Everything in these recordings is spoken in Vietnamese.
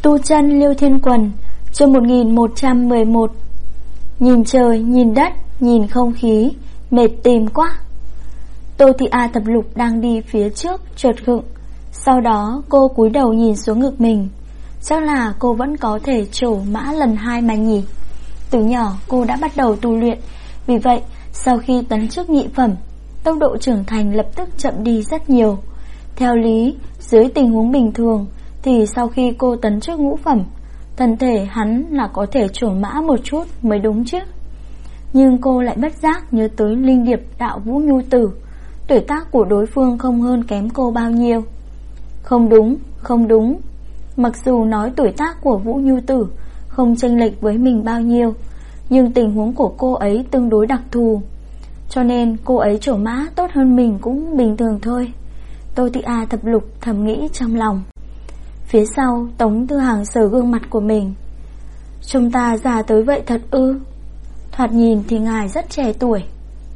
Tu chân Liêu Thiên Quần, chương 1111. Nhìn trời, nhìn đất, nhìn không khí, mệt tìm quá. Tô Thị A Thập Lục đang đi phía trước chợt khựng. Sau đó cô cúi đầu nhìn xuống ngực mình. Chắc là cô vẫn có thể trổ mã lần 2 mà nhỉ. Từ nhỏ cô đã bắt đầu tu luyện, vì vậy sau khi tấn chức nhị phẩm, tốc độ trưởng thành lập tức chậm đi rất nhiều. Theo lý, dưới tình huống bình thường thì sau khi cô tấn chức ngũ phẩm, thân thể hắn là có thể trổ mã một chút mới đúng chứ. Nhưng cô lại bất giác nhớ tới linh điệp đạo Vũ Nhu Tử. Tuổi tác của đối phương không hơn kém cô bao nhiêu. Không đúng. Mặc dù nói tuổi tác của Vũ Nhu Tử không chênh lệch với mình bao nhiêu, nhưng tình huống của cô ấy tương đối đặc thù, cho nên cô ấy trổ mã tốt hơn mình cũng bình thường thôi. Tô Thị A Thập Lục thầm nghĩ trong lòng. Phía sau Tống Tư Hàng sờ gương mặt của mình. Chúng ta già tới vậy thật ư? Thoạt nhìn thì ngài rất trẻ tuổi.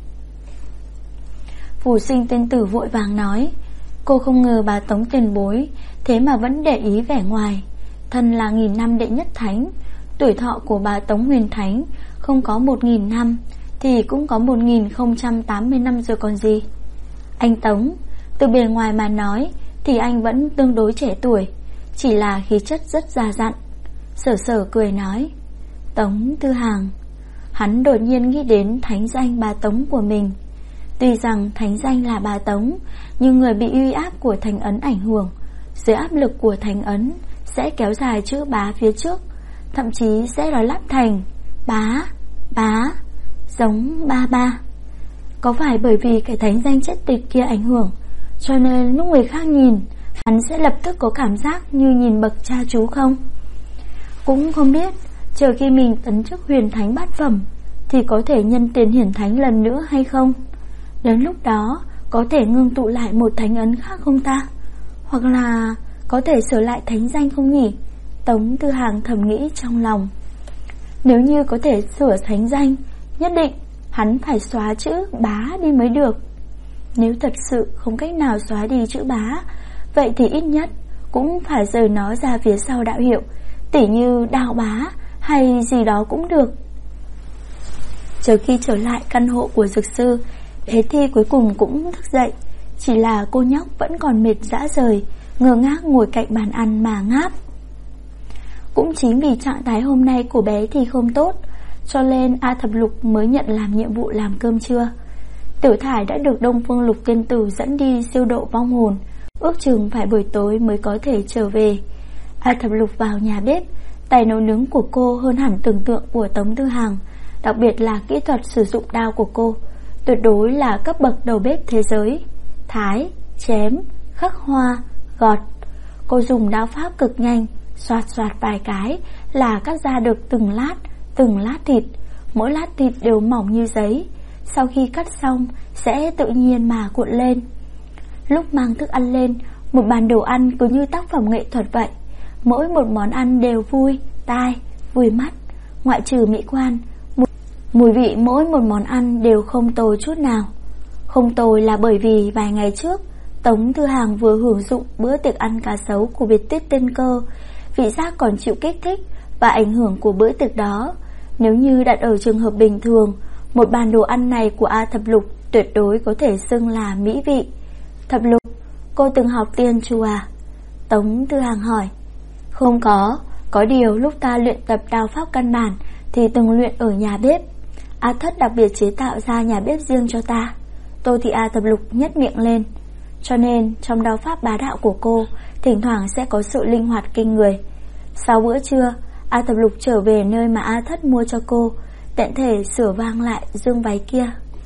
Phù Sinh tên tử vội vàng nói. Cô không ngờ bà Tống tiền bối thế mà vẫn để ý vẻ ngoài. Thân là 1000 năm đệ nhất thánh, tuổi thọ của bà Tống Huyền Thánh không có 1000 năm thì cũng có 1080 năm rồi còn gì. Anh Tống, từ bề ngoài mà nói thì anh vẫn tương đối trẻ tuổi, chỉ là khí chất rất già dặn. Sở Sở cười nói. Tống Tư Hàng. Hắn đột nhiên nghĩ đến thánh danh bà Tống của mình. Tuy rằng thánh danh là bà Tống, nhưng người bị uy áp của thánh ấn ảnh hưởng, dưới áp lực của thánh ấn sẽ kéo dài chữ bá phía trước, thậm chí sẽ nói lắp thành bá, giống ba. Có phải bởi vì cái thánh danh chết tịch kia ảnh hưởng, cho nên lúc người khác nhìn, hắn sẽ lập tức có cảm giác như nhìn bậc cha chú không? Cũng không biết chờ khi mình tấn chức huyền thánh bát phẩm thì có thể nhân tiền hiển thánh lần nữa hay không? Đến lúc đó có thể ngưng tụ lại một thánh ấn khác không ta? Hoặc là có thể sửa lại thánh danh không nhỉ? Tống Tư Hàng thầm nghĩ trong lòng. Nếu như có thể sửa thánh danh, nhất định hắn phải xóa chữ bá đi mới được. Nếu thật sự không cách nào xóa đi chữ bá, vậy thì ít nhất cũng phải rời nó ra phía sau đạo hiệu, tỉ như đạo bá hay gì đó cũng được. Chờ khi trở lại căn hộ của dược sư, Ế Thi cuối cùng cũng thức dậy. Chỉ là cô nhóc vẫn còn mệt rã rời, ngơ ngác ngồi cạnh bàn ăn mà ngáp. Cũng chính vì trạng thái hôm nay của bé thì không tốt, cho nên A Thập Lục mới nhận làm nhiệm vụ làm cơm trưa. Tiểu Thải đã được Đông Phương Lục tiên tử dẫn đi siêu độ vong hồn, ước chừng phải buổi tối mới có thể trở về. A Thập Lục vào nhà bếp, tài nấu nướng của cô hơn hẳn tưởng tượng của Tống Tư Hàng, đặc biệt là kỹ thuật sử dụng đao của cô tuyệt đối là cấp bậc đầu bếp thế giới. Thái, chém, khắc hoa, gọt. Cô dùng đao pháp cực nhanh, xoạt vài cái là cắt ra được từng lát thịt. Mỗi lát thịt đều mỏng như giấy. Sau khi cắt xong sẽ tự nhiên mà cuộn lên. Lúc mang thức ăn lên, một bàn đồ ăn cứ như tác phẩm nghệ thuật vậy. Mỗi một món ăn đều vui tai, vui mắt. Ngoại trừ mỹ quan, mùi vị mỗi một món ăn đều không tồi chút nào. Không tồi là bởi vì vài ngày trước Tống Tư Hàng vừa hưởng dụng bữa tiệc ăn cá sấu của Biệt Tuyết Tiên Cơ, vị giác còn chịu kích thích và ảnh hưởng của bữa tiệc đó. Nếu như đặt ở trường hợp bình thường, một bàn đồ ăn này của A Thập Lục tuyệt đối có thể xưng là mỹ vị. Thập Lục, cô từng học tiên chu à? Tống Tư Hàng hỏi. Không có điều lúc ta luyện tập đao pháp căn bản thì từng luyện ở nhà bếp. A Thất đặc biệt chế tạo ra nhà bếp riêng cho ta. Tô Thị A Thập Lục nhếch miệng lên. Cho nên trong đao pháp bá đạo của cô thỉnh thoảng sẽ có sự linh hoạt kinh người. Sau bữa trưa, A Thập Lục trở về nơi mà A Thất mua cho cô, tiện thể sửa vang lại dương váy kia,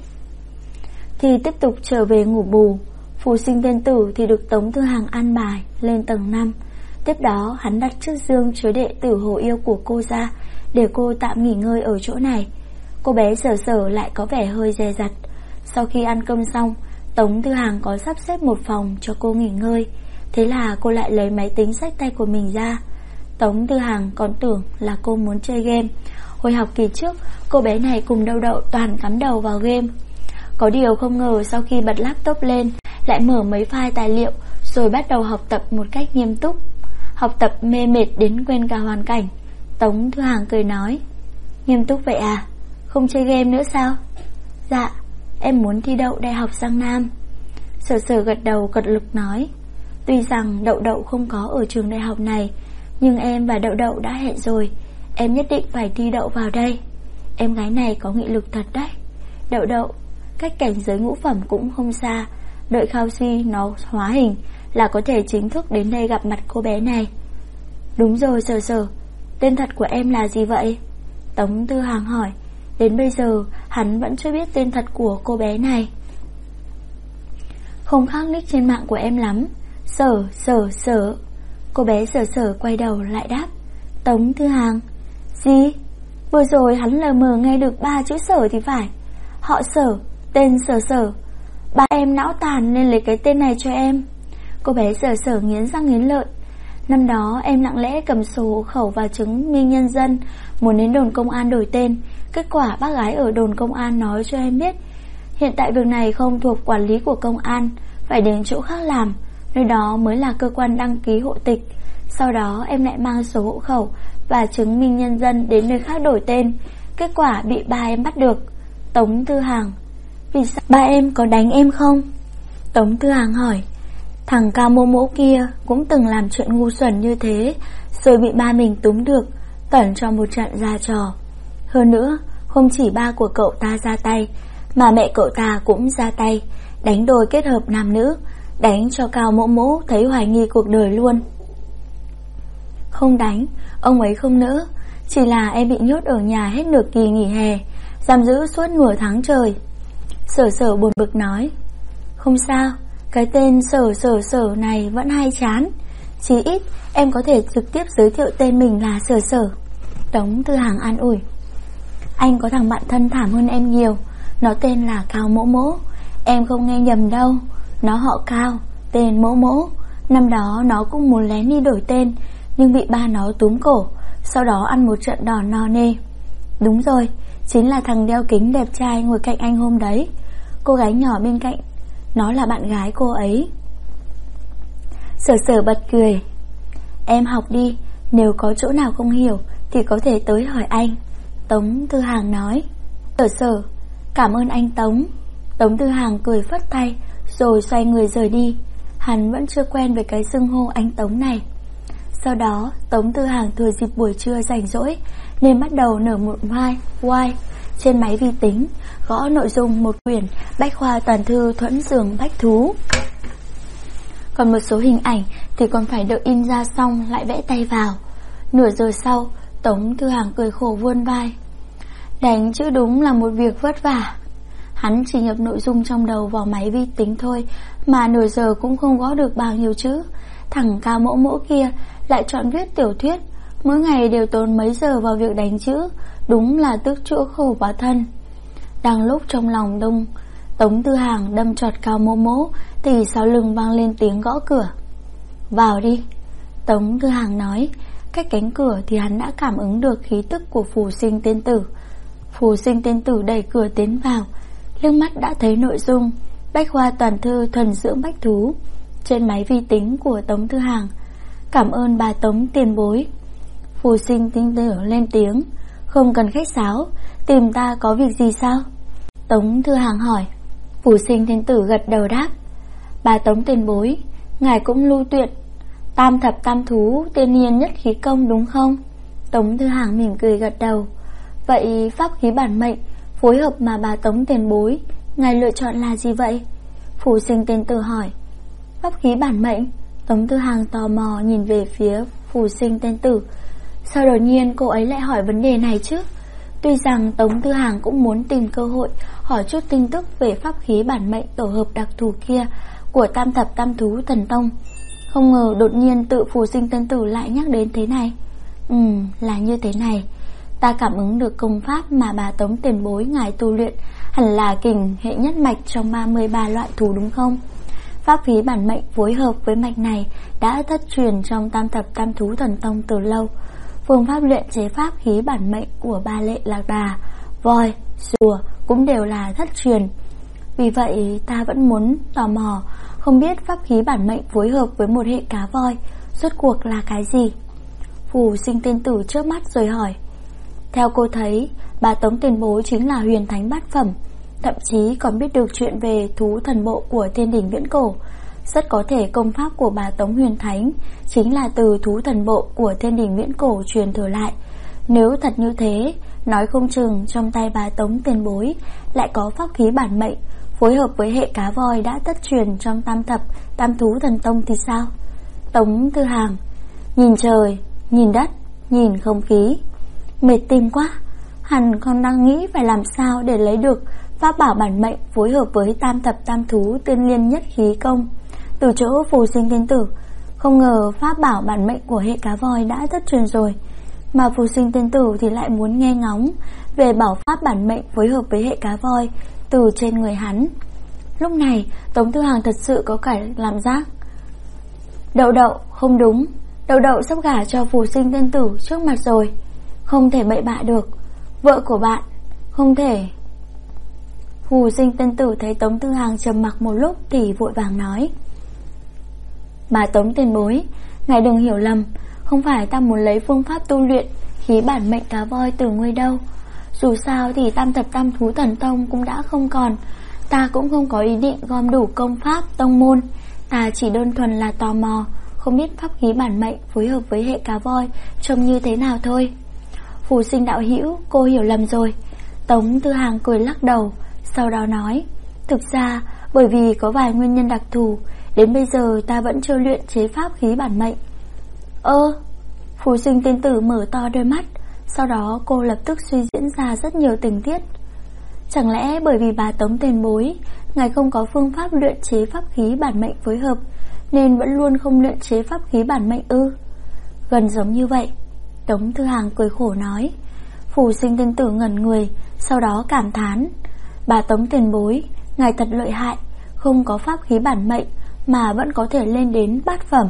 thì tiếp tục trở về ngủ bù. Phù Sinh tên tử thì được Tống Tư Hàng an bài lên tầng 5. Tiếp đó hắn đặt chiếc dương chứa đệ tử hồ yêu của cô ra, để cô tạm nghỉ ngơi ở chỗ này. Cô bé Sở Sở lại có vẻ hơi dè dặt. Sau khi ăn cơm xong, Tống Tư Hàng có sắp xếp một phòng cho cô nghỉ ngơi. Thế là cô lại lấy máy tính xách tay của mình ra. Tống Tư Hàng còn tưởng là cô muốn chơi game. Hồi học kỳ trước, cô bé này cùng Đậu Đậu toàn cắm đầu vào game. Có điều không ngờ sau khi bật laptop lên, lại mở mấy file tài liệu rồi bắt đầu học tập một cách nghiêm túc. học tập mê mệt đến quên cả hoàn cảnh. Tống Thư Hàng cười nói: Nghiêm túc vậy à? Không chơi game nữa sao? Dạ, em muốn thi đậu Đại học Giang Nam. Sở Sở gật đầu cật lực nói: Tuy rằng Đậu Đậu không có ở trường đại học này, nhưng em và Đậu Đậu đã hẹn rồi, em nhất định phải thi đậu vào đây. Em gái này có nghị lực thật đấy. Đậu Đậu, cách cảnh giới ngũ phẩm cũng không xa, đợi Khao Si nó hóa hình là có thể chính thức đến đây gặp mặt cô bé này. Đúng rồi Sở Sở, tên thật của em là gì vậy? Tống Thư Hàng hỏi. Đến bây giờ hắn vẫn chưa biết tên thật của cô bé này. Không khác nick trên mạng của em lắm. Sở Sở Sở. Cô bé Sở Sở quay đầu lại đáp. Tống Thư Hàng: Gì? Vừa rồi hắn lờ mờ nghe được 3 chữ Sở thì phải. Họ Sở, tên Sở Sở. Ba em não tàn nên lấy cái tên này cho em. Cô bé Sở Sở nghiến răng nghiến lợi. Năm đó em lặng lẽ cầm sổ hộ khẩu và chứng minh nhân dân, muốn đến đồn công an đổi tên. Kết quả bác gái ở đồn công an nói cho em biết hiện tại việc này không thuộc quản lý của công an, phải đến chỗ khác làm, nơi đó mới là cơ quan đăng ký hộ tịch. Sau đó em lại mang sổ hộ khẩu và chứng minh nhân dân đến nơi khác đổi tên. Kết quả bị ba em bắt được. Tống Thư Hàng: Vì sao ba em có đánh em không? Tống Thư Hàng hỏi. Thằng Cao Mỗ Mỗ kia cũng từng làm chuyện ngu xuẩn như thế, rồi bị ba mình túm được, tẩn cho một trận ra trò. Hơn nữa, không chỉ ba của cậu ta ra tay, mà mẹ cậu ta cũng ra tay, đánh đôi kết hợp nam nữ, đánh cho Cao Mỗ Mỗ thấy hoài nghi cuộc đời luôn. Không đánh, ông ấy không nỡ, chỉ là em bị nhốt ở nhà hết nửa kỳ nghỉ hè, giam giữ suốt nửa tháng trời. Sở Sở buồn bực nói. Không sao, cái tên Sở Sở Sở này vẫn hay chán, chí ít em có thể trực tiếp giới thiệu tên mình là Sở Sở. Tống Thư Hàng an ủi. Anh có thằng bạn thân thảm hơn em nhiều, nó tên là Cao Mỗ Mỗ. Em không nghe nhầm đâu, nó họ Cao, tên Mỗ Mỗ. Năm đó nó cũng muốn lén đi đổi tên, nhưng bị ba nó túm cổ, sau đó ăn một trận đòn no nê. Đúng rồi, chính là thằng đeo kính đẹp trai ngồi cạnh anh hôm đấy. Cô gái nhỏ bên cạnh, nó là bạn gái cô ấy. Sở Sở bật cười. Em học đi, nếu có chỗ nào không hiểu thì có thể tới hỏi anh. Tống Thư Hàng nói. Sở Sở: Cảm ơn anh Tống. Tống Thư Hàng cười phất tay, rồi xoay người rời đi. Hắn vẫn chưa quen với cái xưng hô anh Tống này. Sau đó Tống Thư Hàng thừa dịp buổi trưa rảnh rỗi nên bắt đầu nở một white trên máy vi tính, gõ nội dung một quyển bách khoa toàn thư Thuẫn Dương Bách Thú. Còn một số hình ảnh thì còn phải đợi in ra xong lại vẽ tay vào. Nửa giờ sau, Tống Thư Hàng cười khổ vươn vai. Đánh chữ đúng là một việc vất vả. Hắn chỉ nhập nội dung trong đầu vào máy vi tính thôi mà nửa giờ cũng không gõ được bao nhiêu chữ. Thằng Cao Mỗ Mỗ kia lại chọn viết tiểu thuyết, mỗi ngày đều tốn mấy giờ vào việc đánh chữ, đúng là tức chữa khổ bản thân. Đang lúc trong lòng Tống Thư Hàng đâm chọt Cao Mỗ Mỗ thì sau lưng vang lên tiếng gõ cửa. Vào đi, Tống Thư Hàng nói. Cách cánh cửa thì hắn đã cảm ứng được khí tức của Phù Sinh Tiên Tử. Phù Sinh Tiên Tử đẩy cửa tiến vào, liếc mắt đã thấy nội dung bách khoa toàn thư Thuần Dưỡng Bách Thú trên máy vi tính của Tống Thư Hàng. Cảm ơn bà Tống tiền bối. Phù Sinh Tiên Tử lên tiếng. Không cần khách sáo, tìm ta có việc gì sao? Tống Thư Hàng hỏi. Phù Sinh Tiên Tử gật đầu đáp. Bà Tống tiền bối, ngài cũng lưu tuyệt tam thập tam thú tiên niên nhất khí công đúng không? Tống Thư Hàng mỉm cười gật đầu. Vậy pháp khí bản mệnh phối hợp mà bà Tống tiền bối ngài lựa chọn là gì vậy? Phù Sinh Tiên Tử hỏi. Pháp khí bản mệnh? Tống Thư Hàng tò mò nhìn về phía Phù Sinh Tiên Tử. Sao đột nhiên cô ấy lại hỏi vấn đề này chứ? Tuy rằng Tống Thư Hàng cũng muốn tìm cơ hội hỏi chút tin tức về pháp khí bản mệnh tổ hợp đặc thù kia của tam thập tam thú thần tông, không ngờ đột nhiên tự Phù Sinh Tiên Tử lại nhắc đến thế này. Là như thế này. Ta cảm ứng được công pháp mà bà Tống tiền bối ngài tu luyện hẳn là kình hệ nhất mạch trong 33 loại thú đúng không? Pháp khí bản mệnh phối hợp với mạch này đã thất truyền trong tam thập tam thú thần tông từ lâu. Phương pháp luyện chế pháp khí bản mệnh của ba lệ lạc đà, voi, rùa cũng đều là thất truyền. Vì vậy ta vẫn muốn tò mò, không biết pháp khí bản mệnh phối hợp với một hệ cá voi rốt cuộc là cái gì? Phù Sinh tiên tử trước mắt rồi hỏi. Theo cô thấy, bà Tống tiền bối chính là huyền thánh bát phẩm, thậm chí còn biết được chuyện về thú thần bộ của thiên đỉnh viễn cổ. Rất có thể công pháp của bà Tống huyền thánh chính là từ thú thần bộ của thiên đỉnh viễn cổ truyền thừa lại. Nếu thật như thế, nói không chừng trong tay bà Tống tiền bối lại có pháp khí bản mệnh phối hợp với hệ cá voi đã thất truyền trong tam thập tam thú thần tông thì sao? Tống Thư Hàng nhìn trời, nhìn đất, nhìn không khí, mệt tim quá. Hắn còn đang nghĩ phải làm sao để lấy được pháp bảo bản mệnh phối hợp với tam thập tam thú tiên liên nhất khí công từ chỗ Phù Sinh tiên tử. Không ngờ pháp bảo bản mệnh của hệ cá voi đã thất truyền rồi, mà Phù Sinh tiên tử thì lại muốn nghe ngóng về bảo pháp bản mệnh phối hợp với hệ cá voi từ trên người hắn. Lúc này Tống Thư Hàng thật sự có cả cảm giác Đậu đậu không đúng, Đậu đậu sắp gả cho Phù Sinh tiên tử trước mặt rồi, không thể bậy bạ được. Vợ của bạn không thể. Phù Sinh tiên tử thấy Tống Thư Hàng trầm mặc một lúc thì vội vàng nói. Bà Tống tiền bối, ngài đừng hiểu lầm, không phải ta muốn lấy phương pháp tu luyện khí bản mệnh cá voi từ ngươi đâu. Dù sao thì tam thập tam thú thần tông cũng đã không còn, ta cũng không có ý định gom đủ công pháp tông môn. Ta chỉ đơn thuần là tò mò, không biết pháp khí bản mệnh phối hợp với hệ cá voi trông như thế nào thôi. Phù Sinh đạo hữu, cô hiểu lầm rồi. Tống Thư Hàng cười lắc đầu, sau đó nói. Thực ra bởi vì có vài nguyên nhân đặc thù, đến bây giờ ta vẫn chưa luyện chế pháp khí bản mệnh. Phù Sinh tiên tử mở to đôi mắt, sau đó cô lập tức suy diễn ra rất nhiều tình tiết. Chẳng lẽ bởi vì bà Tống tiền bối, ngài không có phương pháp luyện chế pháp khí bản mệnh phối hợp, nên vẫn luôn không luyện chế pháp khí bản mệnh ư? Gần giống như vậy. Tống Thư Hàng cười khổ nói. Phù Sinh tiên tử ngẩn người, sau đó cảm thán. Bà Tống tiền bối, ngài thật lợi hại, không có pháp khí bản mệnh mà vẫn có thể lên đến bát phẩm.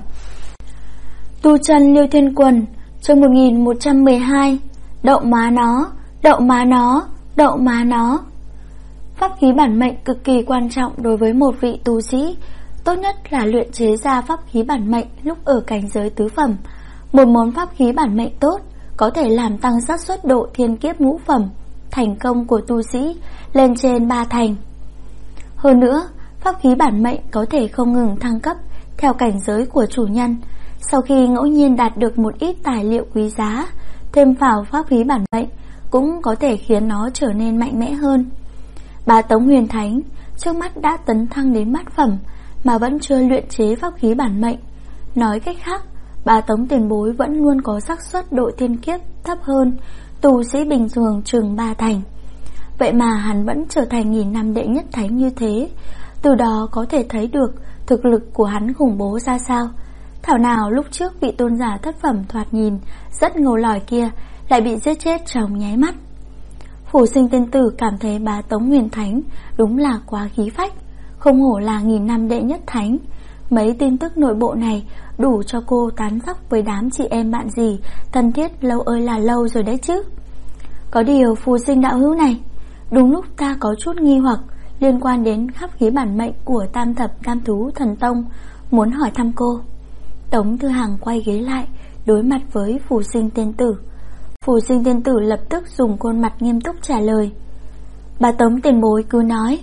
Tu chân Liêu Thiên Quần, chương 1112. Đậu má nó, đậu má nó, đậu má nó. Pháp khí bản mệnh cực kỳ quan trọng đối với một vị tu sĩ. Tốt nhất là luyện chế ra pháp khí bản mệnh lúc ở cảnh giới tứ phẩm. Một món pháp khí bản mệnh tốt có thể làm tăng xác suất độ thiên kiếp ngũ phẩm thành công của tu sĩ lên trên 3 thành. Hơn nữa, pháp khí bản mệnh có thể không ngừng thăng cấp theo cảnh giới của chủ nhân. Sau khi ngẫu nhiên đạt được một ít tài liệu quý giá, thêm vào pháp khí bản mệnh cũng có thể khiến nó trở nên mạnh mẽ hơn. Bà Tống huyền thánh trước mắt đã tấn thăng đến bát phẩm mà vẫn chưa luyện chế pháp khí bản mệnh. Nói cách khác, bà Tống tiền bối vẫn luôn có xác suất độ thiên kiếp thấp hơn tu sĩ bình thường chừng 3 thành. Vậy mà hắn vẫn trở thành nghìn năm đệ nhất thánh như thế. Từ đó có thể thấy được thực lực của hắn khủng bố ra sao. Thảo nào lúc trước vị tôn giả thất phẩm thoạt nhìn rất ngầu lòi kia lại bị giết chết trong nháy mắt. Phù Sinh tiên tử cảm thấy bà Tống huyền thánh đúng là quá khí phách, không hổ là nghìn năm đệ nhất thánh. Mấy tin tức nội bộ này đủ cho cô tán dóc với đám chị em bạn gì thân thiết lâu ơi là lâu rồi đấy chứ. Có điều Phù Sinh đạo hữu này, đúng lúc ta có chút nghi hoặc liên quan đến pháp khí bản mệnh của tam thập tam thú thần tông, muốn hỏi thăm cô. Tống Thư Hàng quay ghế lại đối mặt với Phù Sinh tiên tử. Phù Sinh tiên tử lập tức dùng khuôn mặt nghiêm túc trả lời. Bà Tống tiền bối cứ nói.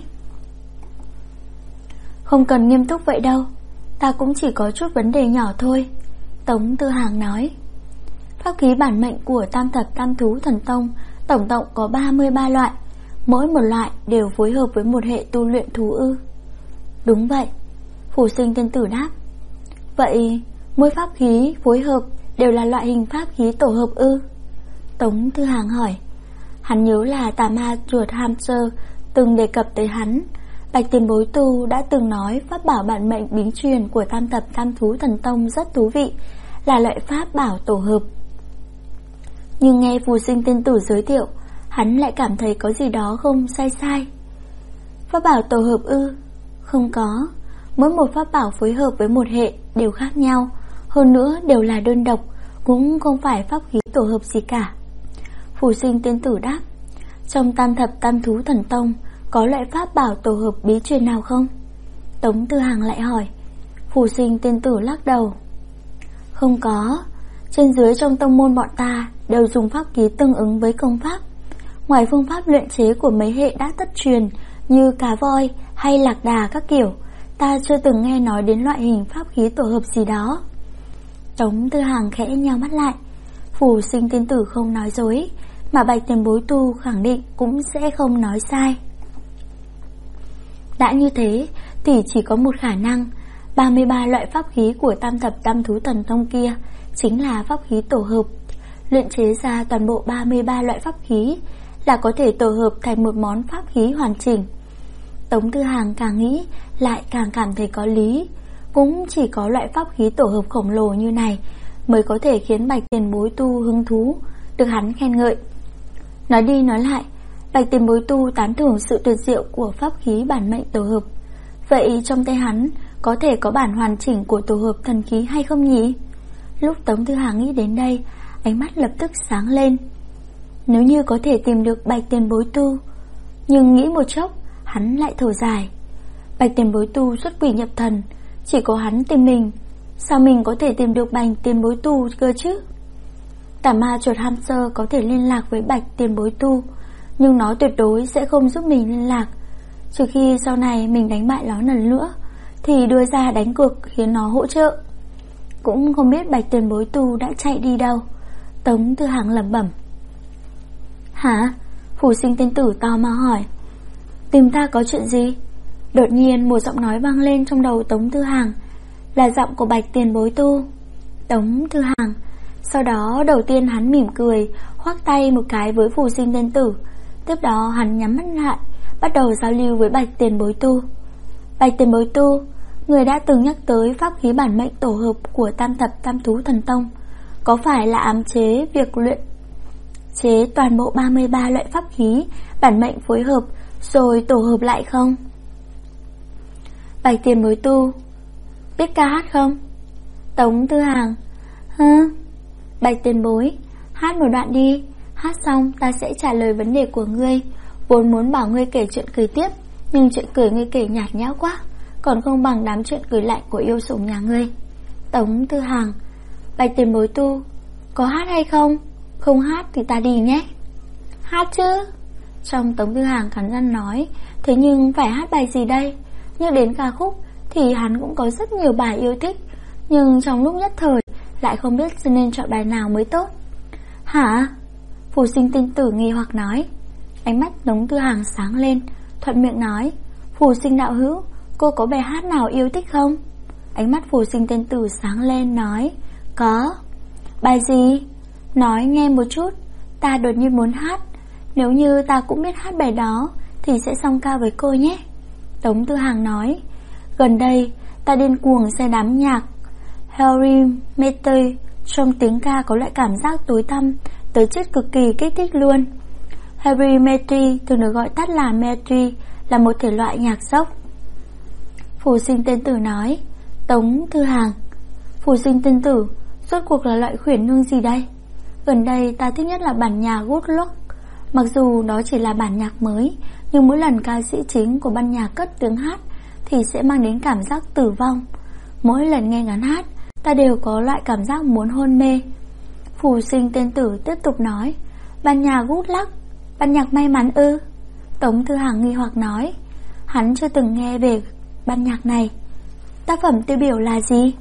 Không cần nghiêm túc vậy đâu, ta cũng chỉ có chút vấn đề nhỏ thôi. Tống Thư Hàng nói. Pháp khí bản mệnh của tam thập tam thú thần tông tổng cộng có 33 loại, mỗi một loại đều phối hợp với một hệ tu luyện thú ư? Đúng vậy, Phù Sinh tiên tử đáp. Vậy mỗi pháp khí phối hợp đều là loại hình pháp khí tổ hợp ư? Tống Thư Hàng hỏi. Hắn nhớ là tà ma chuột hamster từng đề cập tới hắn. Bạch tiền bối tu đã từng nói pháp bảo bản mệnh bí truyền của tam thập tam thú thần tông rất thú vị, là loại pháp bảo tổ hợp. Nhưng nghe Phù Sinh tiên tử giới thiệu, hắn lại cảm thấy có gì đó không sai. Pháp bảo tổ hợp ư? Không có, mỗi một pháp bảo phối hợp với một hệ đều khác nhau, hơn nữa đều là đơn độc, cũng không phải pháp khí tổ hợp gì cả. Phù Sinh tiên tử đáp. Trong tam thập tam thú thần tông có loại pháp bảo tổ hợp bí truyền nào không? Tống Thư Hàng lại hỏi. Phù Sinh tiên tử lắc đầu. Không có. Trên dưới trong tông môn bọn ta đều dùng pháp khí tương ứng với công pháp. Ngoài phương pháp luyện chế của mấy hệ đã thất truyền như Cá Voi hay Lạc Đà các kiểu, ta chưa từng nghe nói đến loại hình pháp khí tổ hợp gì đó. Tống Tư Hằng khẽ nheo mắt lại. Phù Sinh tiên tử không nói dối, mà Bạch Tiền Bối tu khẳng định cũng sẽ không nói sai. Đã như thế thì chỉ có một khả năng, 33 loại pháp khí của Tam Thập Tam Thú Thần Tông kia chính là pháp khí tổ hợp. Luyện chế ra toàn bộ 33 loại pháp khí là có thể tổ hợp thành một món pháp khí hoàn chỉnh. Tống Tư Hằng càng nghĩ lại càng cảm thấy có lý. Cũng chỉ có loại pháp khí tổ hợp khổng lồ như này mới có thể khiến Bạch Tiền Bối tu hứng thú, được hắn khen ngợi. Nói đi nói lại, Bạch Tiền Bối tu tán thưởng sự tuyệt diệu của pháp khí bản mệnh tổ hợp. Vậy trong tay hắn có thể có bản hoàn chỉnh của tổ hợp thần khí hay không nhỉ? Lúc Tống Tư Hằng nghĩ đến đây, ánh mắt lập tức sáng lên. Nếu như có thể tìm được Bạch Tiền Bối tu. Nhưng nghĩ một chốc, hắn lại thở dài. Bạch Tiền Bối tu xuất quỷ nhập thần, chỉ có hắn tìm mình, sao mình có thể tìm được Bạch Tiền Bối tu cơ chứ? Tà ma chuột hamster có thể liên lạc với Bạch Tiền Bối tu, nhưng nó tuyệt đối sẽ không giúp mình liên lạc. Trừ khi sau này mình đánh bại nó lần nữa thì đưa ra đánh cược khiến nó hỗ trợ. Cũng không biết Bạch Tiền Bối tu đã chạy đi đâu. Tống Tư Hằng lẩm bẩm. Hả? Phù Sinh tiên tử tò mò hỏi. Tìm ta có chuyện gì? Đột nhiên một giọng nói vang lên trong đầu Tống Tư Hằng, là giọng của Bạch Tiền Bối tu. Tống Tư Hằng. Sau đó đầu tiên hắn mỉm cười, khoác tay một cái với Phù Sinh tiên tử. Tiếp đó hắn nhắm mắt lại, bắt đầu giao lưu với Bạch Tiền Bối tu. Bạch Tiền Bối tu, người đã từng nhắc tới pháp khí bản mệnh tổ hợp của Tam Thập Tam Thú Thần Tông, có phải là ám chế việc luyện chế toàn bộ 33 loại pháp khí bản mệnh phối hợp rồi tổ hợp lại không? Bạch Tiền Bối tu, biết ca hát không? Tống Tư Hằng. Bạch Tiền Bối, hát một đoạn đi. Hát xong ta sẽ trả lời vấn đề của ngươi. Vốn muốn bảo ngươi kể chuyện cười tiếp, nhưng chuyện cười ngươi kể nhạt nhẽo quá, còn không bằng đám chuyện cười lạnh của yêu sủng nhà ngươi. Tống Tư Hằng. Bạch Tiền Bối tu, có hát hay không? Không hát thì ta đi nhé. Hát chứ. Trong Tống Tư Hằng cắn răng nói. Thế nhưng phải hát bài gì đây? Nhắc đến ca khúc thì hắn cũng có rất nhiều bài yêu thích, nhưng trong lúc nhất thời lại không biết nên chọn bài nào mới tốt. Hả? Phù Sinh tiên tử nghi hoặc nói. Ánh mắt Tống Tư Hằng sáng lên, thuận miệng nói. Phù Sinh đạo hữu, cô có bài hát nào yêu thích không? Ánh mắt Phù Sinh tiên tử sáng lên nói. Có. Bài gì? Nói nghe một chút, ta đột nhiên muốn hát. Nếu như ta cũng biết hát bài đó thì sẽ song ca với cô nhé. Tống Tư Hằng nói. Gần đây ta điên cuồng say đắm nhạc Harry Mete. Trong tiếng ca có loại cảm giác tối tăm tới chết cực kỳ kích thích luôn. Harry Mete thường được gọi tắt là Mete, là một thể loại nhạc rock. Phù Sinh tiên tử nói. Tống Tư Hằng. Phù Sinh tiên tử, rốt cuộc là loại khuyển nương gì đây? Gần đây ta thích nhất là bản nhạc Good Luck. Mặc dù đó chỉ là bản nhạc mới, nhưng mỗi lần ca sĩ chính của ban nhạc cất tiếng hát thì sẽ mang đến cảm giác tử vong. Mỗi lần nghe ngắn hát, ta đều có loại cảm giác muốn hôn mê. Phù Sinh tiên tử tiếp tục nói. Ban nhạc Good Luck, ban nhạc may mắn ư? Tống Tư Hằng nghi hoặc nói. Hắn chưa từng nghe về ban nhạc này. Tác phẩm tiêu biểu là gì?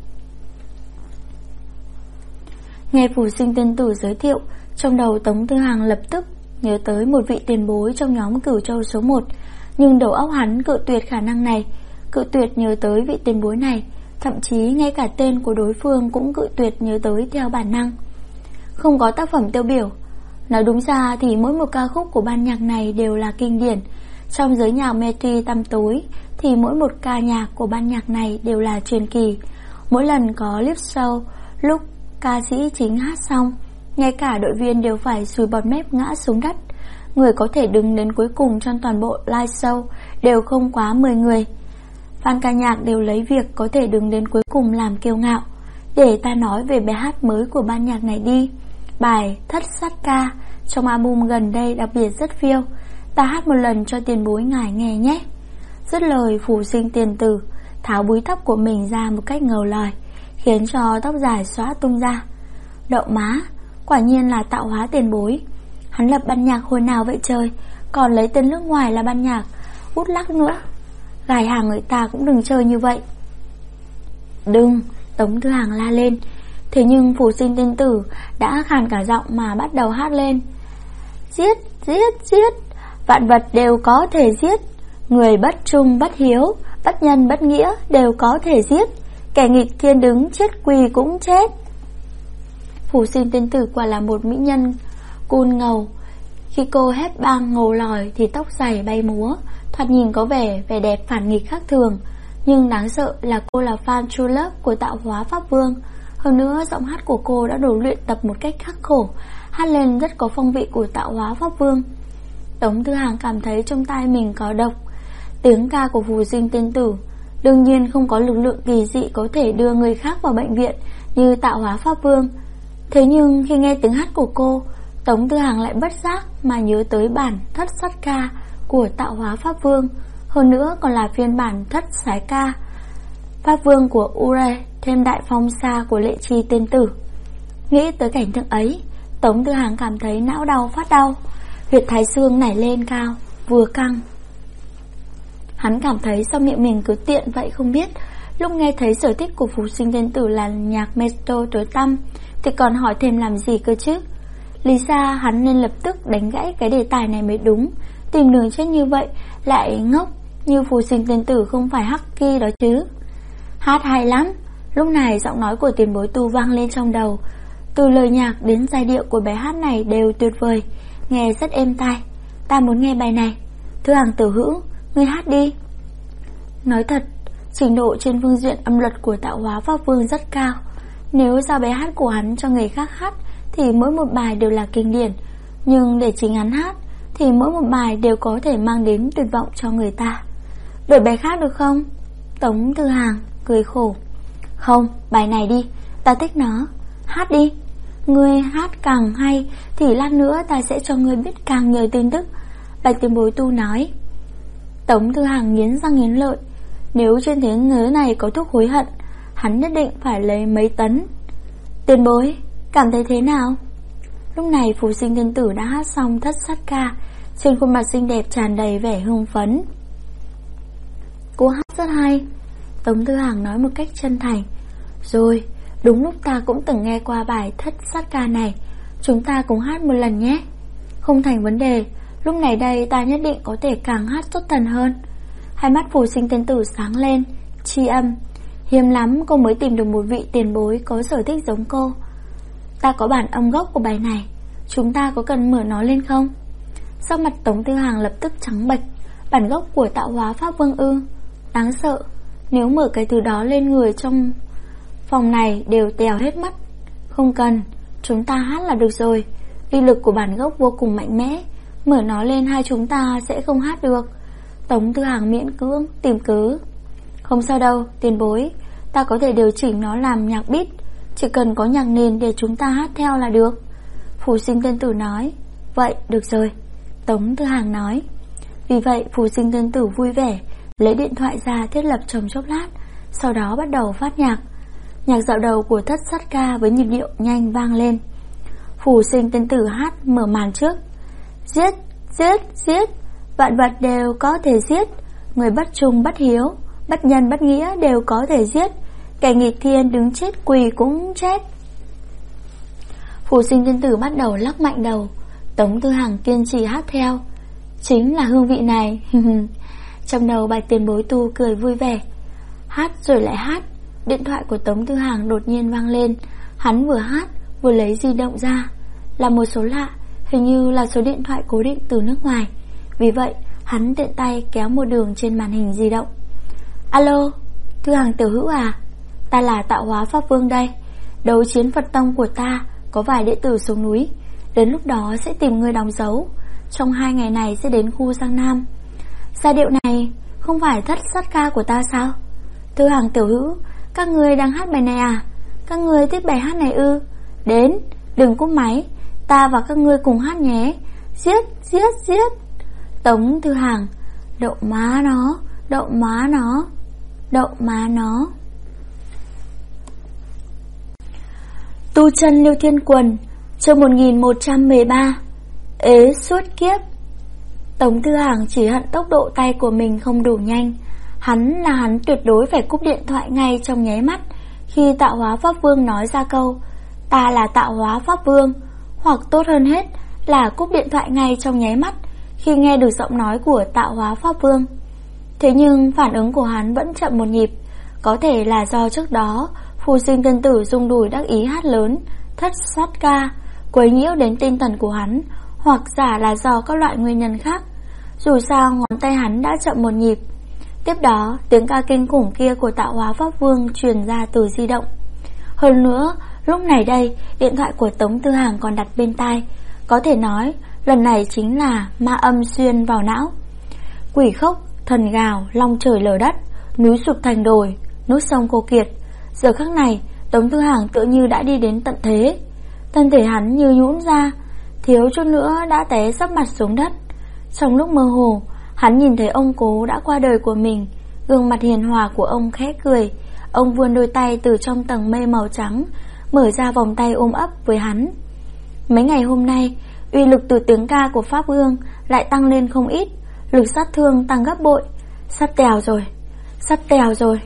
Nghe Phù Sinh tiên tử giới thiệu, trong đầu Tống Tư Hằng lập tức nhớ tới một vị tiền bối trong nhóm Cửu Châu số 1. Nhưng đầu óc hắn cự tuyệt khả năng này, cự tuyệt nhớ tới vị tiền bối này. Thậm chí ngay cả tên của đối phương cũng cự tuyệt nhớ tới theo bản năng. Không có tác phẩm tiêu biểu. Nói đúng ra thì mỗi một ca khúc của ban nhạc này đều là kinh điển. Trong giới nhạc Metri tăm tối thì mỗi một ca nhạc của ban nhạc này đều là truyền kỳ. Mỗi lần có live show, lúc ca sĩ chính hát xong, ngay cả đội viên đều phải sùi bọt mép ngã xuống đất. Người có thể đứng đến cuối cùng trong toàn bộ live show đều không quá 10 người. Fan ca nhạc đều lấy việc có thể đứng đến cuối cùng làm kiêu ngạo. Để ta nói về bài hát mới của ban nhạc này đi. Bài Thất Sát Ca trong album gần đây đặc biệt rất phiêu. Ta hát một lần cho tiền bối ngài nghe nhé. Dứt lời, Phù Sinh tiền tử tháo búi tóc của mình ra một cách ngầu lòi, khiến cho tóc dài xõa tung ra. Đậu má, quả nhiên là tạo hóa tiền bối. Hắn lập ban nhạc hồi nào vậy trời, còn lấy tên nước ngoài là ban nhạc út lắc nữa. Gài hàng người ta cũng đừng chơi như vậy. Đừng, Tống Thư Hàng la lên. Thế nhưng Phù Sinh Tiên Tử đã khàn cả giọng mà bắt đầu hát lên. Giết, giết, giết, vạn vật đều có thể giết. Người bất trung bất hiếu, bất nhân bất nghĩa đều có thể giết. Kẻ nghịch thiên đứng chết quỳ cũng chết. Phù Sinh Tiên Tử quả là một mỹ nhân cun ngầu. Khi cô hét bang ngầu lòi thì tóc dài bay múa, thoạt nhìn có vẻ đẹp phản nghịch khác thường. Nhưng đáng sợ là cô là fan true love của tạo hóa Pháp Vương. Hơn nữa giọng hát của cô đã được luyện tập một cách khắc khổ, hát lên rất có phong vị của tạo hóa Pháp Vương. Tống Thư Hàng cảm thấy trong tai mình có độc. Tiếng ca của Phù Sinh Tiên Tử đương nhiên không có lực lượng kỳ dị có thể đưa người khác vào bệnh viện như tạo hóa Pháp Vương. Thế nhưng khi nghe tiếng hát của cô, Tống Thư Hàng lại bất giác mà nhớ tới bản thất sát ca của tạo hóa Pháp Vương. Hơn nữa còn là phiên bản thất sái ca Pháp Vương của Ure, thêm đại phong sa của Lệ Chi Tiên Tử. Nghĩ tới cảnh tượng ấy, Tống Thư Hàng cảm thấy não đau phát đau, huyệt thái xương nảy lên cao, vừa căng. Hắn cảm thấy sao miệng mình cứ tiện vậy không biết. Lúc nghe thấy sở thích của Phù Sinh Tiên Tử là nhạc mesto tối tăm thì còn hỏi thêm làm gì cơ chứ. Lý ra hắn nên lập tức đánh gãy cái đề tài này mới đúng. Tìm đường chết như vậy lại ngốc như Phù Sinh Tiên Tử không phải hắc kỳ đó chứ. Hát hay lắm. Lúc này giọng nói của tiền bối Tu vang lên trong đầu. Từ lời nhạc đến giai điệu của bài hát này đều tuyệt vời, nghe rất êm tai. Ta muốn nghe bài này. Thư Hàng Tiểu Hữu, ngươi hát đi. Nói thật, trình độ trên phương diện âm luật của tạo hóa Pháp Vương rất cao. Nếu giao bài hát của hắn cho người khác hát thì mỗi một bài đều là kinh điển. Nhưng để chính hắn hát thì mỗi một bài đều có thể mang đến tuyệt vọng cho người ta. Đổi bài khác được không? Tống Thư Hàng cười khổ. Không, bài này đi, ta thích nó. Hát đi. Ngươi hát càng hay thì lát nữa ta sẽ cho ngươi biết càng nhiều tin tức, Bạch tiền bối Tu nói. Tống Thư Hàng nghiến răng nghiến lợi. Nếu trên thế giới này có thuốc hối hận, hắn nhất định phải lấy mấy tấn. Tiền bối, cảm thấy thế nào? Lúc này Phù Sinh Tiên Tử đã hát xong thất sát ca, trên khuôn mặt xinh đẹp tràn đầy vẻ hưng phấn. Cô hát rất hay, Tống Thư Hàng nói một cách chân thành. Rồi, đúng lúc ta cũng từng nghe qua bài thất sát ca này, chúng ta cùng hát một lần nhé. Không thành vấn đề, lúc này đây ta nhất định có thể càng hát tốt thần hơn. Hai mắt Phù Sinh Tiên Tử sáng lên, tri âm. Hiếm lắm cô mới tìm được một vị tiền bối có sở thích giống cô. Ta có bản âm gốc của bài này, chúng ta có cần mở nó lên không? Sau mặt Tống Thư Hàng lập tức trắng bệch. Bản gốc của tạo hóa Pháp Vương ư? Đáng sợ, nếu mở cái thứ đó lên người trong phòng này đều tèo hết mắt. Không cần, chúng ta hát là được rồi. Uy lực của bản gốc vô cùng mạnh mẽ, mở nó lên hai chúng ta sẽ không hát được. Tống Thư Hàng miễn cưỡng tìm cớ. Không sao đâu, tiền bối, ta có thể điều chỉnh nó làm nhạc beat, chỉ cần có nhạc nền để chúng ta hát theo là được. Phù Sinh Tiên Tử nói. Vậy được rồi, Tống Thư Hàng nói. Vì vậy Phù Sinh Tiên Tử vui vẻ lấy điện thoại ra thiết lập trong chốc lát, sau đó bắt đầu phát nhạc. Nhạc dạo đầu của thất sát ca với nhịp điệu nhanh vang lên. Phù Sinh Tiên Tử hát mở màn trước. Giết, giết, giết, vạn vật đều có thể giết. Người bất trung bất hiếu, bất nhân bất nghĩa đều có thể giết. Kẻ nghịch thiên đứng chết quỳ cũng chết. Phù Sinh Tiên Tử bắt đầu lắc mạnh đầu. Tống Thư Hàng kiên trì hát theo. Chính là hương vị này. Trong đầu Bạch tiền bối Tu cười vui vẻ. Hát rồi lại hát. Điện thoại của Tống Thư Hàng đột nhiên vang lên. Hắn vừa hát vừa lấy di động ra. Là một số lạ, hình như là số điện thoại cố định từ nước ngoài. Vì vậy hắn tiện tay kéo một đường trên màn hình di động. Alo, Thư Hàng Tiểu Hữu à? Ta là tạo hóa Pháp Vương đây. Đấu chiến Phật Tông của ta có vài đệ tử xuống núi, đến lúc đó sẽ tìm người đóng dấu. Trong 2 ngày này sẽ đến khu Giang Nam. Giai điệu này không phải thất sát ca của ta sao? Thư Hàng Tiểu Hữu, các người đang hát bài này à? Các người thích bài hát này ư? Đến, đừng cúp máy, ta và các ngươi cùng hát nhé. Giết, giết, giết. Tống Thư Hàng. Đậu má nó, đậu má nó, đậu má nó. Tu chân Lưu Thiên Quần, chương 1113. Ế suốt kiếp. Tống Thư Hàng chỉ hận tốc độ tay của mình không đủ nhanh. Hắn tuyệt đối phải cúp điện thoại ngay trong nháy mắt khi Tạo Hóa Pháp Vương nói ra câu "Ta là Tạo Hóa Pháp Vương", hoặc tốt hơn hết là cúp điện thoại ngay trong nháy mắt khi nghe được giọng nói của Tạo Hóa Pháp Vương. Thế nhưng phản ứng của hắn vẫn chậm một nhịp. Có thể là do trước đó Phù Sinh Tiên Tử rung đùi đắc ý hát lớn thất sát ca, quấy nhiễu đến tinh thần của hắn, hoặc giả là do các loại nguyên nhân khác. Dù sao ngón tay hắn đã chậm một nhịp. Tiếp đó tiếng ca kinh khủng kia của Tạo Hóa Pháp Vương truyền ra từ di động. Hơn nữa lúc này đây điện thoại của Tống Thư Hàng còn đặt bên tai. Có thể nói lần này chính là ma âm xuyên vào não. Quỷ khốc, thần gào, long trời lở đất, núi sụp thành đồi, nước sông khô kiệt. Giờ khắc này Tống Thư Hàng tựa như đã đi đến tận thế. Thân thể hắn như nhũn ra, thiếu chút nữa đã té sấp mặt xuống đất. Trong lúc mơ hồ, hắn nhìn thấy ông cố đã qua đời của mình. Gương mặt hiền hòa của ông khẽ cười. Ông vươn đôi tay từ trong tầng mây màu trắng, mở ra vòng tay ôm ấp với hắn. Mấy ngày hôm nay, uy lực từ tiếng ca của Pháp Vương lại tăng lên không ít, lực sát thương tăng gấp bội. Sắp tèo rồi, sắp tèo rồi.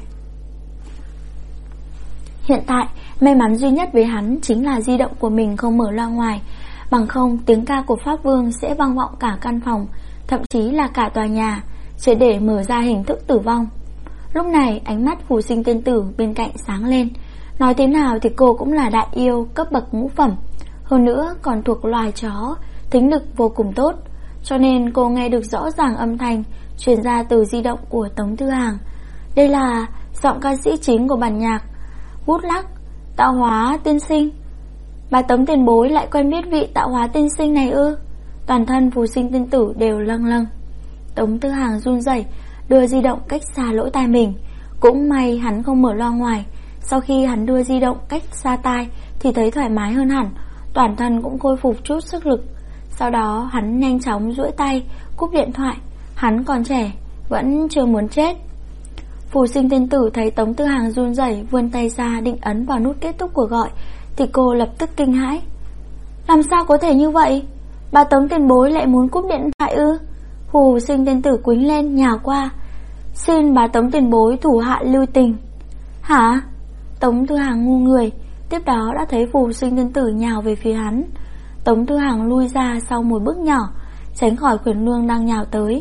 Hiện tại, may mắn duy nhất với hắn chính là di động của mình không mở loa ngoài. Bằng không, tiếng ca của Pháp Vương sẽ vang vọng cả căn phòng, thậm chí là cả tòa nhà, chỉ để mở ra hình thức tử vong. Lúc này, ánh mắt Phù Sinh Tiên Tử bên cạnh sáng lên. Nói thế nào thì cô cũng là đại yêu cấp bậc ngũ phẩm, hơn nữa còn thuộc loài chó, thính lực vô cùng tốt. Cho nên cô nghe được rõ ràng âm thanh truyền ra từ di động của Tống Thư Hàng. Đây là giọng ca sĩ chính của bản nhạc Bút Lắc, Tạo Hóa Tiên Sinh. Bà Tống tiền bối lại quen biết vị Tạo Hóa Tiên Sinh này ư? Toàn thân Phù Sinh Tiên Tử đều lâng lâng. Tống Thư Hàng run rẩy đưa di động cách xa lỗ tai mình. Cũng may hắn không mở loa ngoài. Sau khi hắn đưa di động cách xa tai thì thấy thoải mái hơn hẳn, toàn thân cũng khôi phục chút sức lực. Sau đó hắn nhanh chóng duỗi tay cúp điện thoại. Hắn còn trẻ, vẫn chưa muốn chết. Phù Sinh Tiên Tử thấy Tống Thư Hàng run rẩy vươn tay ra định ấn vào nút kết thúc cuộc gọi thì cô lập tức kinh hãi. Làm sao có thể như vậy? Bà Tống tiền bối lại muốn cúp điện thoại ư? Phù Sinh Tiên Tử quýnh lên nhào qua. Xin bà Tống tiền bối thủ hạ lưu tình. Hả? Tống Thư Hàng ngu người. Tiếp đó đã thấy Phù Sinh Tiên Tử nhào về phía hắn. Tống Thư Hàng lui ra sau một bước nhỏ, tránh khỏi Khuyển Nương đang nhào tới.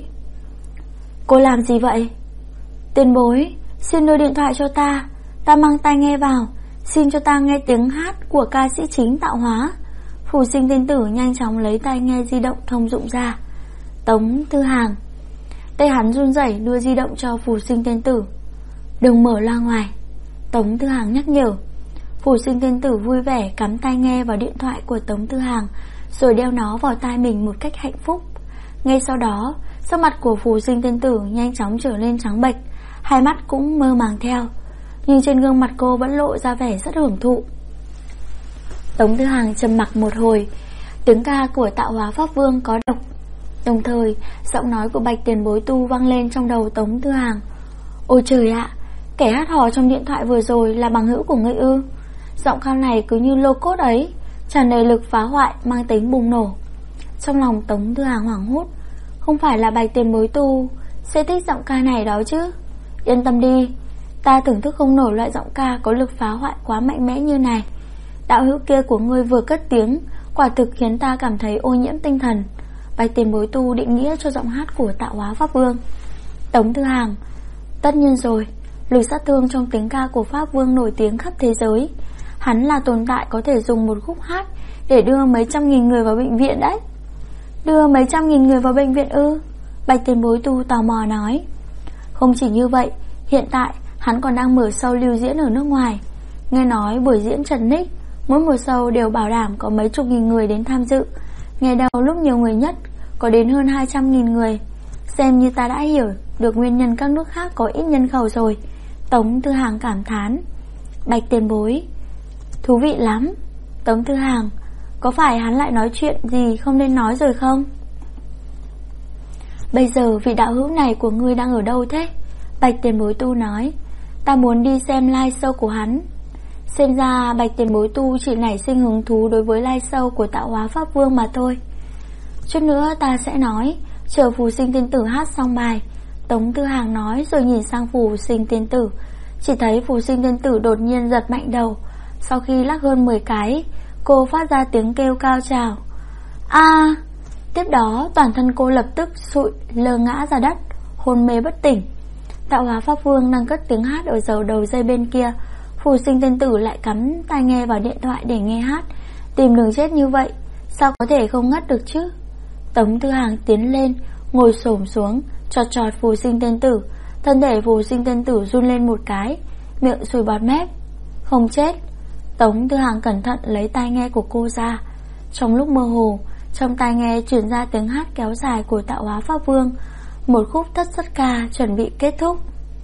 Cô làm gì vậy? Tiền bối, xin đưa điện thoại cho ta. Ta mang tai nghe vào, xin cho ta nghe tiếng hát của ca sĩ chính Tạo Hóa. Phù Sinh Tiên Tử nhanh chóng lấy tai nghe di động thông dụng ra. Tống Thư Hàng. Tay hắn run rẩy đưa di động cho Phù Sinh Tiên Tử. Đừng mở loa ngoài, Tống Thư Hàng nhắc nhở. Phù Sinh Tiên Tử vui vẻ cắm tai nghe vào điện thoại của Tống Thư Hàng, rồi đeo nó vào tai mình một cách hạnh phúc. Ngay sau đó, sắc mặt của Phù Sinh Tiên Tử nhanh chóng trở lên trắng bệch, hai mắt cũng mơ màng theo, nhưng trên gương mặt cô vẫn lộ ra vẻ rất hưởng thụ. Tống Thư Hàng trầm mặc một hồi. Tiếng ca của Tạo Hóa Pháp Vương có độc. Đồng thời, giọng nói của Bạch Tiền Bối Tu vang lên trong đầu Tống Thư Hàng. Ôi trời ạ, kẻ hát hò trong điện thoại vừa rồi là bằng hữu của ngươi ư? Giọng ca này cứ như lô cốt ấy, tràn đầy lực phá hoại, mang tính bùng nổ. Trong lòng Tống Thư Hàng hoảng hốt. Không phải là Bạch Tiền Bối Tu sẽ thích giọng ca này đó chứ? Yên tâm đi, ta thưởng thức không nổi loại giọng ca có lực phá hoại quá mạnh mẽ như này. Đạo hữu kia của ngươi vừa cất tiếng, quả thực khiến ta cảm thấy ô nhiễm tinh thần. Bạch Tiền Bối Tu định nghĩa cho giọng hát của Tạo Hóa Pháp Vương. Tống Thư Hàng. Tất nhiên rồi, lực sát thương trong tiếng ca của Pháp Vương nổi tiếng khắp thế giới. Hắn là tồn tại có thể dùng một khúc hát để đưa mấy trăm nghìn người vào bệnh viện đấy. Đưa mấy trăm nghìn người vào bệnh viện ư? Bạch Tiền Bối Tu tò mò nói. Không chỉ như vậy, hiện tại hắn còn đang mở show lưu diễn ở nước ngoài. Nghe nói buổi diễn Trần Ních, mỗi một show đều bảo đảm có mấy chục nghìn người đến tham dự. Ngày đầu lúc nhiều người nhất có đến hơn 200.000 người. Xem như ta đã hiểu được nguyên nhân các nước khác có ít nhân khẩu rồi. Tống Thư Hàng cảm thán. Bạch Tiền Bối, thú vị lắm. Tống Thư Hàng, có phải hắn lại nói chuyện gì không nên nói rồi không? Bây giờ vị đạo hữu này của ngươi đang ở đâu thế? Bạch Tiền Bối Tu nói. Ta muốn đi xem live show của hắn. Xem ra Bạch tiền bối tu chỉ nảy sinh hứng thú đối với lai sâu của tạo hóa pháp vương mà thôi. Chút nữa ta sẽ nói, chờ Phù Sinh tiên tử hát xong bài. Tống Tư Hàng nói rồi nhìn sang Phù Sinh tiên tử. Chỉ thấy Phù Sinh tiên tử đột nhiên giật mạnh đầu. Sau khi lắc hơn 10 cái, cô phát ra tiếng kêu cao trào. A! Tiếp đó toàn thân cô lập tức sụi lơ ngã ra đất, hôn mê bất tỉnh. Tạo hóa pháp vương đang cất tiếng hát ở đầu dây bên kia. Phù Sinh tiên tử lại cắm tai nghe vào điện thoại để nghe hát. Tìm đường chết như vậy, sao có thể không ngất được chứ? Tống Tư Hàng tiến lên, ngồi xổm xuống, chọt Phù Sinh tiên tử. Thân thể Phù Sinh tiên tử run lên một cái, miệng sùi bọt mép. Không chết. Tống Tư Hàng cẩn thận lấy tai nghe của cô ra. Trong lúc mơ hồ, trong tai nghe truyền ra tiếng hát kéo dài của tạo hóa pháp vương. Một khúc thất xuất ca chuẩn bị kết thúc.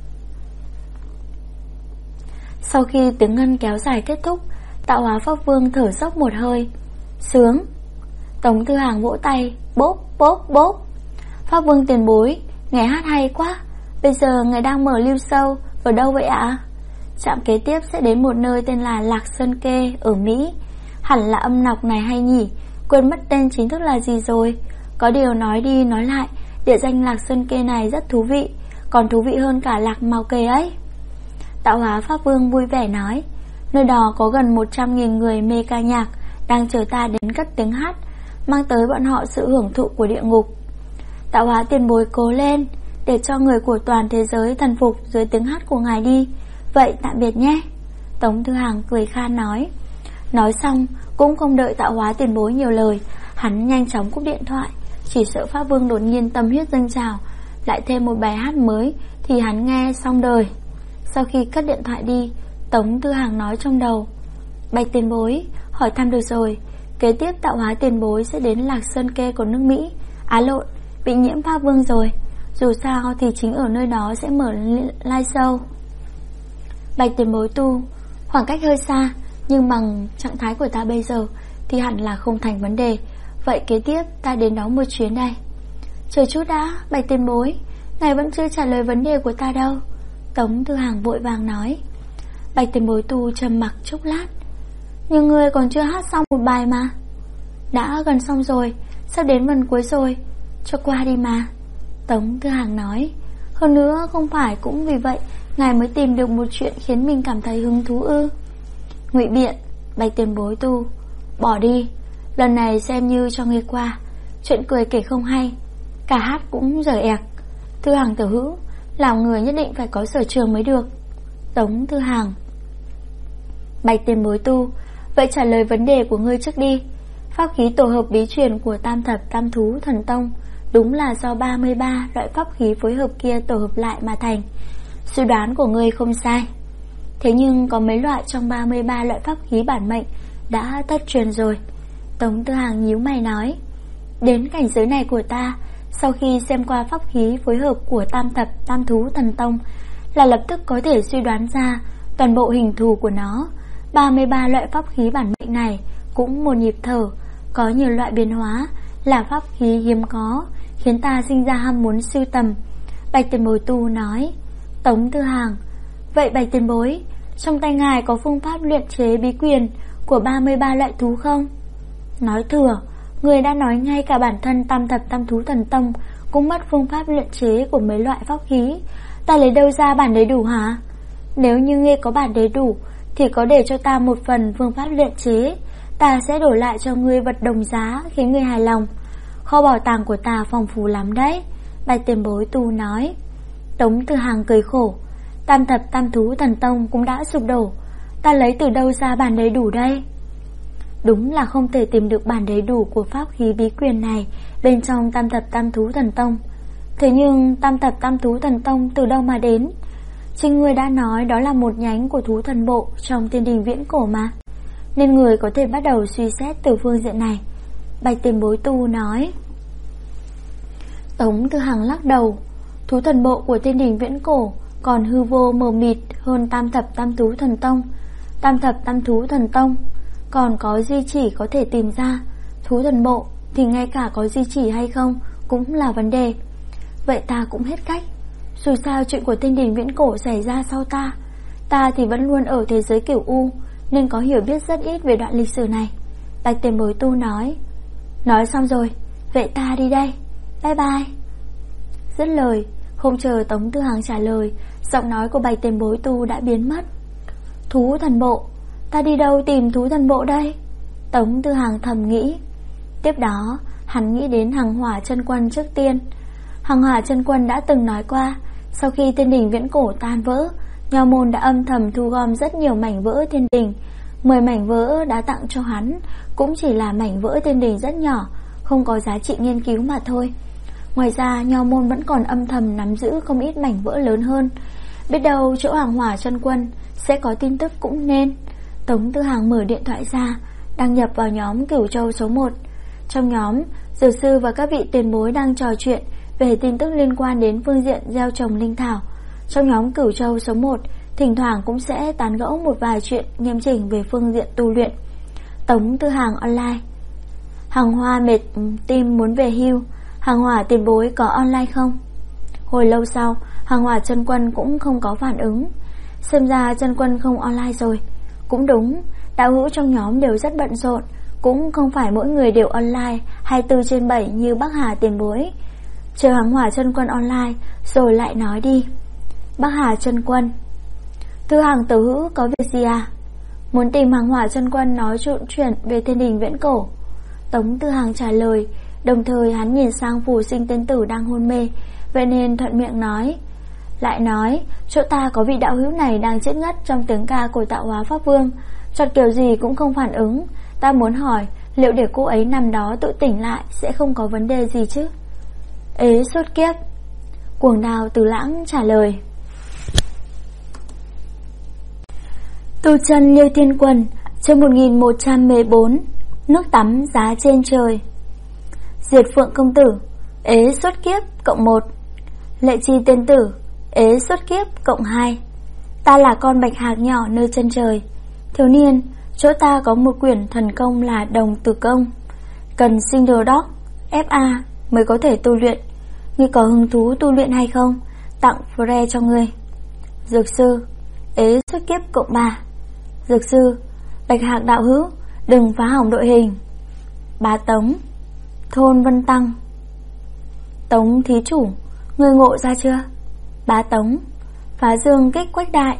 Sau khi tiếng ngân kéo dài kết thúc, tạo hóa pháp vương thở dốc một hơi. Sướng. Tống Tư Hàng vỗ tay, bốp bốp bốp. Pháp vương tiền bối, ngài hát hay quá. Bây giờ ngài đang mở lưu show ở đâu vậy ạ? Trạm kế tiếp sẽ đến một nơi tên là Lạc Sơn Kê ở Mỹ. Hẳn là âm nọc này hay nhỉ? Quên mất tên chính thức là gì rồi. Có điều nói đi nói lại, địa danh Lạc Sơn Kê này rất thú vị, còn thú vị hơn cả Lạc Mao Kê ấy. Tạo hóa pháp vương vui vẻ nói, nơi đó có gần 100.000 người mê ca nhạc, đang chờ ta đến cất tiếng hát, mang tới bọn họ sự hưởng thụ của địa ngục. Tạo hóa tiền bối cố lên, để cho người của toàn thế giới thần phục dưới tiếng hát của ngài đi. Vậy tạm biệt nhé. Tống Tư Hàng cười khan nói. Nói xong cũng không đợi tạo hóa tiền bối nhiều lời, hắn nhanh chóng cúp điện thoại. Chỉ sợ pháp vương đột nhiên tâm huyết dâng trào, lại thêm một bài hát mới thì hắn nghe xong đời. Sau khi cất điện thoại đi, Tống Tư Hàng nói trong đầu, Bạch tiền bối, hỏi thăm được rồi. Kế tiếp tạo hóa tiền bối sẽ đến Lạc Sơn Kê của nước Mỹ. Lộn, bị nhiễm pháp vương rồi. Dù sao thì chính ở nơi đó sẽ mở live show. Bạch tiền bối tu, khoảng cách hơi xa, nhưng bằng trạng thái của ta bây giờ thì hẳn là không thành vấn đề. Vậy kế tiếp ta đến đó một chuyến đây. Chờ chút đã, Bạch tiền bối, ngài vẫn chưa trả lời vấn đề của ta đâu. Tống Tư Hàng vội vàng nói. Bạch tiền bối tu trầm mặc chốc lát. Nhưng ngươi còn chưa hát xong một bài mà. Đã gần xong rồi, sắp đến phần cuối rồi, cho qua đi mà. Tống Tư Hàng nói. Hơn nữa không phải cũng vì vậy ngài mới tìm được một chuyện khiến mình cảm thấy hứng thú ư? Ngụy biện. Bạch tiền bối tu, bỏ đi, lần này xem như cho ngươi qua. Chuyện cười kể không hay, cả hát cũng dở ẹc. Tư Hàng tiểu hữu, làm người nhất định phải có sở trường mới được. Tống Tư Hàng. Bạch tiền bối tu, vậy trả lời vấn đề của ngươi trước đi. Pháp khí tổ hợp bí truyền của Tam Thập Tam Thú Thần Tông đúng là do 33 loại pháp khí phối hợp kia tổ hợp lại mà thành. Suy đoán của ngươi không sai. Thế nhưng có mấy loại trong 33 loại pháp khí bản mệnh đã thất truyền rồi. Tống Tư Hàng nhíu mày nói. Đến cảnh giới này của ta, sau khi xem qua pháp khí phối hợp của Tam Thập Tam Thú Thần Tông, là lập tức có thể suy đoán ra toàn bộ hình thù của nó. 33 loại pháp khí bản mệnh này cũng một nhịp thở, có nhiều loại biến hóa, là pháp khí hiếm có, khiến ta sinh ra ham muốn sưu tầm. Bạch tiền bối tu nói. Tống Tư Hàng. Vậy Bạch tiền bối, trong tay ngài có phương pháp luyện chế bí quyền của 33 loại thú không? Nói thừa, người đã nói ngay cả bản thân Tam Thập Tam Thú Thần Tông cũng mất phương pháp luyện chế của mấy loại pháp khí. Ta lấy đâu ra bản đầy đủ hả? Nếu như ngươi có bản đầy đủ thì có để cho ta một phần phương pháp luyện chế, ta sẽ đổi lại cho ngươi vật đồng giá khiến ngươi hài lòng. Kho bảo tàng của ta phong phú lắm đấy. Bạch tiền bối tu nói. Tống Tư Hàng cười khổ. Tam Thập Tam Thú Thần Tông cũng đã sụp đổ, ta lấy từ đâu ra bản đầy đủ đây? Đúng là không thể tìm được bản đầy đủ của pháp khí bí quyền này bên trong Tam Thập Tam Thú Thần Tông. Thế nhưng Tam Thập Tam Thú Thần Tông từ đâu mà đến? Chính người đã nói đó là một nhánh của thú thần bộ trong Tiên Đình viễn cổ mà, nên người có thể bắt đầu suy xét từ phương diện này. Bạch tiền bối tu nói. Tống Tư Hàng lắc đầu. Thú thần bộ của Tiên Đình viễn cổ còn hư vô mờ mịt hơn Tam Thập Tam Thú Thần Tông. Tam Thập Tam Thú Thần Tông còn có di chỉ có thể tìm ra, thú thần bộ thì ngay cả có di chỉ hay không cũng là vấn đề. Vậy ta cũng hết cách. Dù sao chuyện của Tiên Đình viễn cổ xảy ra sau ta thì vẫn luôn ở thế giới kiểu U, nên có hiểu biết rất ít về đoạn lịch sử này. Bạch Tiền Bối tu nói xong rồi, vậy ta đi đây, bye bye. Dứt lời, không chờ Tống Tư Hằng trả lời, giọng nói của Bạch Tiền Bối tu đã biến mất. Thú thần bộ, ta đi đâu tìm thú thần bộ đây? Tống Tư Hằng thầm nghĩ. Tiếp đó hắn nghĩ đến Hằng Hỏa Chân Quân trước tiên. Hằng Hỏa Chân Quân đã từng nói qua, sau khi thiên đình viễn cổ tan vỡ, Nho môn đã âm thầm thu gom rất nhiều mảnh vỡ thiên đình. 10 mảnh vỡ đã tặng cho hắn, cũng chỉ là mảnh vỡ thiên đình rất nhỏ, không có giá trị nghiên cứu mà thôi. Ngoài ra Nho môn vẫn còn âm thầm nắm giữ không ít mảnh vỡ lớn hơn. Biết đâu chỗ Hằng Hỏa Chân Quân sẽ có tin tức cũng nên. Tống Tư Hằng mở điện thoại ra, đăng nhập vào nhóm Cửu Châu số 1. Trong nhóm, dược sư và các vị tiền bối đang trò chuyện về tin tức liên quan đến phương diện gieo trồng linh thảo. Trong nhóm Cửu Châu số 1, thỉnh thoảng cũng sẽ tán gẫu một vài chuyện nghiêm chỉnh về phương diện tu luyện. Tống Tư Hằng online. Hằng Hoa mệt tim muốn về hưu, Hằng Hỏa tiền bối có online không? Hồi lâu sau, Hằng Hỏa Chân Quân cũng không có phản ứng. Xem ra Chân Quân không online rồi. Cũng đúng, đạo hữu trong nhóm đều rất bận rộn, cũng không phải mỗi người đều online 24/7 như Bắc Hà tiền bối. Chờ Hằng Hỏa Chân Quân online rồi lại nói đi. Bắc Hà Chân Quân: Tư Hằng tiểu hữu có việc gì à? Muốn tìm Hằng Hỏa Chân Quân nói chuyện về thiên đình viễn cổ. Tống Tư Hằng trả lời, đồng thời hắn nhìn sang Phù Sinh tiên tử đang hôn mê, vậy nên thuận miệng nói. Lại nói, chỗ ta có vị đạo hữu này đang chết ngất trong tiếng ca của Tạo Hóa Pháp Vương, chọt kiểu gì cũng không phản ứng. Ta muốn hỏi, liệu để cô ấy nằm đó tự tỉnh lại sẽ không có vấn đề gì chứ? Ế sốt kiếp. Cuồng Đào Từ Lãng trả lời. Tu chân Liêu Thiên Quần, chương 1114, nước tắm giá trên trời. Diệt Phượng công tử, ế xuất kiếp cộng 1. Lệ Chi tiên tử, ế xuất kiếp cộng 2. Ta là con bạch hạc nhỏ nơi chân trời. Thiếu niên, chỗ ta có một quyển thần công là Đồng Tử Công, cần single dog FA mới có thể tu luyện. Ngươi có hứng thú tu luyện hay không? Tặng free cho ngươi. Dược sư, ế xuất kiếp cộng 3. Dược sư, bạch hạc đạo hữu, đừng phá hỏng đội hình. Bá Tống, thôn Vân Tăng. Tống thí chủ, ngươi ngộ ra chưa? Bá Tống, phá dương kích Quách Đại.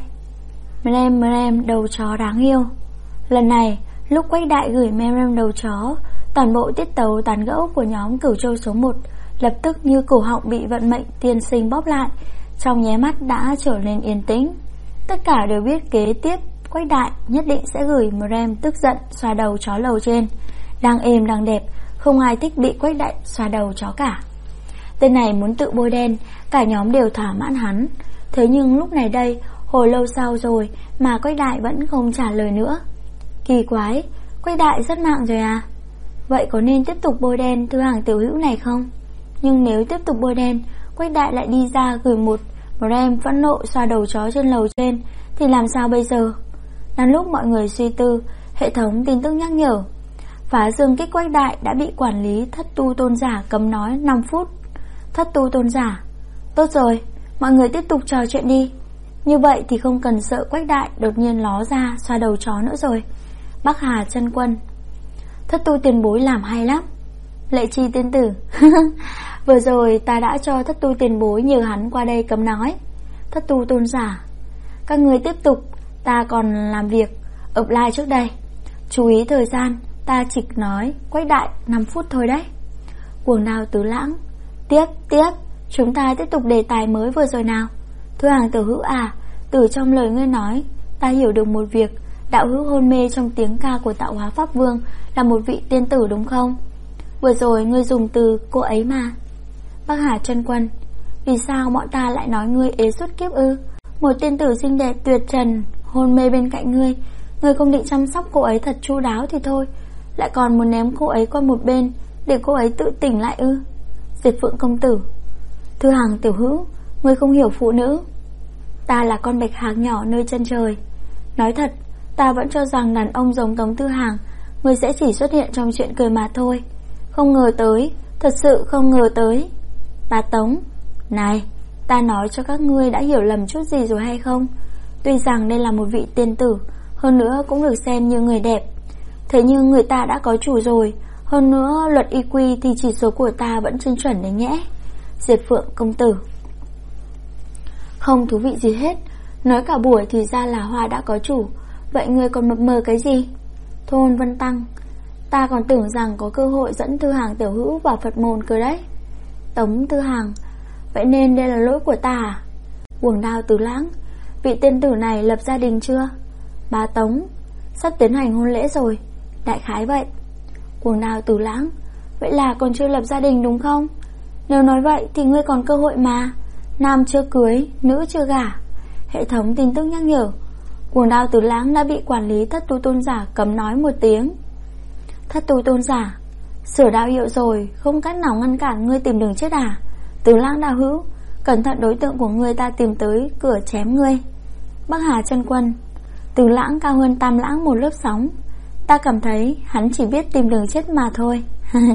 Mrem đầu chó đáng yêu. Lần này, lúc Quách Đại gửi mrem đầu chó, toàn bộ tiết tấu tán gẫu của nhóm Cửu Châu số 1 lập tức như cổ họng bị vận mệnh tiên sinh bóp lại, trong nháy mắt đã trở nên yên tĩnh. Tất cả đều biết kế tiếp Quách Đại nhất định sẽ gửi mrem tức giận xoa đầu chó lầu trên. Đang êm đang đẹp, không ai thích bị Quách Đại xoa đầu chó cả. Tên này muốn tự bôi đen, cả nhóm đều thỏa mãn hắn. Thế nhưng lúc này đây, hồi lâu sau rồi mà Quách Đại vẫn không trả lời nữa. Kỳ quái, Quách Đại rất mạng rồi à? Vậy có nên tiếp tục bôi đen Tư Hằng tiểu hữu này không? Nhưng nếu tiếp tục bôi đen, Quách Đại lại đi ra gửi một mrem phẫn nộ xoa đầu chó trên lầu trên, thì làm sao bây giờ? Đang lúc mọi người suy tư, hệ thống tin tức nhắc nhở phá dương kích Quách Đại đã bị quản lý Thất Tu Tôn Giả cấm nói 5 phút. Thất Tu Tôn Giả: tốt rồi, mọi người tiếp tục trò chuyện đi. Như vậy thì không cần sợ Quách Đại đột nhiên ló ra xoa đầu chó nữa rồi. Bắc Hà Chân Quân: Thất Tu tiền bối làm hay lắm. Lệ Chi tiên tử: vừa rồi ta đã cho Thất Tu tiền bối nhờ hắn qua đây cấm nói. Thất Tu Tôn Giả: các người tiếp tục, ta còn làm việc offline trước đây. Chú ý thời gian, ta chỉ nói Quách Đại 5 phút thôi đấy. Cuồng Đào Tứ Lãng: tiếp, chúng ta tiếp tục đề tài mới vừa rồi nào. Thưa Hàng tiểu hữu à, từ trong lời ngươi nói, ta hiểu được một việc. Đạo hữu hôn mê trong tiếng ca của Tạo Hóa Pháp Vương là một vị tiên tử đúng không? Vừa rồi ngươi dùng từ cô ấy mà. Bắc Hà Chân Quân: vì sao bọn ta lại nói ngươi ế xuất kiếp ư? Một tiên tử xinh đẹp tuyệt trần hôn mê bên cạnh ngươi, ngươi không định chăm sóc cô ấy thật chu đáo thì thôi, lại còn muốn ném cô ấy qua một bên để cô ấy tự tỉnh lại ư? Diệt Phượng công tử: Thưa Hằng tiểu hữu, ngươi không hiểu phụ nữ. Ta là con bạch hạc nhỏ nơi chân trời. Nói thật, ta vẫn cho rằng đàn ông giống Tống Tư Hằng, ngươi sẽ chỉ xuất hiện trong chuyện cười mà thôi. Không ngờ tới, thật sự không ngờ tới. Bá Tống: này, ta nói cho các ngươi đã hiểu lầm chút gì rồi hay không? Tuy rằng đây là một vị tiên tử, hơn nữa cũng được xem như người đẹp. Thế nhưng người ta đã có chủ rồi, hơn nữa luật IQ thì chỉ số của ta vẫn trên chuẩn đấy nhẽ. Diệt Phượng công tử. Không thú vị gì hết. Nói cả buổi thì ra là Hoa đã có chủ. Vậy ngươi còn mập mờ cái gì? Thôn Vân Tăng, ta còn tưởng rằng có cơ hội dẫn Thư Hàng tiểu hữu vào Phật môn cơ đấy. Tống Thư Hàng, vậy nên đây là lỗi của ta à? Cuồng Đao Tứ Lãng, vị tiên tử này lập gia đình chưa? Bá Tống, sắp tiến hành hôn lễ rồi. Đại khái vậy. Cuồng Đao Tứ Lãng, vậy là còn chưa lập gia đình đúng không? Nếu nói vậy thì ngươi còn cơ hội mà. Nam chưa cưới, nữ chưa gả. Hệ thống tin tức nhắc nhở, Cuồng Đao Tứ Lãng đã bị quản lý Thất Tu Tôn Giả cấm nói một tiếng. Thất Tu Tôn Giả, sửa đạo hiệu rồi, không cách nào ngăn cản ngươi tìm đường chết à? Tứ Lãng đạo hữu, cẩn thận đối tượng của ngươi ta tìm tới cửa chém ngươi. Bắc Hà Chân Quân, Tứ Lãng cao hơn Tam Lãng một lớp sóng. Ta cảm thấy hắn chỉ biết tìm đường chết mà thôi.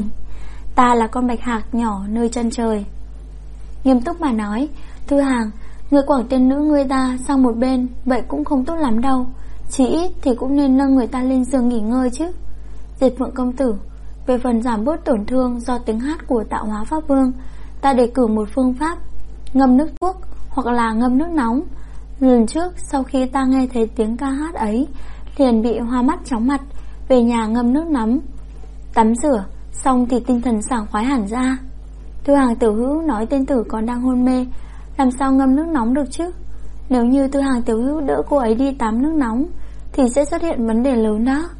Ta là con bạch hạc nhỏ nơi chân trời. Nghiêm túc mà nói, Thư Hàng, người quảng tiên nữ người ta sang một bên, vậy cũng không tốt lắm đâu. Chỉ ít thì cũng nên nâng người ta lên giường nghỉ ngơi chứ. Diệt Phượng công tử, về phần giảm bớt tổn thương do tiếng hát của Tạo Hóa Pháp Vương, ta đề cử một phương pháp: ngâm nước thuốc hoặc là ngâm nước nóng. Lần trước sau khi ta nghe thấy tiếng ca hát ấy, liền bị hoa mắt chóng mặt. Về nhà ngâm nước nóng, tắm rửa xong thì tinh thần sảng khoái hẳn ra. Thư Hàng tiểu hữu nói tên tử còn đang hôn mê, làm sao ngâm nước nóng được chứ? Nếu như Thư Hàng tiểu hữu đỡ cô ấy đi tắm nước nóng thì sẽ xuất hiện vấn đề lớn đó.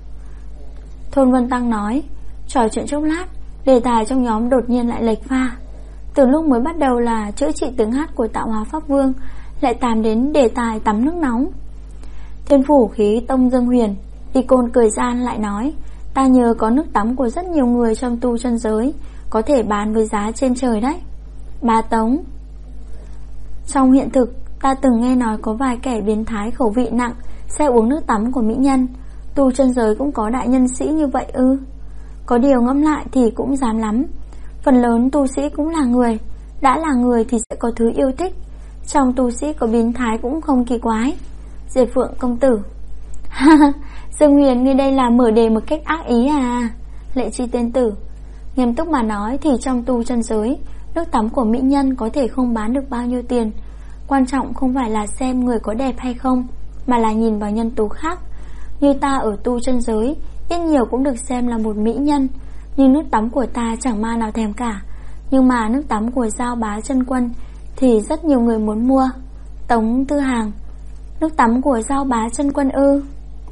Thôn Vân Tăng nói. Trò chuyện chốc lát, đề tài trong nhóm đột nhiên lại lệch pha. Từ lúc mới bắt đầu là chữa trị tiếng hát của Tạo Hóa Pháp Vương, lại tàm đến đề tài tắm nước nóng. Thiên Phủ Khí Tông Dương Huyền, Y Côn cười gian lại nói, ta nhớ có nước tắm của rất nhiều người trong tu chân giới, có thể bán với giá trên trời đấy. Bá Tống, trong hiện thực ta từng nghe nói có vài kẻ biến thái khẩu vị nặng sẽ uống nước tắm của mỹ nhân. Tu chân giới cũng có đại nhân sĩ như vậy ư? Có điều ngẫm lại thì cũng dám lắm. Phần lớn tu sĩ cũng là người, đã là người thì sẽ có thứ yêu thích. Trong tu sĩ có biến thái cũng không kỳ quái. Diệp Phượng công tử. Dương Huyền, ngươi đây là mở đề một cách ác ý à? Lệ Chi tiên tử, nghiêm túc mà nói thì trong tu chân giới, nước tắm của mỹ nhân có thể không bán được bao nhiêu tiền. Quan trọng không phải là xem người có đẹp hay không, mà là nhìn vào nhân tố khác. Như ta ở tu chân giới, ít nhiều cũng được xem là một mỹ nhân, nhưng nước tắm của ta chẳng ma nào thèm cả. Nhưng mà nước tắm của Giao Bá Chân Quân thì rất nhiều người muốn mua. Tống Tư Hàng, nước tắm của Giao Bá Chân Quân ư?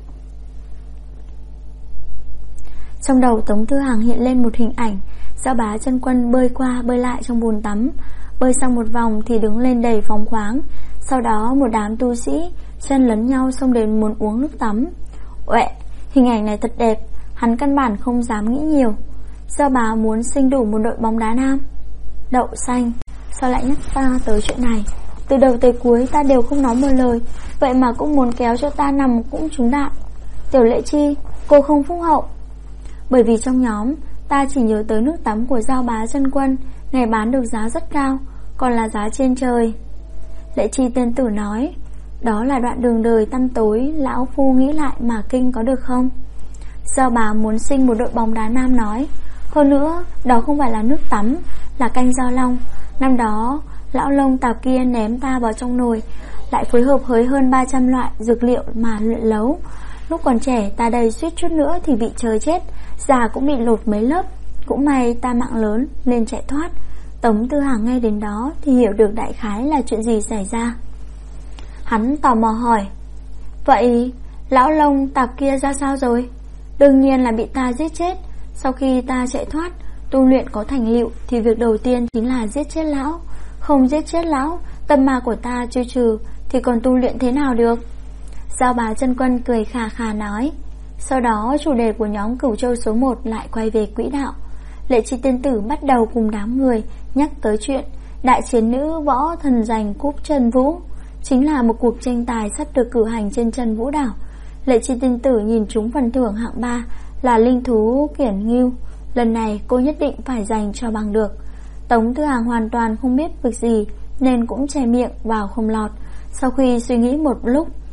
Trong đầu Tống Tư Hàng hiện lên một hình ảnh Giao Bá Chân Quân bơi qua bơi lại trong bồn tắm, bơi xong một vòng thì đứng lên đầy phóng khoáng. Sau đó một đám tu sĩ chen lấn nhau xông đến muốn uống nước tắm. Uệ, hình ảnh này thật đẹp. Hắn căn bản không dám nghĩ nhiều. Giao Bá muốn sinh đủ một đội bóng đá nam. Đậu xanh, sao lại nhắc ta tới chuyện này? Từ đầu tới cuối ta đều không nói một lời, vậy mà cũng muốn kéo cho ta nằm cũng trúng đạn. Tiểu Lệ Chi, cô không phúc hậu. Bởi vì trong nhóm ta chỉ nhớ tới nước tắm của Giao Bá Chân Quân, ngày bán được giá rất cao, còn là giá trên trời. Lệ Chi tiên tử nói, đó là đoạn đường đời tăm tối, lão phu nghĩ lại mà kinh có được không? Giao Bá muốn sinh một đội bóng đá nam nói, hơn nữa đó không phải là nước tắm, là canh giao long. Năm đó lão lông tạp kia ném ta vào trong nồi, lại phối hợp với hơn 300 loại dược liệu mà luyện nấu. Lúc còn trẻ ta đầy suýt chút nữa thì bị trời chết, già cũng bị lột mấy lớp. Cũng may ta mạng lớn nên chạy thoát. Tống Tư Hàng nghe đến đó thì hiểu được đại khái là chuyện gì xảy ra. Hắn tò mò hỏi, vậy lão lông tạp kia ra sao rồi? Đương nhiên là bị ta giết chết. Sau khi ta chạy thoát, tu luyện có thành tựu thì việc đầu tiên chính là giết chết lão. Không giết chết lão, tâm ma của ta chưa trừ thì còn tu luyện thế nào được? Giao Bá Chân Quân cười khà khà nói. Sau đó chủ đề của nhóm Cửu Châu số 1 lại quay về quỹ đạo. Lệ Chi tiên tử bắt đầu cùng đám người nhắc tới chuyện đại chiến nữ võ thần giành cúp Trần Vũ, chính là một cuộc tranh tài sắp được cử hành trên Trần Vũ đảo. Lệ Chi tiên tử nhìn trúng phần thưởng hạng 3 là linh thú kiển ngưu, lần này cô nhất định phải giành cho bằng được. Tống Tư Hàng hoàn toàn không biết việc gì nên cũng che miệng vào không lọt. Sau khi suy nghĩ một lúc,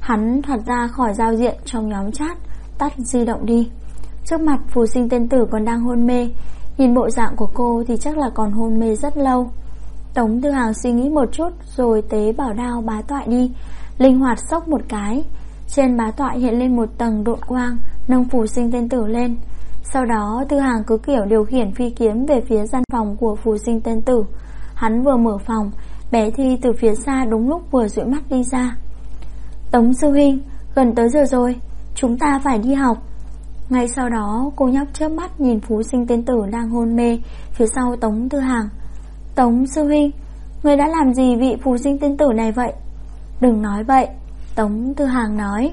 Hắn thoát ra khỏi giao diện trong nhóm chat, tắt di động đi. Trước mặt phù sinh tên tử còn đang hôn mê. Nhìn bộ dạng của cô thì chắc là còn hôn mê rất lâu. Tống Tư Hàng suy nghĩ một chút rồi tế bảo đao bá toại đi, linh hoạt xốc một cái. Trên bá toại hiện lên một tầng độn quang, nâng phù sinh tên tử lên. Sau đó Tư Hàng cứ kiểu điều khiển phi kiếm về phía gian phòng của phù sinh tên tử. Hắn vừa mở phòng, bé Thi từ phía xa đúng lúc vừa dụi mắt đi ra. Tống sư huynh, gần tới giờ rồi, chúng ta phải đi học. Ngay sau đó cô nhóc chớp mắt nhìn phù sinh tên tử đang hôn mê phía sau Tống Tư Hàng. Tống sư huynh, người đã làm gì vị phù sinh tên tử này vậy? Đừng nói vậy, Tống Tư Hàng nói.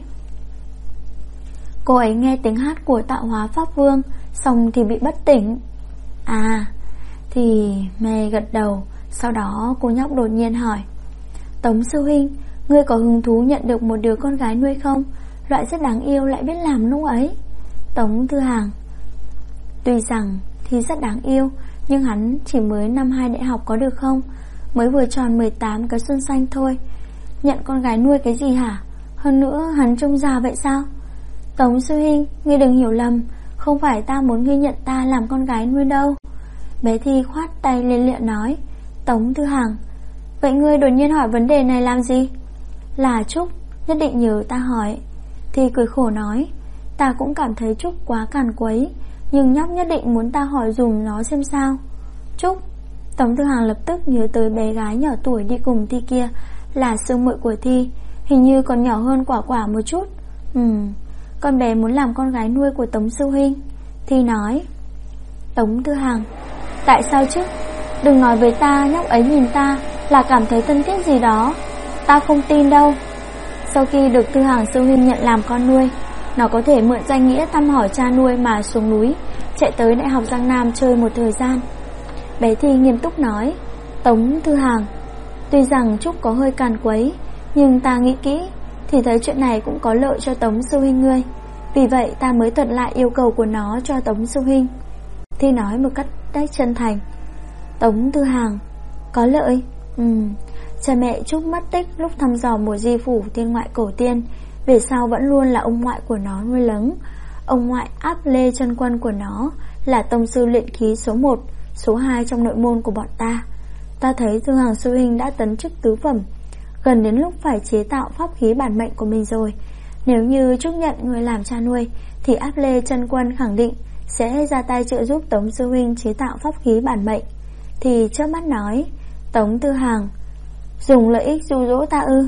Cô ấy nghe tiếng hát của Tạo Hóa Pháp Vương, xong thì bị bất tỉnh. À, thì mẹ gật đầu. Sau đó cô nhóc đột nhiên hỏi, Tống sư huynh, ngươi có hứng thú nhận được một đứa con gái nuôi không? Loại rất đáng yêu lại biết làm lúc ấy. Tống Tư Hàng: Tuy rằng thì rất đáng yêu, nhưng hắn chỉ mới năm 2 đại học có được không? Mới vừa tròn 18 cái xuân xanh thôi. Nhận con gái nuôi cái gì hả? Hơn nữa hắn trông già vậy sao? Tống sư huynh, ngươi đừng hiểu lầm, không phải ta muốn ngươi nhận ta làm con gái nuôi đâu. Bé Thi khoát tay lên lịa nói. Tống Tư Hàng: Vậy ngươi đột nhiên hỏi vấn đề này làm gì? Là Trúc nhất định nhớ ta hỏi. Thi cười khổ nói. Ta cũng cảm thấy Trúc quá càn quấy, nhưng nhóc nhất định muốn ta hỏi dùm nó xem sao. Trúc. Tống Tư Hàng lập tức nhớ tới bé gái nhỏ tuổi đi cùng Thi kia, là sư muội của Thi, hình như còn nhỏ hơn Quả Quả một chút. Con bé muốn làm con gái nuôi của Tống sư huynh. Thi nói. Tống Tư Hàng: Tại sao chứ? Đừng nói với ta nhóc ấy nhìn ta là cảm thấy thân thiết gì đó. Ta không tin đâu. Sau khi được Tư Hàng sư huynh nhận làm con nuôi, nó có thể mượn danh nghĩa thăm hỏi cha nuôi mà xuống núi, chạy tới Đại học Giang Nam chơi một thời gian. Bé Thi nghiêm túc nói. Tống Tư Hàng: Tuy rằng Trúc có hơi càn quấy, nhưng ta nghĩ kỹ thì thấy chuyện này cũng có lợi cho Tống sư huynh ngươi. Vì vậy ta mới thuật lại yêu cầu của nó cho Tống sư huynh. Thi nói một cách rất chân thành. Tống Tư Hàng: Có lợi? Cha mẹ Trúc mất tích lúc thăm dò mùa di phủ tiên ngoại cổ tiên, về sau vẫn luôn là ông ngoại của nó nuôi lớn. Ông ngoại Áp Lê Chân Quân của nó là tông sư luyện khí số 1, số 2 trong nội môn của bọn ta. Ta thấy Tư Hàng sư huynh đã tấn chức tứ phẩm, gần đến lúc phải chế tạo pháp khí bản mệnh của mình rồi. Nếu như Trúc nhận người làm cha nuôi, thì Áp Lê Chân Quân khẳng định sẽ ra tay trợ giúp Tống sư huynh chế tạo pháp khí bản mệnh. Thì chớp mắt nói. Tống Tư Hàng: Dùng lợi ích dụ dỗ ta ư?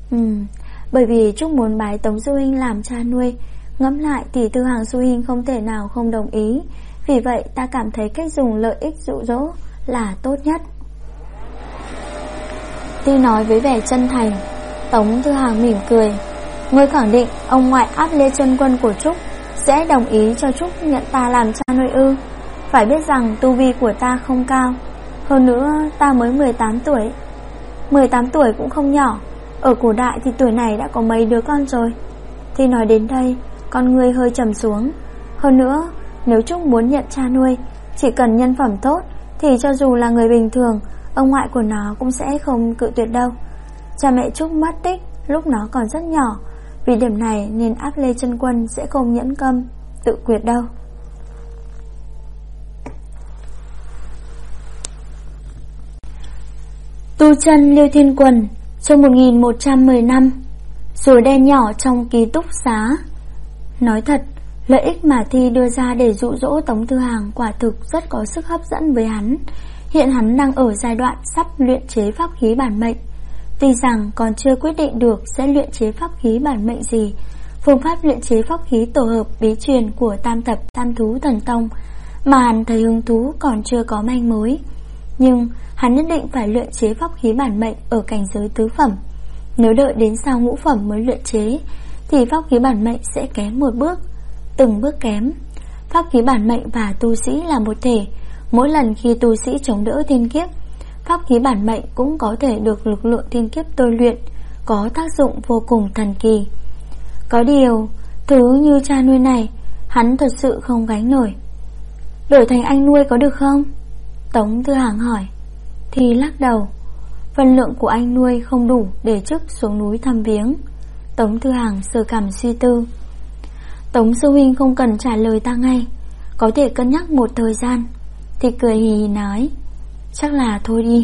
Bởi vì Trúc muốn bái Tống sư huynh làm cha nuôi. Ngẫm lại thì Tư Hàng sư huynh không thể nào không đồng ý. Vì vậy ta cảm thấy cách dùng lợi ích dụ dỗ là tốt nhất. Thi nói với vẻ chân thành. Tống Tư Hàng mỉm cười. Ngươi khẳng định ông ngoại Áp Lê Chân Quân của Trúc sẽ đồng ý cho Trúc nhận ta làm cha nuôi ư? Phải biết rằng tu vi của ta không cao, hơn nữa ta mới 18 tuổi. 18 tuổi cũng không nhỏ. Ở cổ đại thì tuổi này đã có mấy đứa con rồi. Thi nói đến đây, con người hơi trầm xuống. Hơn nữa, nếu Trúc muốn nhận cha nuôi, chỉ cần nhân phẩm tốt, thì cho dù là người bình thường, ông ngoại của nó cũng sẽ không cự tuyệt đâu. Cha mẹ Trúc mất tích lúc nó còn rất nhỏ, vì điểm này nên Áp Lê Chân Quân sẽ không nhẫn câm tự quyết đâu. Tu chân Liêu Thiên Quần, chương 1110 năm. Rùa đen nhỏ trong ký túc xá. Nói thật, lợi ích mà Thi đưa ra để dụ dỗ Tống Tư Hàng quả thực rất có sức hấp dẫn với hắn. Hiện hắn đang ở giai đoạn sắp luyện chế pháp khí bản mệnh. Tuy rằng còn chưa quyết định được sẽ luyện chế pháp khí bản mệnh gì, phương pháp luyện chế pháp khí tổ hợp bí truyền của Tam Thập Tam Thú Thần Tông mà hắn thấy hứng thú còn chưa có manh mối. Nhưng hắn nhất định phải luyện chế pháp khí bản mệnh ở cảnh giới tứ phẩm. Nếu đợi đến sau ngũ phẩm mới luyện chế thì pháp khí bản mệnh sẽ kém một bước, từng bước kém. Pháp khí bản mệnh và tu sĩ là một thể. Mỗi lần khi tu sĩ chống đỡ thiên kiếp, pháp khí bản mệnh cũng có thể được lực lượng thiên kiếp tôi luyện, có tác dụng vô cùng thần kỳ. Có điều, thứ như cha nuôi này, hắn thật sự không gánh nổi. Đổi thành anh nuôi có được không? Tống Tư Hàng hỏi. Thì lắc đầu. Phân lượng của anh nuôi không đủ để chức xuống núi thăm viếng. Tống Thư Hàng sờ cằm suy tư. Tống sư huynh không cần trả lời ta ngay, có thể cân nhắc một thời gian. Thì cười hì hì nói, chắc là thôi đi.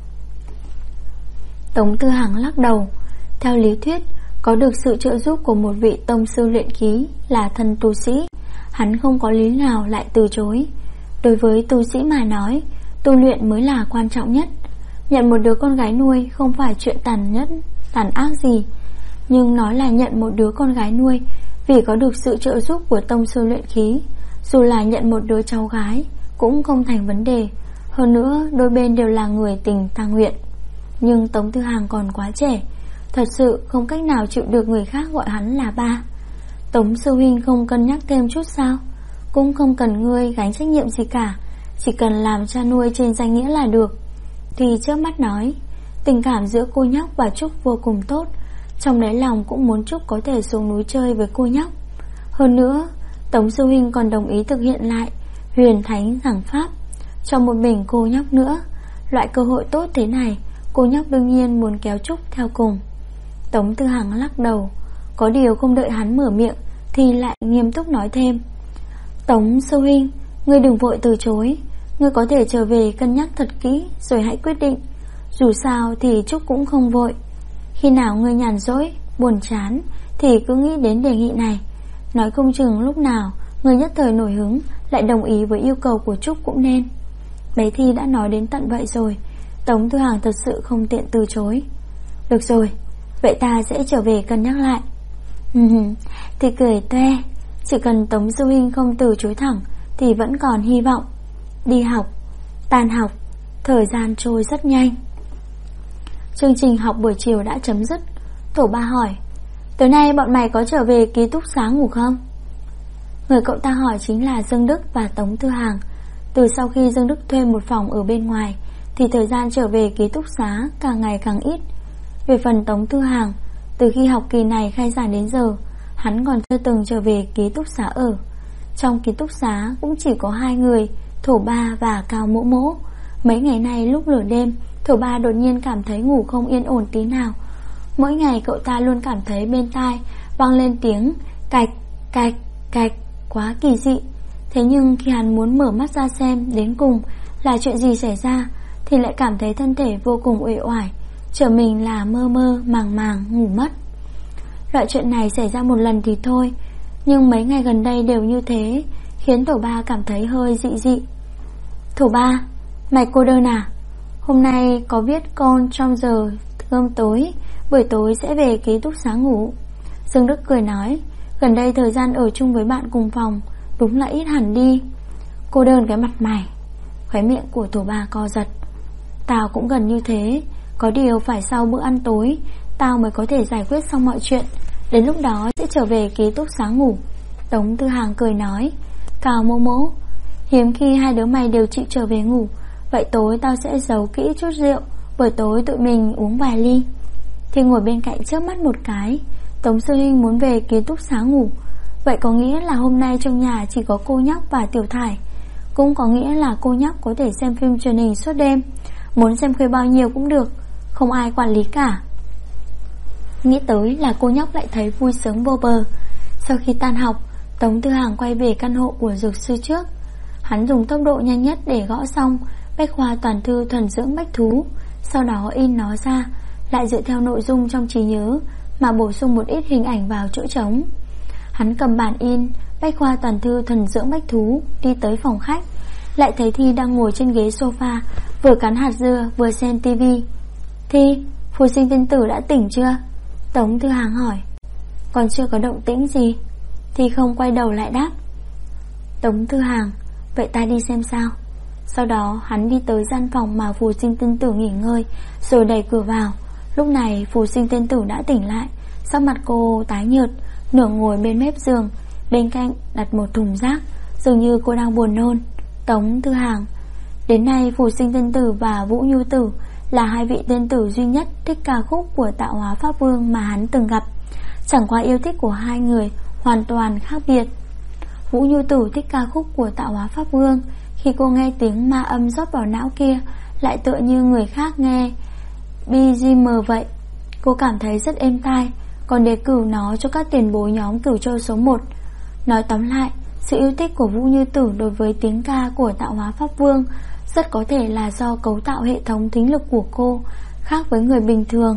Tống Thư Hàng lắc đầu. Theo lý thuyết, có được sự trợ giúp của một vị tông sư luyện khí là thần tu sĩ, hắn không có lý nào lại từ chối. Đối với tu sĩ mà nói, tu luyện mới là quan trọng nhất. Nhận một đứa con gái nuôi không phải chuyện tàn ác gì, nhưng nói là nhận một đứa con gái nuôi vì có được sự trợ giúp của tông sư luyện khí, dù là nhận một đứa cháu gái cũng không thành vấn đề. Hơn nữa đôi bên đều là người tình ta nguyện. Nhưng Tống Thư Hàng còn quá trẻ, thật sự không cách nào chịu được người khác gọi hắn là ba. Tống sư huynh không cân nhắc thêm chút sao? Cũng không cần ngươi gánh trách nhiệm gì cả, chỉ cần làm cha nuôi trên danh nghĩa là được. Thì trước mắt nói, tình cảm giữa cô nhóc và Trúc vô cùng tốt, trong đáy lòng cũng muốn Trúc có thể xuống núi chơi với cô nhóc. Hơn nữa, Tống sư huynh còn đồng ý thực hiện lại huyền thánh giảng pháp cho một mình cô nhóc nữa. Loại cơ hội tốt thế này, cô nhóc đương nhiên muốn kéo Trúc theo cùng. Tống Thư Hàng lắc đầu, có điều không đợi hắn mở miệng thì lại nghiêm túc nói thêm. Tống sư huynh, ngươi đừng vội từ chối, ngươi có thể trở về cân nhắc thật kỹ rồi hãy quyết định. Dù sao thì Trúc cũng không vội. Khi nào ngươi nhàn rỗi, buồn chán thì cứ nghĩ đến đề nghị này. Nói không chừng lúc nào ngươi nhất thời nổi hứng lại đồng ý với yêu cầu của Trúc cũng nên. Bé Thi đã nói đến tận vậy rồi, Tống Thư Hàng thật sự không tiện từ chối. Được rồi, vậy ta sẽ trở về cân nhắc lại. Thì cười toe, chỉ cần Tống sư huynh không từ chối thẳng thì vẫn còn hy vọng. Đi học, tan học, thời gian trôi rất nhanh. Chương trình học buổi chiều đã chấm dứt. Thổ Ba hỏi, tối nay bọn mày có trở về ký túc xá ngủ không? Người cậu ta hỏi chính là Dương Đức và Tống Thư Hàng. Từ sau khi Dương Đức thuê một phòng ở bên ngoài thì thời gian trở về ký túc xá càng ngày càng ít. Về phần Tống Thư Hàng, từ khi học kỳ này khai giảng đến giờ, hắn còn chưa từng trở về ký túc xá ở. Trong ký túc xá cũng chỉ có hai người, Thổ Ba và Cao Mỗ Mỗ. Mấy ngày nay lúc nửa đêm, Thổ Ba đột nhiên cảm thấy ngủ không yên ổn tí nào. Mỗi ngày cậu ta luôn cảm thấy bên tai vang lên tiếng cạch, cạch, cạch, quá kỳ dị. Thế nhưng khi hắn muốn mở mắt ra xem đến cùng là chuyện gì xảy ra thì lại cảm thấy thân thể vô cùng uể oải, trở mình là mơ mơ màng màng ngủ mất. Loại chuyện này xảy ra một lần thì thôi, nhưng mấy ngày gần đây đều như thế, khiến Thổ Ba cảm thấy hơi dị dị. Thổ Ba, mày cô đơn à? Hôm nay có biết con trong giờ cơm tối, buổi tối sẽ về ký túc xá ngủ. Dương Đức cười nói, gần đây thời gian ở chung với bạn cùng phòng đúng là ít hẳn đi. Cô đơn cái mặt mày. Khóe miệng của Thổ Ba co giật. Tao cũng gần như thế, có điều phải sau bữa ăn tối tao mới có thể giải quyết xong mọi chuyện. Đến lúc đó sẽ trở về ký túc xá ngủ. Tống Thư Hàng cười nói, Cao Mỗ Mỗ, hiếm khi hai đứa mày đều chịu trở về ngủ, vậy tối tao sẽ giấu kỹ chút rượu, buổi tối tụi mình uống vài ly. Thì ngồi bên cạnh chớp mắt một cái, Tống sư huynh muốn về ký túc xá ngủ. Vậy có nghĩa là hôm nay trong nhà chỉ có cô nhóc và Tiểu Thải. Cũng có nghĩa là cô nhóc có thể xem phim truyền hình suốt đêm, muốn xem khuya bao nhiêu cũng được, không ai quản lý cả. Nghĩ tới là cô nhóc lại thấy vui sướng vô bờ. Sau khi tan học, Tống Thư Hàng quay về căn hộ của dược sư trước. Hắn dùng tốc độ nhanh nhất để gõ xong bách khoa toàn thư thuần dưỡng bách thú, sau đó in nó ra, lại dựa theo nội dung trong trí nhớ mà bổ sung một ít hình ảnh vào chỗ trống. Hắn cầm bản in bách khoa toàn thư thuần dưỡng bách thú, đi tới phòng khách, lại thấy Thi đang ngồi trên ghế sofa, vừa cắn hạt dưa vừa xem tivi. Thi, phù sinh tiên tử đã tỉnh chưa? Tống Thư Hàng hỏi. Còn chưa có động tĩnh gì. Thi không quay đầu lại đáp. Tống Thư Hàng, vậy ta đi xem sao. Sau đó hắn đi tới gian phòng mà phù sinh tiên tử nghỉ ngơi, rồi đẩy cửa vào. Lúc này phù sinh tiên tử đã tỉnh lại, sắc mặt cô tái nhợt, nửa ngồi bên mép giường, bên cạnh đặt một thùng rác, dường như cô đang buồn nôn. Tống Thư Hàng, đến nay phù sinh tiên tử và Vũ Nhu Tử là hai vị tiên tử duy nhất thích ca khúc của Tạo Hóa Pháp Vương mà hắn từng gặp. Chẳng qua yêu thích của hai người hoàn toàn khác biệt. Vũ Nhu Tử thích ca khúc của Tạo Hóa Pháp Vương, khi cô nghe tiếng ma âm rót vào não kia, lại tựa như người khác nghe BGM vậy. Cô cảm thấy rất êm tai, còn đề cử nó cho các tiền bối nhóm Cửu Châu số 1. Nói tóm lại, sự yêu thích của Vũ Như Tử đối với tiếng ca của Tạo Hóa Pháp Vương rất có thể là do cấu tạo hệ thống thính lực của cô khác với người bình thường.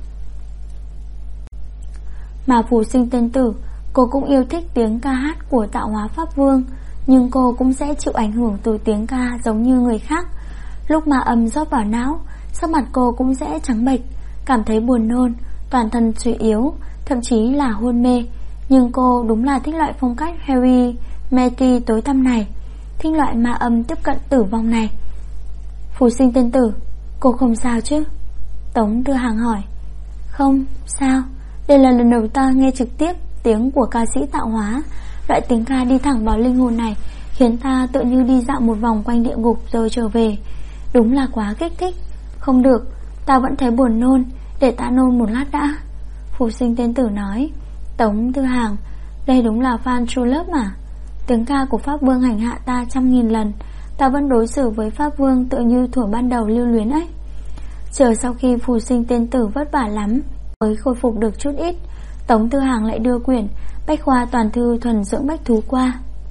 Mà Phù Sinh Tiên Tử, cô cũng yêu thích tiếng ca hát của Tạo Hóa Pháp Vương, nhưng cô cũng sẽ chịu ảnh hưởng từ tiếng ca giống như người khác. Lúc mà âm rót vào não, sắc mặt cô cũng sẽ trắng bệch, cảm thấy buồn nôn, toàn thân suy yếu, thậm chí là hôn mê. Nhưng cô đúng là thích loại phong cách Harry Meti tối tăm này, thích loại ma âm tiếp cận tử vong này. Phù Sinh Tiên Tử, cô không sao chứ? Tống Tư Hàng hỏi. Không sao, đây là lần đầu ta nghe trực tiếp tiếng của ca sĩ Tạo Hóa. Loại tiếng ca đi thẳng vào linh hồn này khiến ta tự như đi dạo một vòng quanh địa ngục rồi trở về. Đúng là quá kích thích. Không được, ta vẫn thấy buồn nôn, để ta nôn một lát đã. Phù Sinh Tiên Tử nói. Tống Tư Hàng, đây đúng là fan true love mà. Tiếng ca của Pháp Vương hành hạ ta 100.000 lần, ta vẫn đối xử với Pháp Vương tựa như thuở ban đầu lưu luyến ấy. Chờ sau khi Phù Sinh Tiên Tử vất vả lắm mới khôi phục được chút ít, Tống Tư Hàng lại đưa quyển Bách khoa toàn thư thuần dưỡng bách thú qua.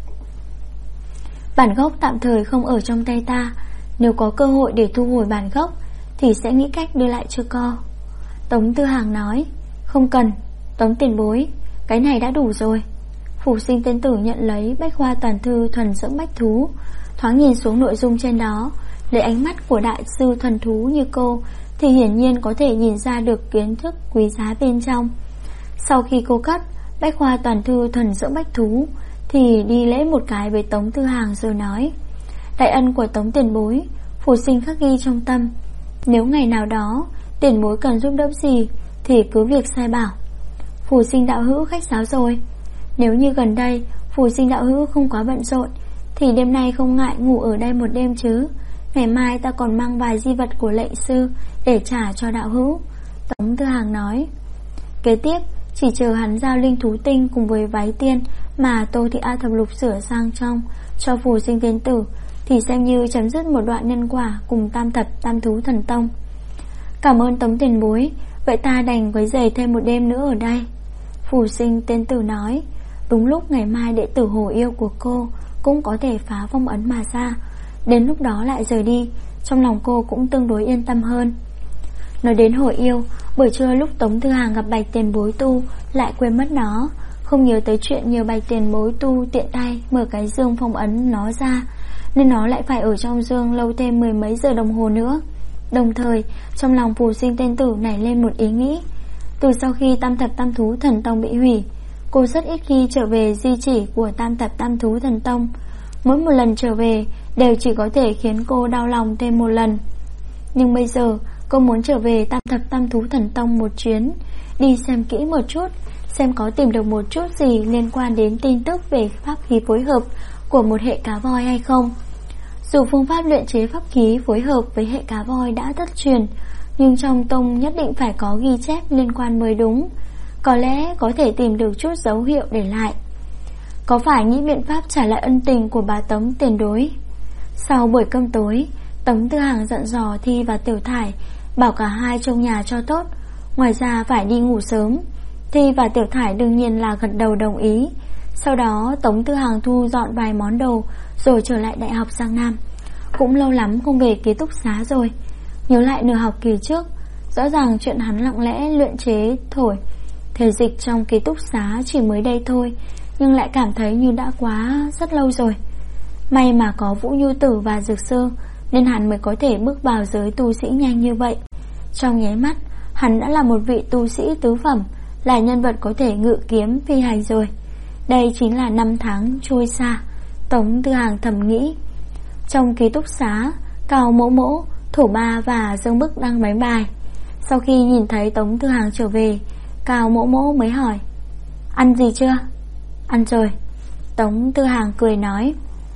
Bản gốc tạm thời không ở trong tay ta, nếu có cơ hội để thu hồi bản gốc thì sẽ nghĩ cách đưa lại cho co. Tống Tư Hàng nói. Không cần, Tống tiền bối, cái này đã đủ rồi. Phù Sinh Tiên Tử nhận lấy Bách khoa toàn thư thuần dưỡng bách thú, thoáng nhìn xuống nội dung trên đó. Lấy ánh mắt của đại sư thuần thú như cô thì hiển nhiên có thể nhìn ra được kiến thức quý giá bên trong. Sau khi cô cất Bách khoa toàn thư thuần dưỡng bách thú thì đi lễ một cái với Tống Tư Hàng rồi nói. Đại ân của Tống tiền bối, Phù Sinh khắc ghi trong tâm. Nếu ngày nào đó tiền bối cần giúp đỡ gì thì cứ việc sai bảo. Phù Sinh đạo hữu khách sáo rồi. Nếu như gần đây Phù Sinh đạo hữu không quá bận rộn thì đêm nay không ngại ngủ ở đây một đêm chứ. Ngày mai ta còn mang vài di vật của lệnh sư để trả cho đạo hữu. Tống Tư Hàng nói. Kế tiếp chỉ chờ hắn giao linh thú tinh cùng với váy tiên mà Tô Thị A Thập Lục sửa sang trong cho Phù Sinh Tiên Tử thì xem như chấm dứt một đoạn nhân quả cùng tam thập tam thú thần tông. Cảm ơn Tống tiền bối, vậy ta đành quấy rầy thêm một đêm nữa ở đây. Phù Sinh Tiên Tử nói. Đúng lúc ngày mai đệ tử Hồ Yêu của cô cũng có thể phá phong ấn mà ra, đến lúc đó lại rời đi, trong lòng cô cũng tương đối yên tâm hơn. Nói đến Hồ Yêu, buổi trưa lúc Tống Tư Hàng gặp Bạch tiền bối tu lại quên mất nó, không nhớ tới chuyện nhờ Bạch tiền bối tu tiện tay mở cái dương phong ấn nó ra, nên nó lại phải ở trong dương lâu thêm 10 mấy giờ đồng hồ nữa. Đồng thời trong lòng Phù Sinh Tiên Tử nảy lên một ý nghĩ. Từ sau khi tam thập tam thú thần tông bị hủy, cô rất ít khi trở về di chỉ của tam thập tam thú thần tông. Mỗi một lần trở về đều chỉ có thể khiến cô đau lòng thêm một lần. Nhưng bây giờ cô muốn trở về tam thập tam thú thần tông một chuyến, đi xem kỹ một chút, xem có tìm được một chút gì liên quan đến tin tức về pháp khí phối hợp của một hệ cá voi hay không. Dù phương pháp luyện chế pháp khí phối hợp với hệ cá voi đã thất truyền, nhưng trong tông nhất định phải có ghi chép liên quan mới đúng. Có lẽ có thể tìm được chút dấu hiệu để lại. Có phải nghĩ biện pháp trả lại ân tình của bà Tống tiền đối. Sau buổi cơm tối, Tống Tư Hàng dặn dò Thi và Tiểu Thải bảo cả hai trông nhà cho tốt, ngoài ra phải đi ngủ sớm. Thi và Tiểu Thải đương nhiên là gật đầu đồng ý. Sau đó Tống Tư Hàng thu dọn vài món đồ rồi trở lại Đại học Giang Nam. Cũng lâu lắm không về ký túc xá rồi. Nhớ lại nửa học kỳ trước, rõ ràng chuyện hắn lặng lẽ luyện chế thổi thể dịch trong ký túc xá chỉ mới đây thôi, nhưng lại cảm thấy như đã quá rất lâu rồi. May mà có Vũ Như Tử và Dược Sư nên hắn mới có thể bước vào giới tu sĩ nhanh như vậy. Trong nháy mắt hắn đã là một vị tu sĩ tứ phẩm, là nhân vật có thể ngự kiếm phi hành rồi. Đây chính là 5 tháng trôi xa, Tống Tư Hàng thầm nghĩ. Trong ký túc xá, Cao Mỗ Mỗ, Thổ Ba và Dương Bức đang đánh bài. Sau khi nhìn thấy Tống Tư Hàng trở về, Cao Mỗ Mỗ mới hỏi: Ăn gì chưa? Ăn rồi, Tống Tư Hàng cười nói.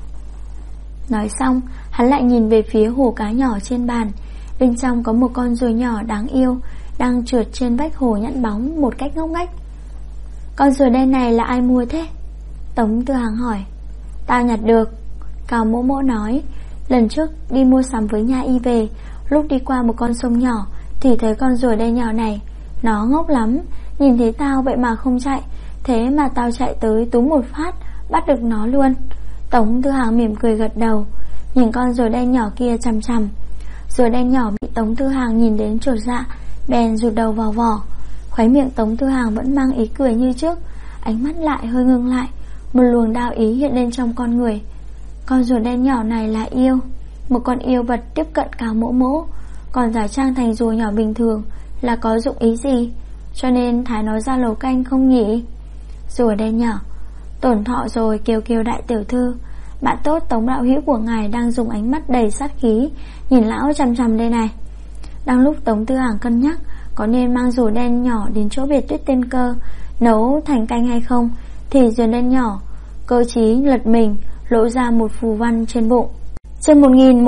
Nói xong hắn lại nhìn về phía hồ cá nhỏ trên bàn. Bên trong có một con rùa nhỏ đáng yêu đang trượt trên vách hồ nhẵn bóng một cách ngốc nghếch. Con rùa đen này là ai mua thế? Tống Tư Hàng hỏi. Tao nhặt được, Cao Mỗ Mỗ nói. Lần trước đi mua sắm với Nha Y về, lúc đi qua một con sông nhỏ thì thấy con rùa đen nhỏ này. Nó ngốc lắm, Nhìn thấy tao vậy mà không chạy, thế mà tao chạy tới túm một phát bắt được nó luôn. Tống Tư Hàng mỉm cười gật đầu, nhìn con rùa đen nhỏ kia chằm chằm. Rùa đen nhỏ bị Tống Tư Hàng nhìn đến chột dạ, bèn rụt đầu vào vỏ. Khóe miệng Tống Tư Hàng vẫn mang ý cười như trước, ánh mắt lại hơi ngưng lại. Một luồng đao ý hiện lên trong con người. Con rùa đen nhỏ này là yêu, một con yêu vật tiếp cận Cao Mỗ Mỗ. Còn giả trang thành rùa nhỏ bình thường là có dụng ý gì? Cho nên thái nó ra lầu canh không nhỉ? Rùa đen nhỏ, tổn thọ rồi Kiều Kiều đại tiểu thư. Bạn tốt Tống đạo hữu của ngài đang dùng ánh mắt đầy sát khí nhìn lão chằm chằm đây này. Đang lúc Tống Tư Hàng cân nhắc có nên mang rùa đen nhỏ đến chỗ biệt Tuyết Tiên Cơ nấu thành canh hay không, thì rùa đen nhỏ cơ trí lật mình, lộ ra một phù văn trên bụng. Chương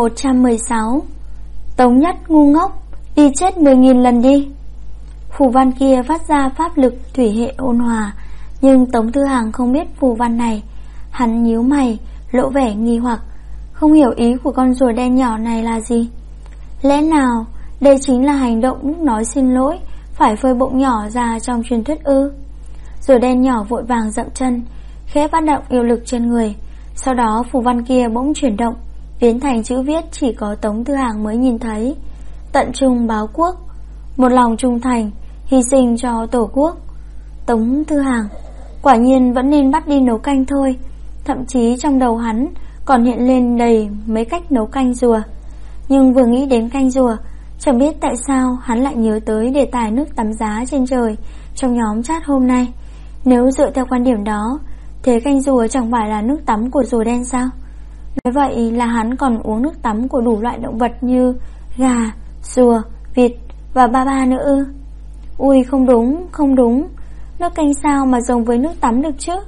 1116. Tống Nhất ngu ngốc, đi chết 10.000 lần đi. Phù văn kia phát ra pháp lực thủy hệ ôn hòa, nhưng Tống Tư Hàng không biết phù văn này. Hắn nhíu mày, lộ vẻ nghi hoặc, không hiểu ý của con rùa đen nhỏ này là gì. Lẽ nào đây chính là hành động lúc nói xin lỗi phải phơi bụng nhỏ ra trong truyền thuyết ư? Rùa đen nhỏ vội vàng dậm chân, khẽ phát động yêu lực trên người. Sau đó phù văn kia bỗng chuyển động, biến thành chữ viết chỉ có Tống Tư Hàng mới nhìn thấy: tận trung báo quốc, một lòng trung thành, hy sinh cho tổ quốc. Tống Tư Hàng quả nhiên vẫn nên bắt đi nấu canh thôi. Thậm chí trong đầu hắn còn hiện lên đầy mấy cách nấu canh rùa. Nhưng vừa nghĩ đến canh rùa, chẳng biết tại sao hắn lại nhớ tới đề tài nước tắm giá trên trời trong nhóm chat hôm nay. Nếu dựa theo quan điểm đó, thế canh rùa chẳng phải là nước tắm của rùa đen sao? Nói vậy là hắn còn uống nước tắm của đủ loại động vật như gà, rùa, vịt và ba ba nữa ư? Ui, không đúng, không đúng. Nước canh sao mà giống với nước tắm được chứ?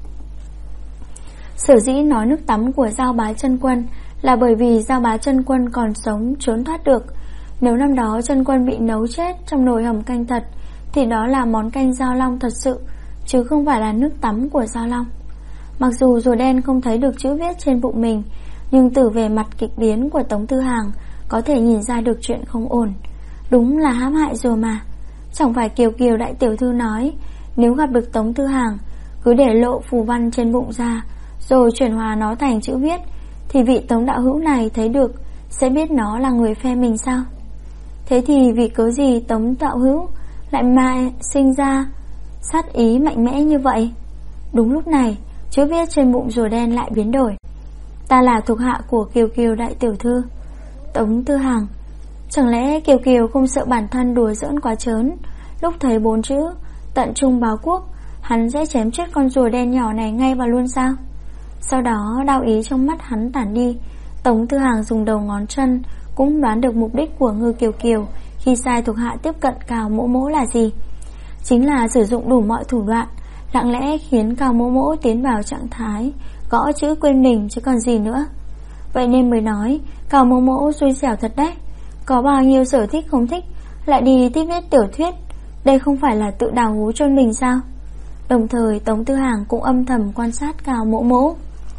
Sở dĩ nói nước tắm của Giao Bá Chân Quân là bởi vì Giao Bá Chân Quân còn sống trốn thoát được. Nếu năm đó Chân Quân bị nấu chết trong nồi hầm canh thật, thì đó là món canh Giao Long thật sự, chứ không phải là nước tắm của Giao Long. Mặc dù rùa đen không thấy được chữ viết trên bụng mình, nhưng từ về mặt kịch biến của Tống Tư Hàng có thể nhìn ra được chuyện không ổn. Đúng là hãm hại rùa mà. Chẳng phải Kiều Kiều đại tiểu thư nói nếu gặp được Tống Tư Hàng cứ để lộ phù văn trên bụng ra, rồi chuyển hóa nó thành chữ viết, thì vị Tống đạo hữu này thấy được sẽ biết nó là người phe mình sao? Thế thì vì cớ gì Tống đạo hữu lại sinh ra sát ý mạnh mẽ như vậy? Đúng lúc này, chữ viết trên bụng rùa đen lại biến đổi: ta là thuộc hạ của Kiều Kiều đại tiểu thư. Tống Tư Hàng, chẳng lẽ Kiều Kiều không sợ bản thân đùa giỡn quá trớn? Lúc thấy 4 chữ tận trung báo quốc, hắn sẽ chém chết con rùa đen nhỏ này ngay và luôn sao? Sau đó đao ý trong mắt hắn tản đi. Tống Tư Hàng dùng đầu ngón chân cũng đoán được mục đích của Ngư Kiều Kiều khi sai thuộc hạ tiếp cận Cao Mỗ Mỗ là gì. Chính là sử dụng đủ mọi thủ đoạn, lặng lẽ khiến Cao Mỗ Mỗ tiến vào trạng thái gõ chữ quên mình chứ còn gì nữa. Vậy nên mới nói Cao Mỗ Mỗ xui xẻo thật đấy. Có bao nhiêu sở thích không thích lại đi tiếp viết tiểu thuyết, đây không phải là tự đào hố chôn mình sao? Đồng thời Tống Tư Hàng cũng âm thầm quan sát Cao Mỗ Mỗ.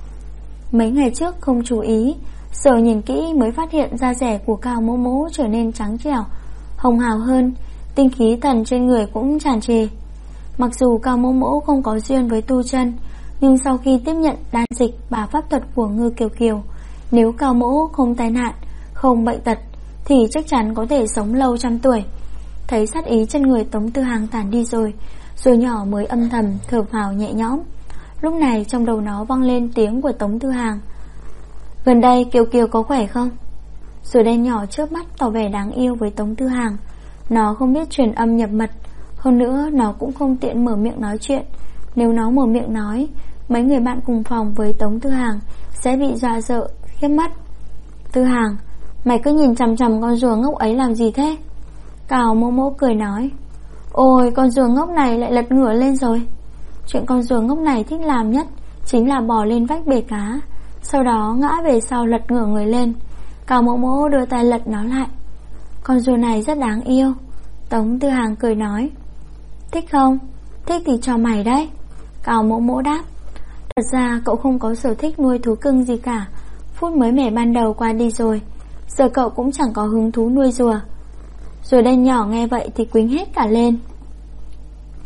Mấy ngày trước không chú ý, giờ nhìn kỹ mới phát hiện da rẻ của Cao Mỗ Mỗ trở nên trắng trẻo, hồng hào hơn, tinh khí thần trên người cũng tràn trề. Mặc dù Cao Mỗ Mỗ không có duyên với tu chân, nhưng sau khi tiếp nhận đan dịch và pháp thuật của Ngư Kiều Kiều, nếu Cao Mỗ không tai nạn, không bệnh tật, thì chắc chắn có thể sống lâu trăm tuổi. Thấy sát ý trên người Tống Tư Hàng tản đi rồi, rùa nhỏ mới âm thầm thở phào nhẹ nhõm. Lúc này trong đầu nó vang lên tiếng của Tống Tư Hàng: gần đây Kiều Kiều có khỏe không? Rùa đen nhỏ chớp mắt tỏ vẻ đáng yêu với Tống Tư Hàng. Nó không biết truyền âm nhập mật, hơn nữa nó cũng không tiện mở miệng nói chuyện. Nếu nó mở miệng nói, mấy người bạn cùng phòng với Tống Tư Hàng sẽ bị dọa sợ khiếp mất. Tư Hàng, mày cứ nhìn chằm chằm con rùa ngốc ấy làm gì thế? Cao Mỗ Mỗ cười nói: ôi, con rùa ngốc này lại lật ngửa lên rồi. Chuyện con rùa ngốc này thích làm nhất chính là bò lên vách bể cá, sau đó ngã về sau lật ngửa người lên. Cao Mỗ Mỗ đưa tay lật nó lại. Con rùa này rất đáng yêu. Tống Tư Hàng cười nói: thích không? Thích thì cho mày đấy. Cao Mỗ Mỗ đáp: thật ra cậu không có sở thích nuôi thú cưng gì cả. Phút mới mẻ ban đầu qua đi rồi, giờ cậu cũng chẳng có hứng thú nuôi rùa. Rùa đen nhỏ nghe vậy thì quýnh hết cả lên.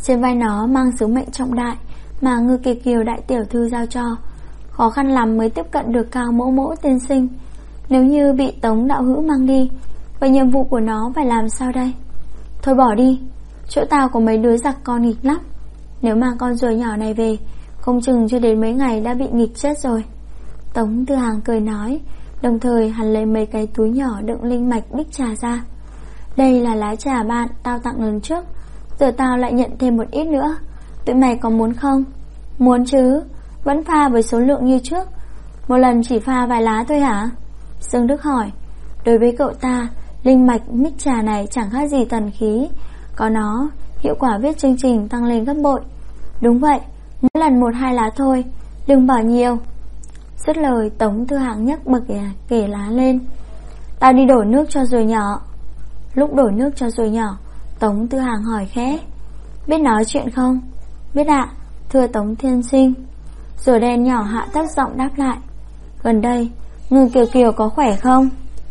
Trên vai nó mang sứ mệnh trọng đại mà Ngư Kiều Kiều đại tiểu thư giao cho. Khó khăn lắm mới tiếp cận được Cao Mỗ Mỗ tiên sinh. Nếu như bị Tống đạo hữu mang đi, vậy nhiệm vụ của nó phải làm sao đây? Thôi bỏ đi, chỗ tao có mấy đứa giặc con nghịch lắm. Nếu mang con ruồi nhỏ này về, không chừng chưa đến mấy ngày đã bị nghịch chết rồi. Tống Tư Hàng cười nói, đồng thời hắn lấy mấy cái túi nhỏ đựng linh mạch bích trà ra. Đây là lá trà bạn tao tặng lần trước, giờ tao lại nhận thêm một ít nữa. Tụi mày có muốn không? Muốn chứ, vẫn pha với số lượng như trước. Một lần chỉ pha vài lá thôi hả? Dương Đức hỏi. Đối với cậu ta, linh mạch bích trà này chẳng khác gì thần khí. Có nó, hiệu quả viết chương trình tăng lên gấp bội. Đúng vậy, mỗi lần 1-2 lá thôi, đừng bỏ nhiều. Dứt lời, Tống Tư Hàng nhấc bậc kể lá lên. Tao đi đổ nước cho ruồi nhỏ. Lúc đổ nước cho ruồi nhỏ, Tống Tư Hàng hỏi khẽ, biết nói chuyện không? Biết ạ, thưa Tống Thiên Sinh. Ruồi đen nhỏ hạ thấp giọng đáp lại. Gần đây, Ngư Kiều Kiều có khỏe không?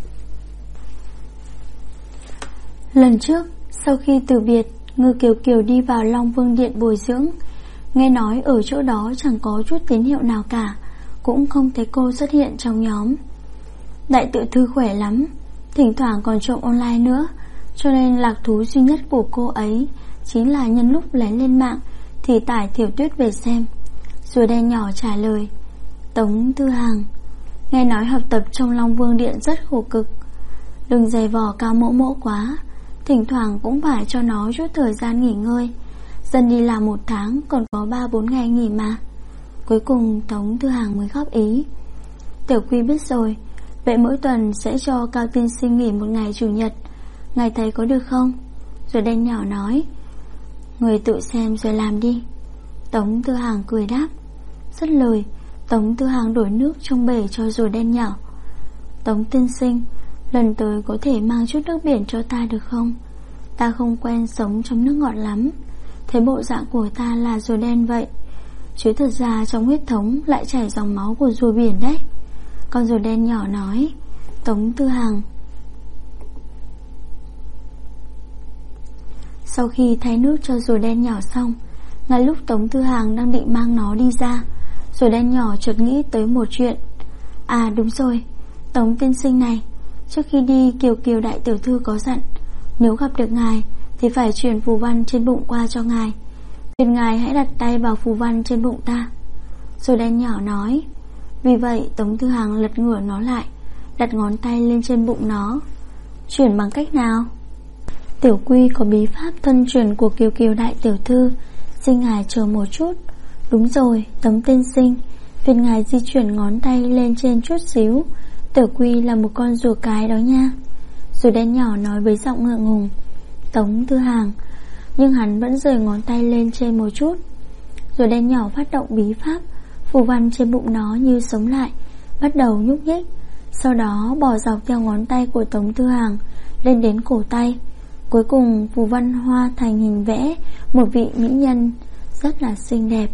Lần trước, sau khi từ biệt, Ngư Kiều Kiều đi vào Long Vương Điện bồi dưỡng. Nghe nói ở chỗ đó chẳng có chút tín hiệu nào cả, cũng không thấy cô xuất hiện trong nhóm. Đại tự thư khỏe lắm, thỉnh thoảng còn trộm online nữa, cho nên lạc thú duy nhất của cô ấy chính là nhân lúc lén lên mạng thì tải tiểu thuyết về xem. Rùa đen nhỏ trả lời. Tống Tư Hàng, nghe nói học tập trong Long Vương Điện rất khổ cực, đừng giày vò Cao Mỗ Mỗ quá, thỉnh thoảng cũng phải cho nó chút thời gian nghỉ ngơi. Dân đi làm 1 tháng còn có 3-4 ngày nghỉ mà. Cuối cùng Tống Tư Hàng mới góp ý. Tiểu Quy biết rồi, vậy mỗi tuần sẽ cho Cao tiên sinh nghỉ 1 ngày chủ nhật, ngài thấy có được không? Rồi đen nhỏ nói. Người tự xem rồi làm đi. Tống Tư Hàng cười đáp. Dứt lời, Tống Tư Hàng đổ nước trong bể cho rồi đen nhỏ. Tống tiên sinh, lần tới có thể mang chút nước biển cho ta được không? Ta không quen sống trong nước ngọt lắm. Thế bộ dạng của ta là rùa đen vậy, chứ thật ra trong huyết thống lại chảy dòng máu của rùa biển đấy. Con rùa đen nhỏ nói. Tống Tư Hàng. Sau khi thay nước cho rùa đen nhỏ xong, ngay lúc Tống Tư Hàng đang định mang nó đi ra, rùa đen nhỏ chợt nghĩ tới một chuyện. À đúng rồi, Tống tiên sinh này, trước khi đi Kiều Kiều đại tiểu thư có dặn, nếu gặp được ngài thì phải truyền phù văn trên bụng qua cho ngài. Phiền ngài hãy đặt tay vào phù văn trên bụng ta. Rồi đen nhỏ nói. Vì vậy Tống Tư Hàng lật ngửa nó lại, đặt ngón tay lên trên bụng nó. Chuyển bằng cách nào? Tiểu Quy có bí pháp thân truyền của Kiều Kiều đại tiểu thư, xin ngài chờ một chút. Đúng rồi, Tống tiên sinh, phiền ngài di chuyển ngón tay lên trên chút xíu. Tiểu Quy là một con rùa cái đó nha. Rồi đen nhỏ nói với giọng ngượng ngùng. Tống Tư Hàng, nhưng hắn vẫn rời ngón tay lên trên một chút. Rồi đen nhỏ phát động bí pháp, phù văn trên bụng nó như sống lại, bắt đầu nhúc nhích. Sau đó bò dọc theo ngón tay của Tống Tư Hàng lên đến cổ tay. Cuối cùng phù văn hoa thành hình vẽ một vị mỹ nhân rất là xinh đẹp.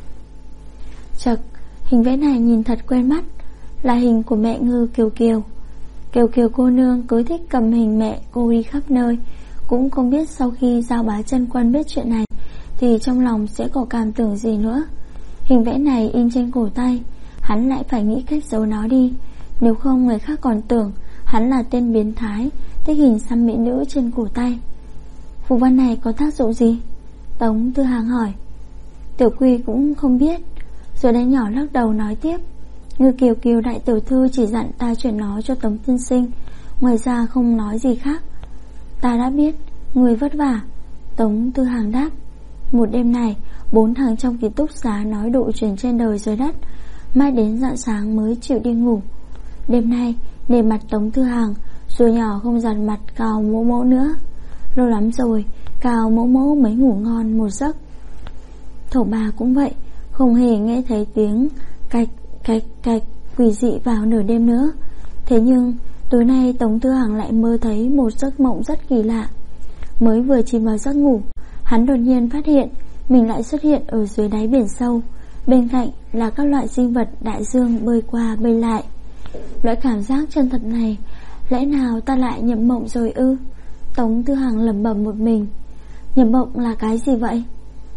Chật, hình vẽ này nhìn thật quen mắt, là hình của mẹ Ngư Kiều Kiều. Kiều Kiều cô nương cứ thích cầm hình mẹ cô đi khắp nơi, cũng không biết sau khi Giao Bá Chân Quân biết chuyện này thì trong lòng sẽ có cảm tưởng gì nữa. Hình vẽ này in trên cổ tay, hắn lại phải nghĩ cách giấu nó đi, nếu không người khác còn tưởng hắn là tên biến thái thích hình xăm mỹ nữ trên cổ tay. Phù văn này có tác dụng gì? Tống Tư Hàng hỏi. Tiểu Quy cũng không biết. Rồi đen nhỏ lắc đầu nói tiếp. Ngư Kiều Kiều đại tiểu thư chỉ dặn ta chuyển nó cho Tống tiên sinh, ngoài ra không nói gì khác. Ta đã biết, người vất vả. Tống Tư Hàng đáp. Một đêm này 4 thằng trong ký túc xá nói đủ chuyện trên đời dưới đất, mai đến rạng sáng mới chịu đi ngủ. Đêm nay để mặt Tống Tư Hàng, rùa nhỏ không giặt mặt Cao Mỗ Mỗ nữa. Lâu lắm rồi Cao Mỗ Mỗ mới ngủ ngon một giấc. Thổ bà cũng vậy, không hề nghe thấy tiếng cạch cạch cạch quỷ dị vào nửa đêm nữa. Thế nhưng tối nay Tống Tư Hàng lại mơ thấy một giấc mộng rất kỳ lạ. Mới vừa chìm vào giấc ngủ, hắn đột nhiên phát hiện mình lại xuất hiện ở dưới đáy biển sâu, bên cạnh là các loại sinh vật đại dương bơi qua bơi lại. Loại cảm giác chân thật này, lẽ nào ta lại nhầm mộng rồi ư? Tống Tư Hàng lẩm bẩm một mình. Nhầm mộng là cái gì vậy?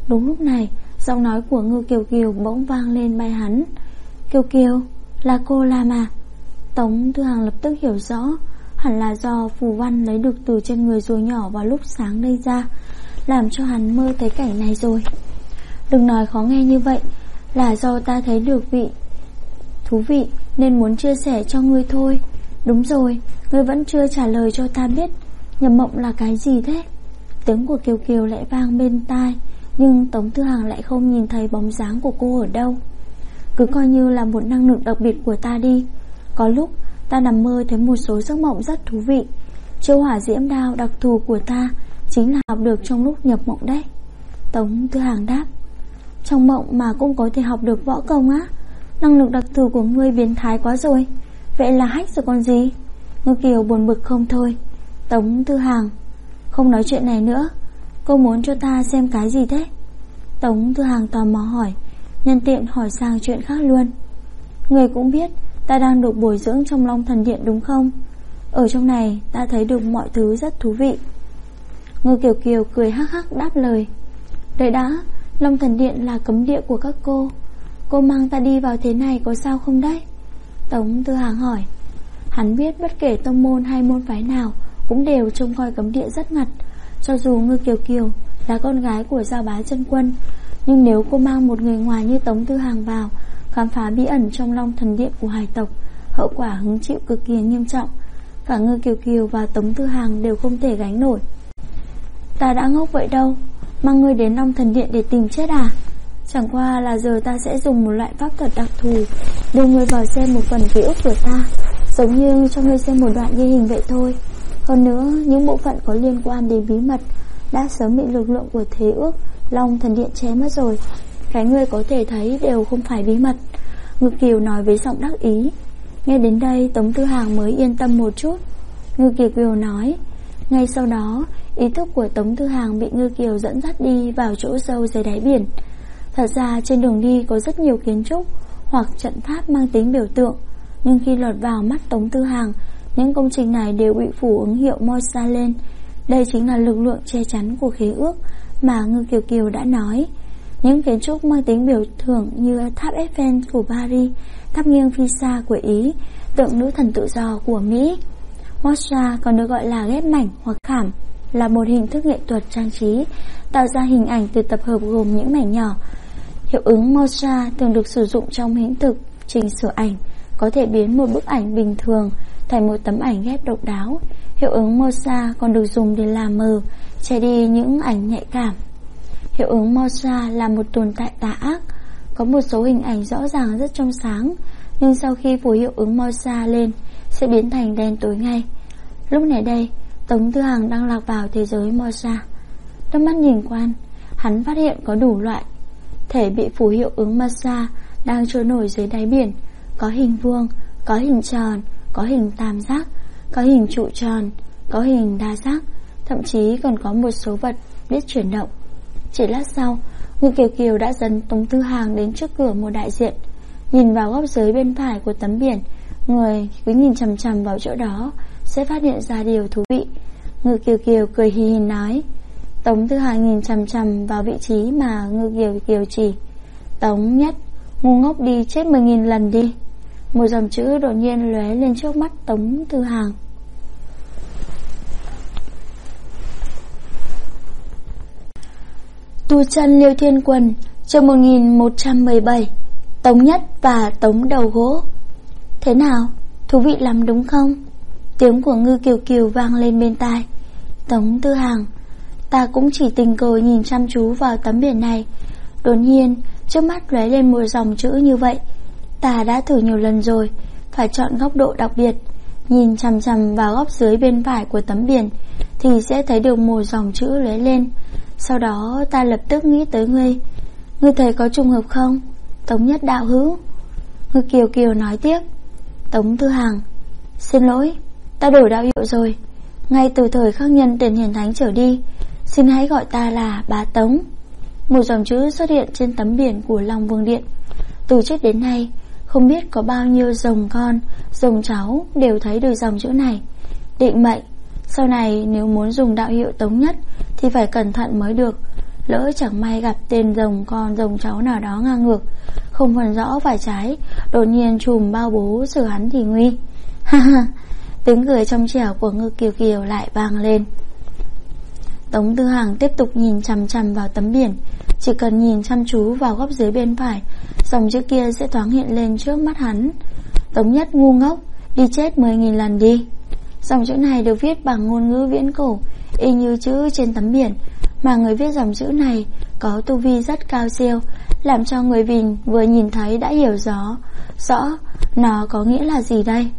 Đúng lúc này, giọng nói của Ngư Kiều Kiều bỗng vang lên tai hắn. Kiều Kiều, là cô làm à? Tống Thư Hàng lập tức hiểu rõ, hẳn là do phù văn lấy được từ trên người rùa nhỏ vào lúc sáng đây ra, làm cho hắn mơ thấy cảnh này rồi. Đừng nói khó nghe như vậy, là do ta thấy được vị thú vị nên muốn chia sẻ cho ngươi thôi. Đúng rồi, ngươi vẫn chưa trả lời cho ta biết nhập mộng là cái gì thế? Tiếng của Kiều Kiều lại vang bên tai, nhưng Tống Thư Hàng lại không nhìn thấy bóng dáng của cô ở đâu. Cứ coi như là một năng lực đặc biệt của ta đi. Có lúc ta nằm mơ thấy một số giấc mộng rất thú vị. Chiêu hỏa diễm đao đặc thù của ta chính là học được trong lúc nhập mộng đấy. Tống Thư Hàng đáp. Trong mộng mà cũng có thể học được võ công á? Năng lực đặc thù của ngươi biến thái quá rồi. Vậy là hack rồi còn gì? Ngư Kiều buồn bực không thôi. Tống Thư Hàng, không nói chuyện này nữa. Cô muốn cho ta xem cái gì thế? Tống Thư Hàng tò mò hỏi, nhân tiện hỏi sang chuyện khác luôn. Người cũng biết ta đang được bồi dưỡng trong Long Thần Điện đúng không? Ở trong này ta thấy được mọi thứ rất thú vị. Ngư Kiều Kiều cười hắc hắc đáp lời. Đợi đã, Long Thần Điện là cấm địa của các cô. Cô mang ta đi vào thế này có sao không đấy? Tống Thư Hàng hỏi. Hắn biết bất kể tông môn hay môn phái nào cũng đều trông coi cấm địa rất ngặt. Cho dù Ngư Kiều Kiều là con gái của Giao Bá Chân Quân, nhưng nếu cô mang một người ngoài như Tống Thư Hàng vào khám phá bí ẩn trong Long Thần Điện của hải tộc, hậu quả hứng chịu cực kỳ nghiêm trọng. Cả Ngư Kiều Kiều và Tống Thư Hàng đều không thể gánh nổi. Ta đã ngốc vậy đâu, mang ngươi đến Long Thần Điện để tìm chết à? Chẳng qua là giờ ta sẽ dùng một loại pháp thuật đặc thù đưa ngươi vào xem một phần ký ức của ta, giống như cho ngươi xem một đoạn ghi hình vậy thôi. Hơn nữa, những bộ phận có liên quan đến bí mật đã sớm bị lực lượng của Thế Ước Long Thần Điện chém mất rồi. Cái ngươi có thể thấy đều không phải bí mật. Ngư Kiều nói với giọng đắc ý. Nghe đến đây Tống Thư Hàng mới yên tâm một chút. Ngư Kiều Kiều nói. Ngay sau đó, ý thức của Tống Thư Hàng bị Ngư Kiều dẫn dắt đi vào chỗ sâu dưới đáy biển. Thật ra trên đường đi có rất nhiều kiến trúc hoặc trận pháp mang tính biểu tượng, nhưng khi lọt vào mắt Tống Thư Hàng, những công trình này đều bị phủ ứng hiệu Mosa lên. Đây chính là lực lượng che chắn của khế ước mà Ngư Kiều Kiều đã nói. Những kiến trúc mang tính biểu tượng như tháp Eiffel của Paris, tháp nghiêng Pisa của Ý, tượng nữ thần tự do của Mỹ. Mosa còn được gọi là ghép mảnh hoặc khảm, là một hình thức nghệ thuật trang trí tạo ra hình ảnh từ tập hợp gồm những mảnh nhỏ. Hiệu ứng Mosa thường được sử dụng trong hiện thực chỉnh sửa ảnh, có thể biến một bức ảnh bình thường thành một tấm ảnh ghép độc đáo. Hiệu ứng Mosa còn được dùng để làm mờ, che đi những ảnh nhạy cảm. Hiệu ứng Mosa là một tồn tại tà ác. Có một số hình ảnh rõ ràng rất trong sáng, nhưng sau khi phủ hiệu ứng Mosa lên sẽ biến thành đen tối ngay. Lúc này đây, Tống Thư Hàng đang lạc vào thế giới Mosa. Đôi mắt nhìn quanh, hắn phát hiện có đủ loại thể bị phủ hiệu ứng Mosa đang trôi nổi dưới đáy biển. Có hình vuông, có hình tròn, có hình tam giác, có hình trụ tròn, có hình đa giác, thậm chí còn có một số vật biết chuyển động. Chỉ lát sau, Ngư Kiều Kiều đã dẫn Tống Thư Hàng đến trước cửa một đại diện. Nhìn vào góc dưới bên phải của tấm biển, người cứ nhìn chằm chằm vào chỗ đó sẽ phát hiện ra điều thú vị. Ngư Kiều Kiều cười hì hì nói. Tống Thư Hàng nhìn chằm chằm vào vị trí mà Ngư Kiều Kiều chỉ. Tống Nhất, ngu ngốc đi chết 10.000 lần đi. Một dòng chữ đột nhiên lóe lên trước mắt Tống Thư Hàng. Tu chân Liêu Thiên Quần, chương 1117, Tống Nhất và Tống Đầu Gỗ. Thế nào, thú vị lắm đúng không? Tiếng của Ngư Kiều Kiều vang lên bên tai. Tống Thư Hàng, ta cũng chỉ tình cờ nhìn chăm chú vào tấm biển này, đột nhiên trước mắt lóe lên một dòng chữ như vậy. Ta đã thử nhiều lần rồi, phải chọn góc độ đặc biệt, nhìn chằm chằm vào góc dưới bên phải của tấm biển thì sẽ thấy được một dòng chữ lóe lên. Sau đó ta lập tức nghĩ tới ngươi. Ngươi thấy có trùng hợp không, Tống Nhất đạo hữu? Ngư Kiều Kiều nói tiếp. Tống Thư Hàng, xin lỗi, ta đổi đạo hiệu rồi. Ngay từ thời khắc nhân tiền hiền thánh trở đi, xin hãy gọi ta là bá Tống. Một dòng chữ xuất hiện trên tấm biển của Long Vương Điện. Từ trước đến nay, không biết có bao nhiêu rồng con, rồng cháu đều thấy được dòng chữ này. Định mệnh, sau này nếu muốn dùng đạo hiệu Tống Nhất thì phải cẩn thận mới được. Lỡ chẳng may gặp tên con rồng cháu nào đó ngang ngược, không phân rõ phải trái, đột nhiên chùm bao bố xử hắn thì nguy. Ha ha, tiếng cười trong trẻo của Ngư Kiều Kiều lại vang lên. Tống Tư Hằng tiếp tục nhìn chằm chằm vào tấm biển. Chỉ cần nhìn chăm chú vào góc dưới bên phải, dòng chữ kia sẽ thoáng hiện lên trước mắt hắn. Tống Nhất ngu ngốc, đi chết 10.000 lần đi. Dòng chữ này được viết bằng ngôn ngữ viễn cổ, y như chữ trên tấm biển, mà người viết dòng chữ này có tu vi rất cao siêu, làm cho người Bình vừa nhìn thấy đã hiểu rõ nó có nghĩa là gì đây.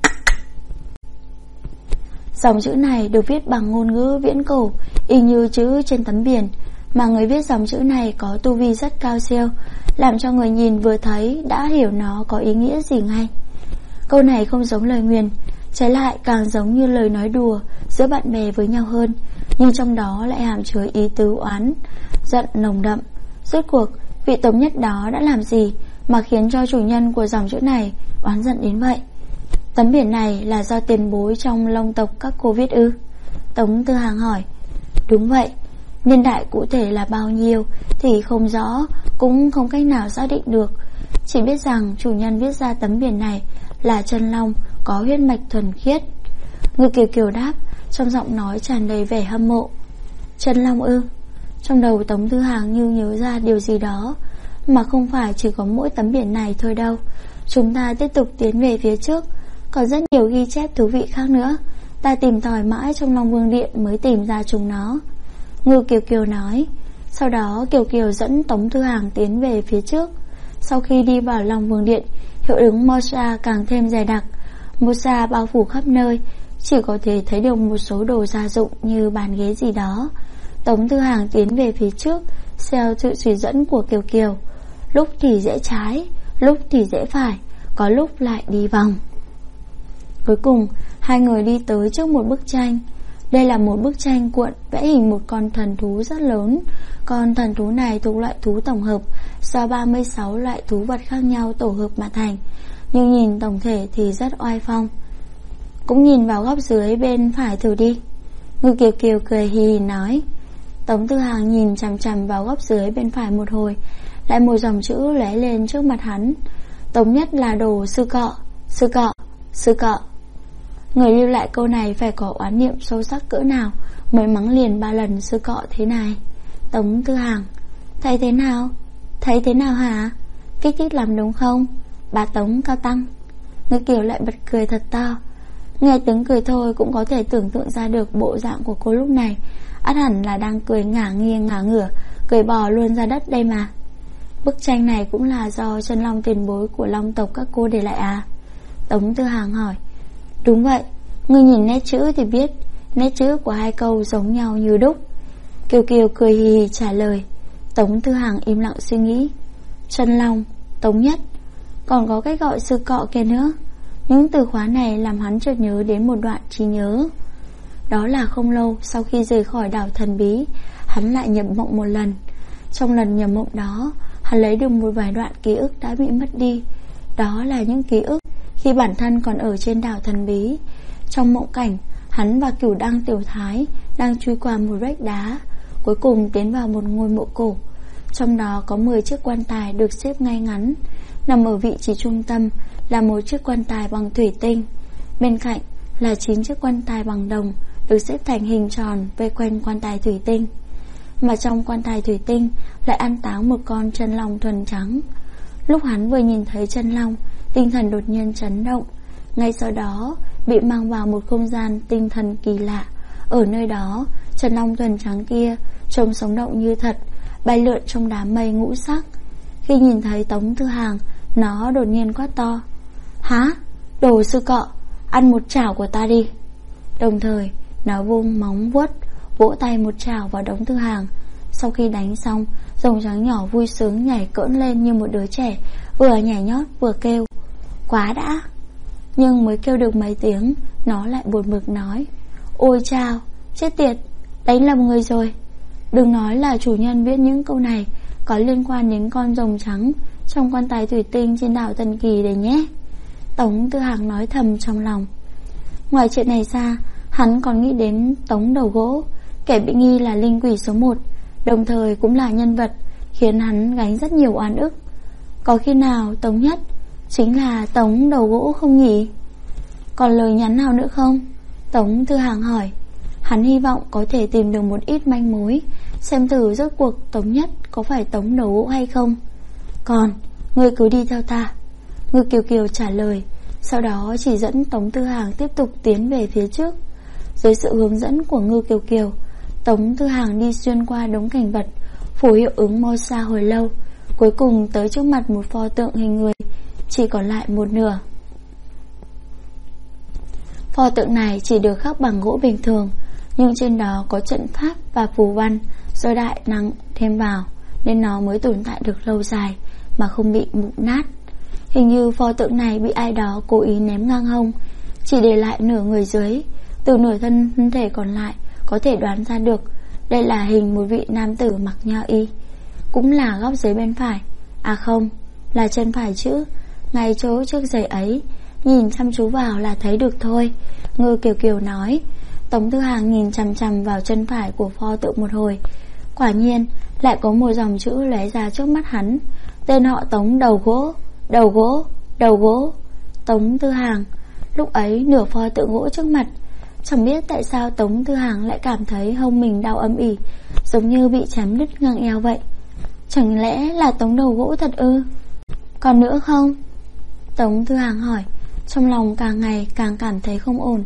Dòng chữ này được viết bằng ngôn ngữ viễn cổ, y như chữ trên tấm biển, mà người viết dòng chữ này có tu vi rất cao siêu, làm cho người nhìn vừa thấy đã hiểu nó có ý nghĩa gì ngay. Câu này không giống lời nguyền, trái lại càng giống như lời nói đùa giữa bạn bè với nhau hơn, nhưng trong đó lại hàm chứa ý tứ oán giận nồng đậm. Rốt cuộc vị Tống Nhất đó đã làm gì mà khiến cho chủ nhân của dòng chữ này oán giận đến vậy? Tấm biển này là do tiền bối trong Long tộc các cô viết ư? Tống Tư Hằng hỏi. Đúng vậy, niên đại cụ thể là bao nhiêu thì không rõ, cũng không cách nào xác định được. Chỉ biết rằng chủ nhân viết ra tấm biển này là chân long, có huyết mạch thuần khiết. Ngư Kiều Kiều đáp, trong giọng nói tràn đầy vẻ hâm mộ. Chân long ư? Trong đầu Tống Tư Hằng như nhớ ra điều gì đó. Mà không phải chỉ có mỗi tấm biển này thôi đâu. Chúng ta tiếp tục tiến về phía trước, còn rất nhiều ghi chép thú vị khác nữa. Ta tìm tòi mãi trong Long Vương Điện mới tìm ra chúng nó. Ngư Kiều Kiều nói. Sau đó Kiều Kiều dẫn Tống Tư Hằng tiến về phía trước. Sau khi đi vào Long Vương Điện, hiệu ứng Mosa càng thêm dày đặc. Mosa bao phủ khắp nơi, chỉ có thể thấy được một số đồ gia dụng như bàn ghế gì đó. Tống Tư Hằng tiến về phía trước theo sự chỉ dẫn của Kiều Kiều. Lúc thì rẽ trái, lúc thì rẽ phải, có lúc lại đi vòng. Cuối cùng hai người đi tới trước một bức tranh. Đây là một bức tranh cuộn vẽ hình một con thần thú rất lớn. Con thần thú này thuộc loại thú tổng hợp do 36 loại thú vật khác nhau tổ hợp mà thành, nhưng nhìn tổng thể thì rất oai phong. Cũng nhìn vào góc dưới bên phải thử đi. Ngư Kiều Kiều cười hì hì nói. Tống Tư Hằng nhìn chằm chằm vào góc dưới bên phải một hồi, lại một dòng chữ lóe lên trước mặt hắn. Tống Nhất là đồ sư cọ, sư cọ, sư cọ. Người lưu lại câu này phải có oán niệm sâu sắc cỡ nào mới mắng liền 3 lần sư cọ thế này. Tống Tư Hằng: thấy thế nào? Thấy thế nào hả? Kích thích lắm đúng không? Bà Tống cao tăng. Ngư Kiều lại bật cười thật to. Nghe tiếng cười thôi cũng có thể tưởng tượng ra được bộ dạng của cô lúc này. Ắt hẳn là đang cười ngả nghiêng ngả ngửa, cười bò luôn ra đất đây mà. Bức tranh này cũng là do chân long tiền bối của Long tộc các cô để lại à? Tống Tư Hằng hỏi. Đúng vậy, ngươi nhìn nét chữ thì biết, nét chữ của hai câu giống nhau như đúc. Kiều Kiều cười hì hì trả lời. Tống Tư Hằng im lặng suy nghĩ. Chân long, Tống Nhất, còn có cách gọi sư cọ kia nữa. Những từ khóa này làm hắn chợt nhớ đến một đoạn trí nhớ. Đó là không lâu sau khi rời khỏi đảo thần bí, hắn lại nhập mộng một lần. Trong lần nhập mộng đó, hắn lấy được một vài đoạn ký ức đã bị mất đi. Đó là những ký ức khi bản thân còn ở trên đảo thần bí. Trong mộng cảnh, hắn và Cửu Đăng Tiểu Thái đang chui qua một vách đá, cuối cùng tiến vào một ngôi mộ cổ. Trong đó có 10 chiếc quan tài được xếp ngay ngắn. Nằm ở vị trí trung tâm là một chiếc quan tài bằng thủy tinh. Bên cạnh là 9 chiếc quan tài bằng đồng được xếp thành hình tròn vây quanh quan tài thủy tinh. Mà trong quan tài thủy tinh lại an táng một con chân long thuần trắng. Lúc hắn vừa nhìn thấy chân long, tinh thần đột nhiên chấn động. Ngay sau đó bị mang vào một không gian tinh thần kỳ lạ. Ở nơi đó, chân long thuần trắng kia trông sống động như thật, bay lượn trong đám mây ngũ sắc. Khi nhìn thấy Tống Tư Hằng, nó đột nhiên quát to. Hả? Đồ sư cọ, ăn một chảo của ta đi. Đồng thời nó vung móng vuốt vỗ tay một chảo vào Tống Tư Hằng. Sau khi đánh xong, rồng trắng nhỏ vui sướng nhảy cỡn lên như một đứa trẻ, vừa nhảy nhót vừa kêu quá đã. Nhưng mới kêu được mấy tiếng, nó lại buồn bực nói. Ôi chao, chết tiệt, đánh lầm người rồi. Đừng nói là chủ nhân viết những câu này có liên quan đến con rồng trắng trong quan tài thủy tinh trên đảo Thần Kỳ đấy nhé. Tống Tư Hằng nói thầm trong lòng. Ngoài chuyện này ra, hắn còn nghĩ đến Tống Đầu Gỗ, kẻ bị nghi là linh quỷ số 1. đồng thời cũng là nhân vật khiến hắn gánh rất nhiều oan ức. Có khi nào Tống Nhất chính là Tống đầu gỗ không nhỉ? Còn lời nhắn nào nữa không? Tống Thư Hàng hỏi. Hắn hy vọng có thể tìm được một ít manh mối, xem thử rốt cuộc Tống Nhất có phải Tống đầu gỗ hay không. Còn, ngươi cứ đi theo ta. Ngư Kiều Kiều trả lời, sau đó chỉ dẫn Tống Thư Hàng tiếp tục tiến về phía trước. Dưới sự hướng dẫn của Ngư Kiều Kiều, Tống Thư Hàng đi xuyên qua đống cảnh vật phủ hiệu ứng Mosa hồi lâu, cuối cùng tới trước mặt một pho tượng hình người, chỉ còn lại một nửa. Pho tượng này chỉ được khắc bằng gỗ bình thường, nhưng trên đó có trận pháp và phù văn do đại năng thêm vào, nên nó mới tồn tại được lâu dài mà không bị mục nát. Hình như pho tượng này bị ai đó cố ý ném ngang hông, chỉ để lại nửa người dưới. Từ nửa thân thể còn lại có thể đoán ra được đây là hình một vị nam tử mặc nho y, cũng là góc dưới bên phải. À không, là chân phải chứ, ngay chỗ trước giày ấy, nhìn chăm chú vào là thấy được thôi. Ngư Kiều Kiều nói. Tống Thư Hàng nhìn chằm chằm vào chân phải của pho tượng một hồi, quả nhiên lại có một dòng chữ lóe ra trước mắt hắn. Tên họ Tống đầu gỗ, đầu gỗ, đầu gỗ, Tống Thư Hàng. Lúc ấy nửa pho tượng gỗ trước mặt, chẳng biết tại sao Tống Thư Hàng lại cảm thấy hông mình đau âm ỉ, giống như bị chém đứt ngang eo vậy. Chẳng lẽ là Tống đầu gỗ thật ư? Còn nữa không? Tống Thư Hàng hỏi, trong lòng càng ngày càng cảm thấy không ổn.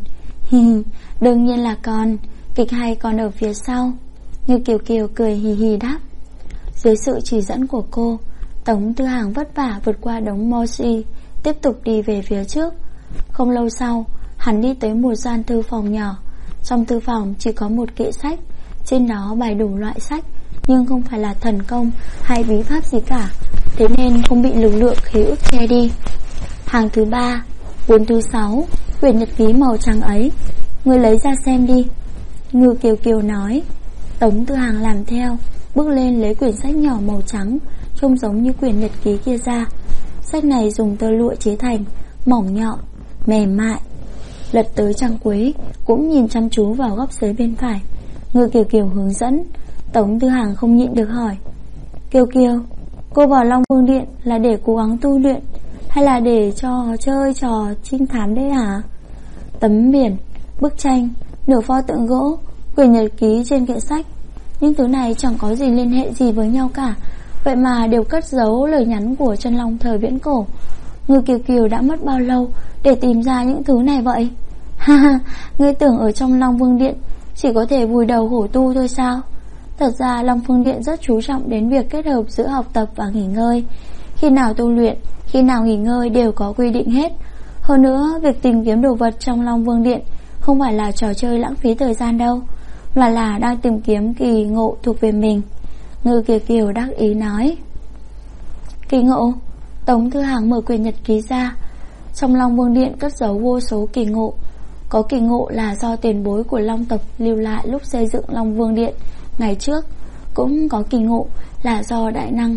Đương nhiên là còn, kịch hay còn ở phía sau. Như Kiều Kiều cười hì hì đáp. Dưới sự chỉ dẫn của cô, Tống Thư Hàng vất vả vượt qua đống mochi, tiếp tục đi về phía trước. Không lâu sau, hắn đi tới một gian thư phòng nhỏ. Trong thư phòng chỉ có một kệ sách, trên đó bày đủ loại sách, nhưng không phải là thần công hay bí pháp gì cả, thế nên không bị lực lượng khí ức che đi. Hàng thứ 3, cuốn thứ 6, quyển nhật ký màu trắng ấy, ngươi lấy ra xem đi. Ngư Kiều Kiều nói. Tống Thư Hàng làm theo, bước lên lấy quyển sách nhỏ màu trắng, trông giống như quyển nhật ký kia ra. Sách này dùng tơ lụa chế thành, mỏng nhọn, mềm mại. Lật tới trang cuối, cũng nhìn chăm chú vào góc dưới bên phải. Ngư Kiều Kiều hướng dẫn. Tống Thư Hàng không nhịn được hỏi, Kiều Kiều, cô vào Long Vương Điện là để cố gắng tu luyện, hay là để cho chơi trò trinh thám đấy hả? Tấm biển, bức tranh, nửa pho tượng gỗ, quyển nhật ký trên kệ sách, những thứ này chẳng có gì liên hệ gì với nhau cả, vậy mà đều cất giấu lời nhắn của chân long thời viễn cổ. Ngư Kiều Kiều đã mất bao lâu để tìm ra những thứ này vậy? Ha ha, ngươi tưởng ở trong Long Vương Điện chỉ có thể vùi đầu khổ tu thôi sao? Thật ra Long Vương Điện rất chú trọng đến việc kết hợp giữa học tập và nghỉ ngơi. Khi nào tu luyện, khi nào nghỉ ngơi đều có quy định hết. Hơn nữa, việc tìm kiếm đồ vật trong Long Vương Điện không phải là trò chơi lãng phí thời gian đâu, mà là đang tìm kiếm kỳ ngộ thuộc về mình. Ngư Kiều Kiều đắc ý nói. Kỳ ngộ? Tống Thư Hàng mở quyển nhật ký ra. Trong Long Vương Điện cất giấu vô số kỳ ngộ. Có kỳ ngộ là do tiền bối của Long tộc lưu lại lúc xây dựng Long Vương Điện ngày trước, cũng có kỳ ngộ là do đại năng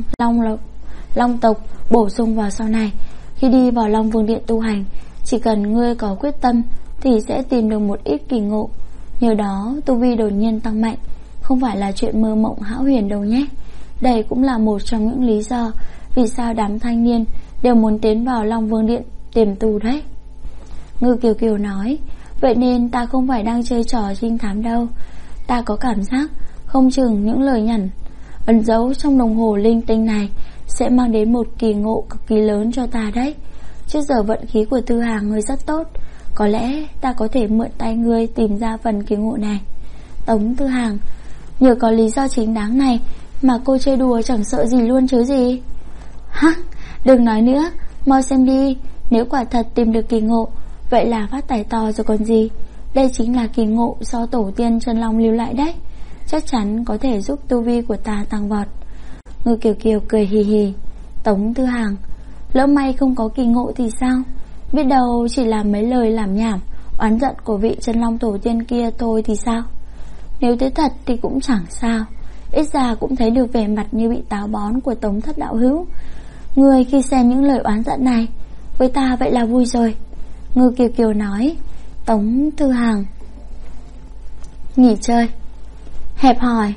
Long tộc bổ sung vào sau này. Khi đi vào Long Vương Điện tu hành, chỉ cần ngươi có quyết tâm thì sẽ tìm được một ít kỳ ngộ, nhờ đó tu vi đột nhiên tăng mạnh, không phải là chuyện mơ mộng hão huyền đâu nhé. Đây cũng là một trong những lý do vì sao đám thanh niên đều muốn tiến vào Long Vương Điện tìm tu đấy. Ngư Kiều Kiều nói. Vậy nên ta không phải đang chơi trò trinh thám đâu. Ta có cảm giác không chừng những lời nhắn ẩn giấu trong đồng hồ linh tinh này sẽ mang đến một kỳ ngộ cực kỳ lớn cho ta đấy. Trước giờ vận khí của Thư Hàng ngươi rất tốt, có lẽ ta có thể mượn tay ngươi tìm ra phần kỳ ngộ này. Tống Thư Hàng, nhờ có lý do chính đáng này mà cô chơi đùa chẳng sợ gì luôn chứ gì. Hắc, đừng nói nữa, mau xem đi. Nếu quả thật tìm được kỳ ngộ, vậy là phát tài to rồi còn gì. Đây chính là kỳ ngộ do tổ tiên chân long lưu lại đấy, chắc chắn có thể giúp tu vi của ta tăng vọt. Ngư Kiều Kiều cười hì hì. Tống Thư Hàng, lỡ may không có kỳ ngộ thì sao? Biết đâu chỉ là mấy lời làm nhảm oán giận của vị chân long tổ tiên kia thôi thì sao? Nếu thế thật thì cũng chẳng sao, ít ra cũng thấy được vẻ mặt như bị táo bón của Tống thất đạo hữu. Người khi xem những lời oán giận này với ta vậy là vui rồi. Ngư Kiều Kiều nói. Tống Thư Hàng, nghỉ chơi. Hẹp hòi,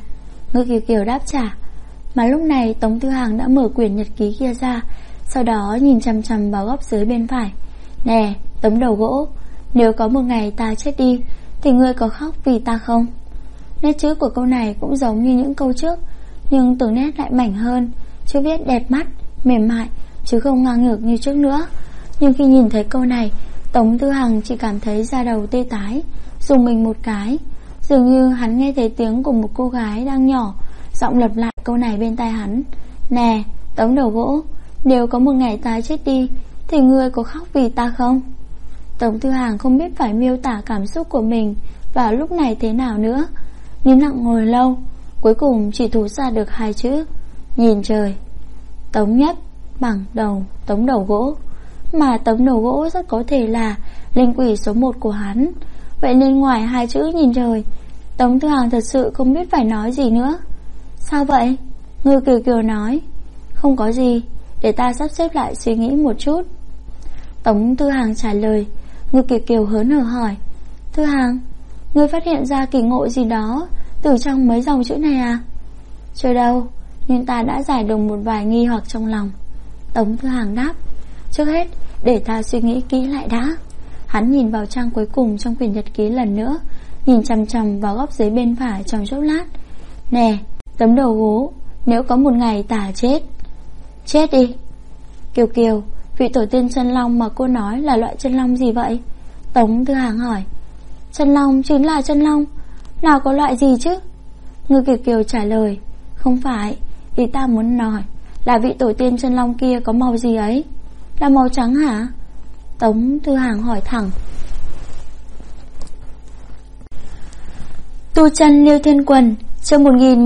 Ngư Kiều Kiều đáp trả. Mà lúc này Tống Thư Hàng đã mở quyển nhật ký kia ra, sau đó nhìn chằm chằm vào góc dưới bên phải. Nè, Tống đầu gỗ, nếu có một ngày ta chết đi thì ngươi có khóc vì ta không? Nét chữ của câu này cũng giống như những câu trước, nhưng từng nét lại mảnh hơn, chữ viết đẹp mắt, mềm mại, chứ không ngang ngược như trước nữa. Nhưng khi nhìn thấy câu này, Tống Thư Hằng chỉ cảm thấy da đầu tê tái, rùng mình một cái. Dường như hắn nghe thấy tiếng của một cô gái đang nhỏ giọng lặp lại câu này bên tai hắn. Nè, Tống đầu gỗ, nếu có một ngày ta chết đi thì ngươi có khóc vì ta không? Tống Thư Hàng không biết phải miêu tả cảm xúc của mình vào lúc này thế nào nữa. Nín lặng ngồi lâu, cuối cùng chỉ thốt ra được hai chữ: nhìn trời. Tống Nhất bằng đầu Tống đầu gỗ. Mà Tống đầu gỗ rất có thể là linh quỷ số 1 của hắn. Vậy nên ngoài hai chữ nhìn trời, Tống Thư Hàng thật sự không biết phải nói gì nữa. Sao vậy? Ngư Kiều Kiều nói. Không có gì, để ta sắp xếp lại suy nghĩ một chút. Tống Thư Hàng trả lời. Ngư Kiều Kiều hớn hở hỏi. Thư Hàng, ngươi phát hiện ra kỳ ngộ gì đó từ trong mấy dòng chữ này à? Chưa đâu, nhưng ta đã giải được một vài nghi hoặc trong lòng. Tống Thư Hàng đáp. Trước hết, để ta suy nghĩ kỹ lại đã. Hắn nhìn vào trang cuối cùng trong quyển nhật ký lần nữa, nhìn chằm chằm vào góc dưới bên phải trong chốc lát. Nè, Tấm đầu gỗ, nếu có một ngày ta chết. Chết đi. Kiều Kiều, vị tổ tiên chân long mà cô nói là loại chân long gì vậy? Tống Thư Hàng hỏi. Chân long chính là chân long, nào có loại gì chứ? Ngư Kiều Kiều trả lời. Không phải, ý ta muốn nói là vị tổ tiên chân long kia có màu gì ấy? Là màu trắng hả? Tống Thư Hàng hỏi thẳng. Tu chân Liêu Thiên Quần, chương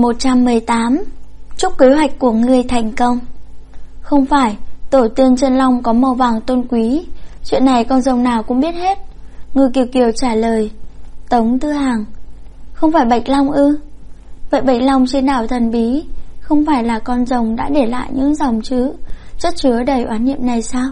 1118. Chúc kế hoạch của ngươi thành công. Không phải, tổ tiên chân long có màu vàng tôn quý, chuyện này con rồng nào cũng biết hết. Ngư Kiều Kiều trả lời. Tống Thư Hàng. Không phải bạch long ư? Vậy bạch long trên đảo thần bí không phải là con rồng đã để lại những dòng chữ chất chứa đầy oán niệm này sao?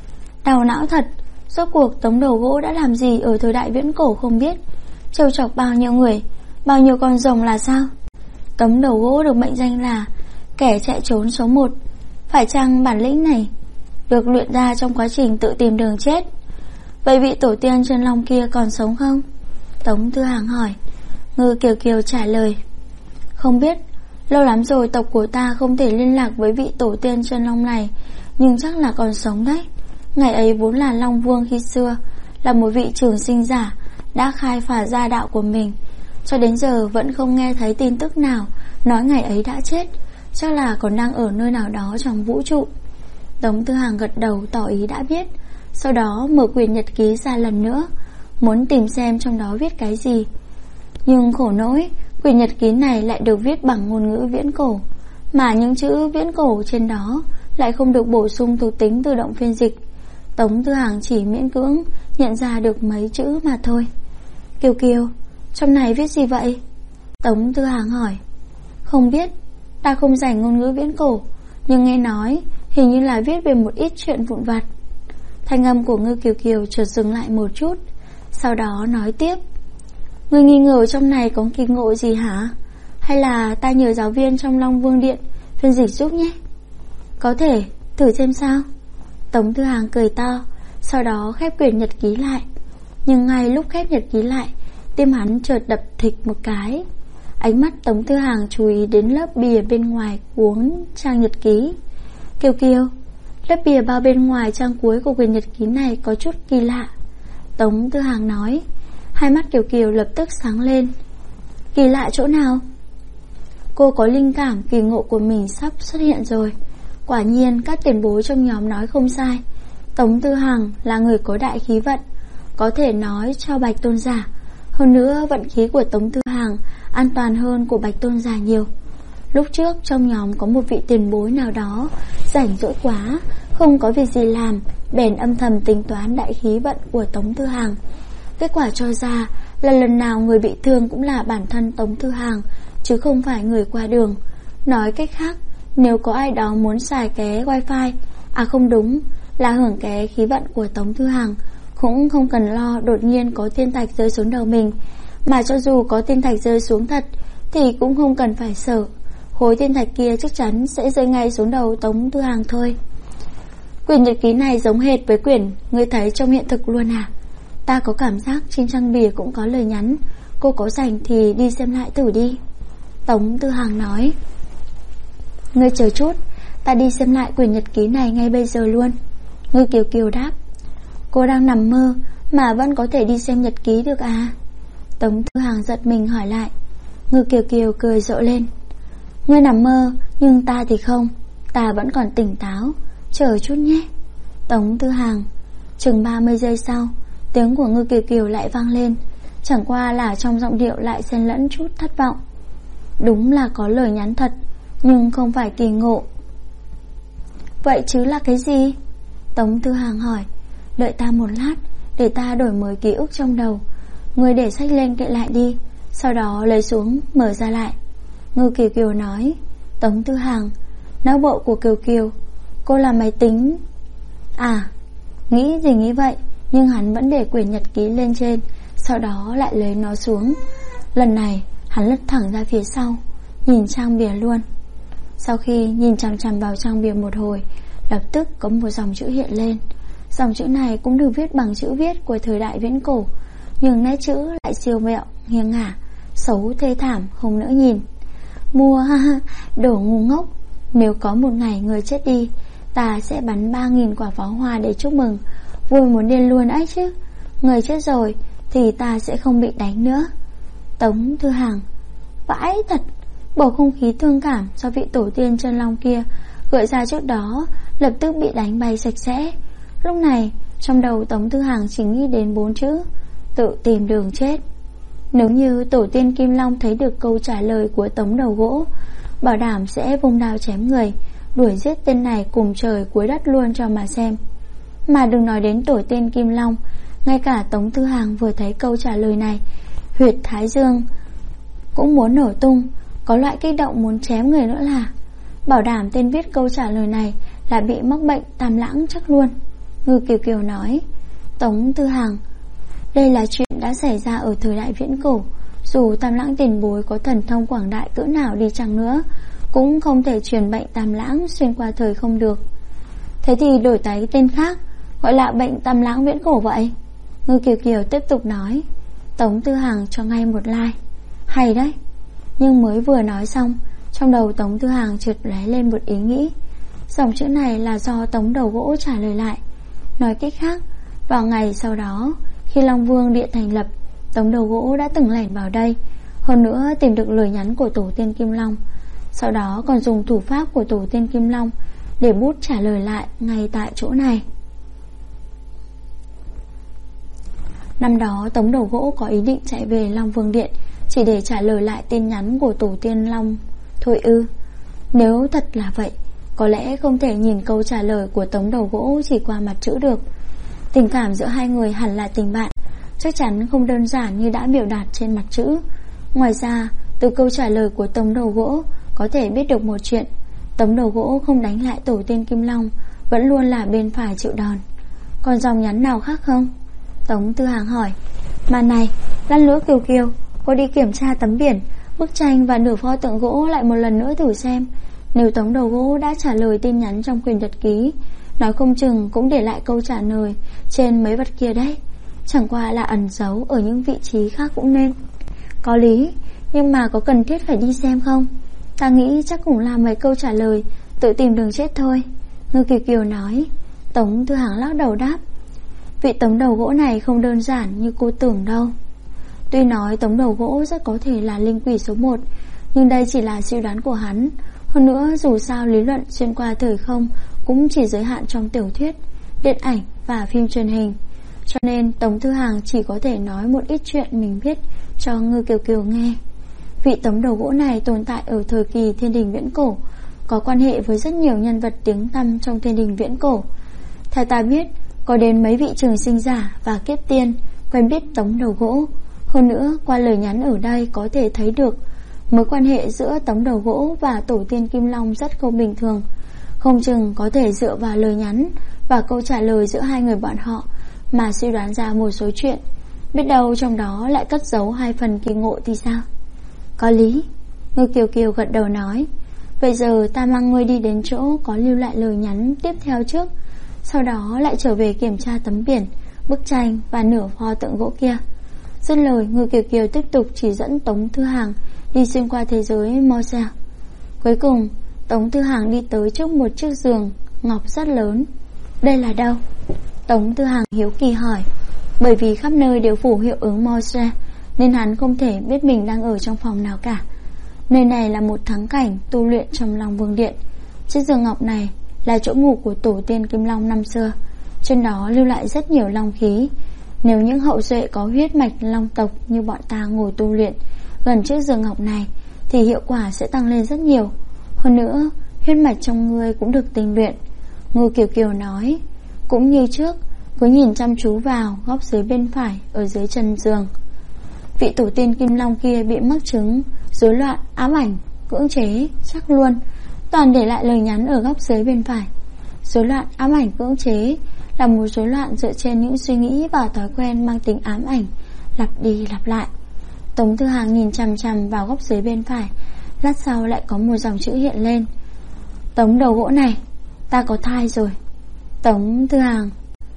Đau não thật. Rốt cuộc Tống đầu gỗ đã làm gì ở thời đại viễn cổ không biết, trêu chọc bao nhiêu người, bao nhiêu con rồng là sao? Tống đầu gỗ được mệnh danh là kẻ chạy trốn số 1. Phải chăng bản lĩnh này được luyện ra trong quá trình tự tìm đường chết? Vậy vị tổ tiên chân long kia còn sống không? Tống Thư Hàng hỏi. Ngư Kiều Kiều trả lời. Không biết, lâu lắm rồi tộc của ta không thể liên lạc với vị tổ tiên chân long này, nhưng chắc là còn sống đấy. Ngày ấy vốn là Long Vương khi xưa, là một vị trường sinh giả, đã khai phá gia đạo của mình. Cho đến giờ vẫn không nghe thấy tin tức nào nói ngày ấy đã chết, chắc là còn đang ở nơi nào đó trong vũ trụ. Tống Thư Hàng gật đầu tỏ ý đã biết. Sau đó mở quyển nhật ký ra lần nữa, muốn tìm xem trong đó viết cái gì. Nhưng khổ nỗi, quyển nhật ký này lại được viết bằng ngôn ngữ viễn cổ, mà những chữ viễn cổ trên đó lại không được bổ sung thuộc tính tự động phiên dịch. Tống Thư Hàng chỉ miễn cưỡng nhận ra được mấy chữ mà thôi. Kiều Kiều, trong này viết gì vậy? Tống Thư Hàng hỏi. Không biết, ta không rành ngôn ngữ viễn cổ, nhưng nghe nói hình như là viết về một ít chuyện vụn vặt. Thanh âm của Ngư Kiều Kiều chợt dừng lại một chút, sau đó nói tiếp. Ngươi nghi ngờ trong này có kỳ ngộ gì hả? Hay là ta nhờ giáo viên trong Long Vương Điện phiên dịch giúp nhé? Có thể, thử xem sao. Tống Thư Hàng cười to, sau đó khép quyển nhật ký lại. Nhưng ngay lúc khép nhật ký lại, tim hắn chợt đập thịch một cái. Ánh mắt Tống Thư Hàng chú ý đến lớp bìa bên ngoài cuốn trang nhật ký. Kiều Kiều, lớp bìa bao bên ngoài trang cuối của quyển nhật ký này có chút kỳ lạ. Tống Thư Hàng nói. Hai mắt Kiều Kiều lập tức sáng lên. Kỳ lạ chỗ nào? Cô có linh cảm kỳ ngộ của mình sắp xuất hiện rồi. Quả nhiên các tiền bối trong nhóm nói không sai. Tống Thư Hàng là người có đại khí vận, có thể nói cho Bạch Tôn giả. Hơn nữa vận khí của Tống Thư Hàng an toàn hơn của Bạch Tôn giả nhiều. Lúc trước trong nhóm có một vị tiền bối nào đó rảnh rỗi quá, không có việc gì làm, bèn âm thầm tính toán đại khí vận của Tống Thư Hàng. Kết quả cho ra là lần nào người bị thương cũng là bản thân Tống Thư Hàng, chứ không phải người qua đường. Nói cách khác, nếu có ai đó muốn xài ké wifi, không đúng, là hưởng ké khí vận của Tống Thư Hàng, cũng không cần lo đột nhiên có thiên thạch rơi xuống đầu mình. Mà cho dù có thiên thạch rơi xuống thật, thì cũng không cần phải sợ, khối thiên thạch kia chắc chắn sẽ rơi ngay xuống đầu Tống Tư Hàng thôi. Quyển nhật ký này giống hệt với quyển ngươi thấy trong hiện thực luôn à? Ta có cảm giác trên trang bìa cũng có lời nhắn, cô có rảnh thì đi xem lại thử đi. Tống Tư Hàng nói. Ngươi chờ chút, ta đi xem lại quyển nhật ký này ngay bây giờ luôn. Ngư Kiều Kiều đáp. Cô đang nằm mơ mà vẫn có thể đi xem nhật ký được à? Tống Tư Hàng giật mình hỏi lại. Ngư Kiều Kiều cười rộ lên. Ngươi nằm mơ, nhưng ta thì không, ta vẫn còn tỉnh táo. Chờ chút nhé. Tống Tư Hàng. Chừng 30 giây sau, tiếng của Ngư Kiều Kiều lại vang lên, chẳng qua là trong giọng điệu lại xen lẫn chút thất vọng. Đúng là có lời nhắn thật, nhưng không phải kỳ ngộ. Vậy chứ là cái gì? Tống Tư Hàng hỏi. Đợi ta một lát, để ta đổi mới ký ức trong đầu. Ngươi để sách lên kệ lại đi, sau đó lấy xuống mở ra lại. Ngư Kiều Kiều nói. Tống Tư Hàng. Não bộ của Kiều Kiều, cô làm máy tính à? Nghĩ gì nghĩ vậy, nhưng hắn vẫn để quyển nhật ký lên trên, sau đó lại lấy nó xuống. Lần này hắn lật thẳng ra phía sau, nhìn trang bìa luôn. Sau khi nhìn chằm chằm vào trang bìa một hồi, lập tức có một dòng chữ hiện lên. Dòng chữ này cũng được viết bằng chữ viết của thời đại viễn cổ, nhưng nét chữ lại siêu vẹo, nghiêng ngả, xấu thê thảm không nỡ nhìn. Mua ha ha, đồ ngu ngốc. Nếu có một ngày người chết đi, ta sẽ bắn 3.000 quả pháo hoa để chúc mừng. Vui muốn điên luôn ấy chứ. Người chết rồi thì ta sẽ không bị đánh nữa. Tống Tư Hàng. Vãi thật. Bầu không khí thương cảm do vị tổ tiên chân long kia gợi ra trước đó lập tức bị đánh bay sạch sẽ. Lúc này trong đầu Tống Tư Hàng chỉ nghĩ đến 4 chữ: tự tìm đường chết. Nếu như tổ tiên Kim Long thấy được câu trả lời của Tống Đầu Gỗ, bảo đảm sẽ vung đao chém người, đuổi giết tên này cùng trời cuối đất luôn cho mà xem. Mà đừng nói đến tổ tiên Kim Long, ngay cả Tống Tư Hàng vừa thấy câu trả lời này, huyệt thái dương cũng muốn nổ tung, có loại kích động muốn chém người nữa là. Bảo đảm tên viết câu trả lời này là bị mắc bệnh tam lãng chắc luôn. Ngư Kiều Kiều nói. Tống Tư Hàng. Đây là chuyện đã xảy ra ở thời đại viễn cổ. Dù tam lãng tiền bối có thần thông quảng đại cỡ nào đi chăng nữa, cũng không thể truyền bệnh tam lãng xuyên qua thời không được. Thế thì đổi cái tên khác, gọi là bệnh tam lãng viễn cổ vậy. Ngư Kiều Kiều tiếp tục nói. Tống Tư Hàng cho ngay một like. Hay đấy. Nhưng mới vừa nói xong, trong đầu Tống Tư Hàng chợt lóe lên một ý nghĩ. Dòng chữ này là do Tống Đầu Gỗ trả lời lại. Nói cách khác, vào ngày sau đó, khi Long Vương Điện thành lập, Tống Đầu Gỗ đã từng lẻn vào đây, hơn nữa tìm được lời nhắn của tổ tiên Kim Long, sau đó còn dùng thủ pháp của tổ tiên Kim Long để bút trả lời lại ngay tại chỗ này. Năm đó Tống Đầu Gỗ có ý định chạy về Long Vương Điện chỉ để trả lời lại tin nhắn của tổ tiên Long thôi ư? Nếu thật là vậy, có lẽ không thể nhìn câu trả lời của Tống Đầu Gỗ chỉ qua mặt chữ được. Tình cảm giữa hai người hẳn là tình bạn, chắc chắn không đơn giản như đã biểu đạt trên mặt chữ. Ngoài ra, từ câu trả lời của Tống Đầu Gỗ có thể biết được một chuyện: Tống Đầu Gỗ không đánh lại tổ tiên Kim Long, vẫn luôn là bên phải chịu đòn. Còn dòng nhắn nào khác không? Tống Tư Hàng hỏi. Mà này, lăn lũa Kiều Kiều, cô đi kiểm tra tấm biển, bức tranh và nửa pho tượng gỗ lại một lần nữa thử xem. Nếu Tống Đầu Gỗ đã trả lời tin nhắn trong quyển nhật ký, nói không chừng cũng để lại câu trả lời trên mấy vật kia đấy. Chẳng qua là ẩn giấu ở những vị trí khác cũng nên. Có lý, nhưng mà có cần thiết phải đi xem không? Ta nghĩ chắc cũng là mấy câu trả lời tự tìm đường chết thôi. Ngư Kiều Kiều nói. Tống Tư Hàng lắc đầu đáp. Vị Tống Đầu Gỗ này không đơn giản như cô tưởng đâu. Tuy nói Tống Đầu Gỗ rất có thể là linh quỷ số 1, nhưng đây chỉ là suy đoán của hắn. Hơn nữa dù sao lý luận xuyên qua thời không cũng chỉ giới hạn trong tiểu thuyết, điện ảnh và phim truyền hình, cho nên Tống Tư Hàng chỉ có thể nói một ít chuyện mình biết cho Ngư Kiều Kiều nghe. Vị Tống Đầu Gỗ này tồn tại ở thời kỳ thiên đình viễn cổ, có quan hệ với rất nhiều nhân vật tiếng tăm trong thiên đình viễn cổ. Theo ta biết, có đến mấy vị trường sinh giả và kiếp tiên quen biết Tống Đầu Gỗ. Hơn nữa, qua lời nhắn ở đây có thể thấy được mối quan hệ giữa Tống Đầu Gỗ và tổ tiên Kim Long rất không bình thường. Không chừng có thể dựa vào lời nhắn và câu trả lời giữa hai người bọn họ mà suy đoán ra một số chuyện. Biết đâu trong đó lại cất giấu hai phần kỳ ngộ thì sao? Có lý. Ngư Kiều Kiều gật đầu nói, bây giờ ta mang ngươi đi đến chỗ có lưu lại lời nhắn tiếp theo trước, sau đó lại trở về kiểm tra tấm biển, bức tranh và nửa pho tượng gỗ kia. Dứt lời, Ngư Kiều Kiều tiếp tục chỉ dẫn Tống Thư Hàng đi xuyên qua thế giới Mosel. Cuối cùng, Tống Thư Hàng đi tới trước một chiếc giường ngọc rất lớn. Đây là đâu? Tống Thư Hàng hiếu kỳ hỏi. Bởi vì khắp nơi đều phủ hiệu ứng Mosel nên hắn không thể biết mình đang ở trong phòng nào cả. Nơi này là một thắng cảnh tu luyện trong Long Vương Điện. Chiếc giường ngọc này là chỗ ngủ của tổ tiên Kim Long năm xưa. Trên đó lưu lại rất nhiều long khí. Nếu những hậu duệ có huyết mạch long tộc như bọn ta ngồi tu luyện gần chiếc giường ngọc này thì hiệu quả sẽ tăng lên rất nhiều. Hơn nữa, huyết mạch trong ngươi cũng được tinh luyện. Ngư Kiều Kiều nói. Cũng như trước, cứ nhìn chăm chú vào góc dưới bên phải ở dưới chân giường. Vị tổ tiên Kim Long kia bị mắc chứng rối loạn ám ảnh cưỡng chế chắc luôn, toàn để lại lời nhắn ở góc dưới bên phải. Rối loạn ám ảnh cưỡng chế là một rối loạn dựa trên những suy nghĩ và thói quen mang tính ám ảnh, lặp đi lặp lại. Tống Thư Hàng nhìn chằm chằm vào góc dưới bên phải. Lát sau lại có một dòng chữ hiện lên. Tống đầu gỗ này, ta có thai rồi. Tống Thư Hàng,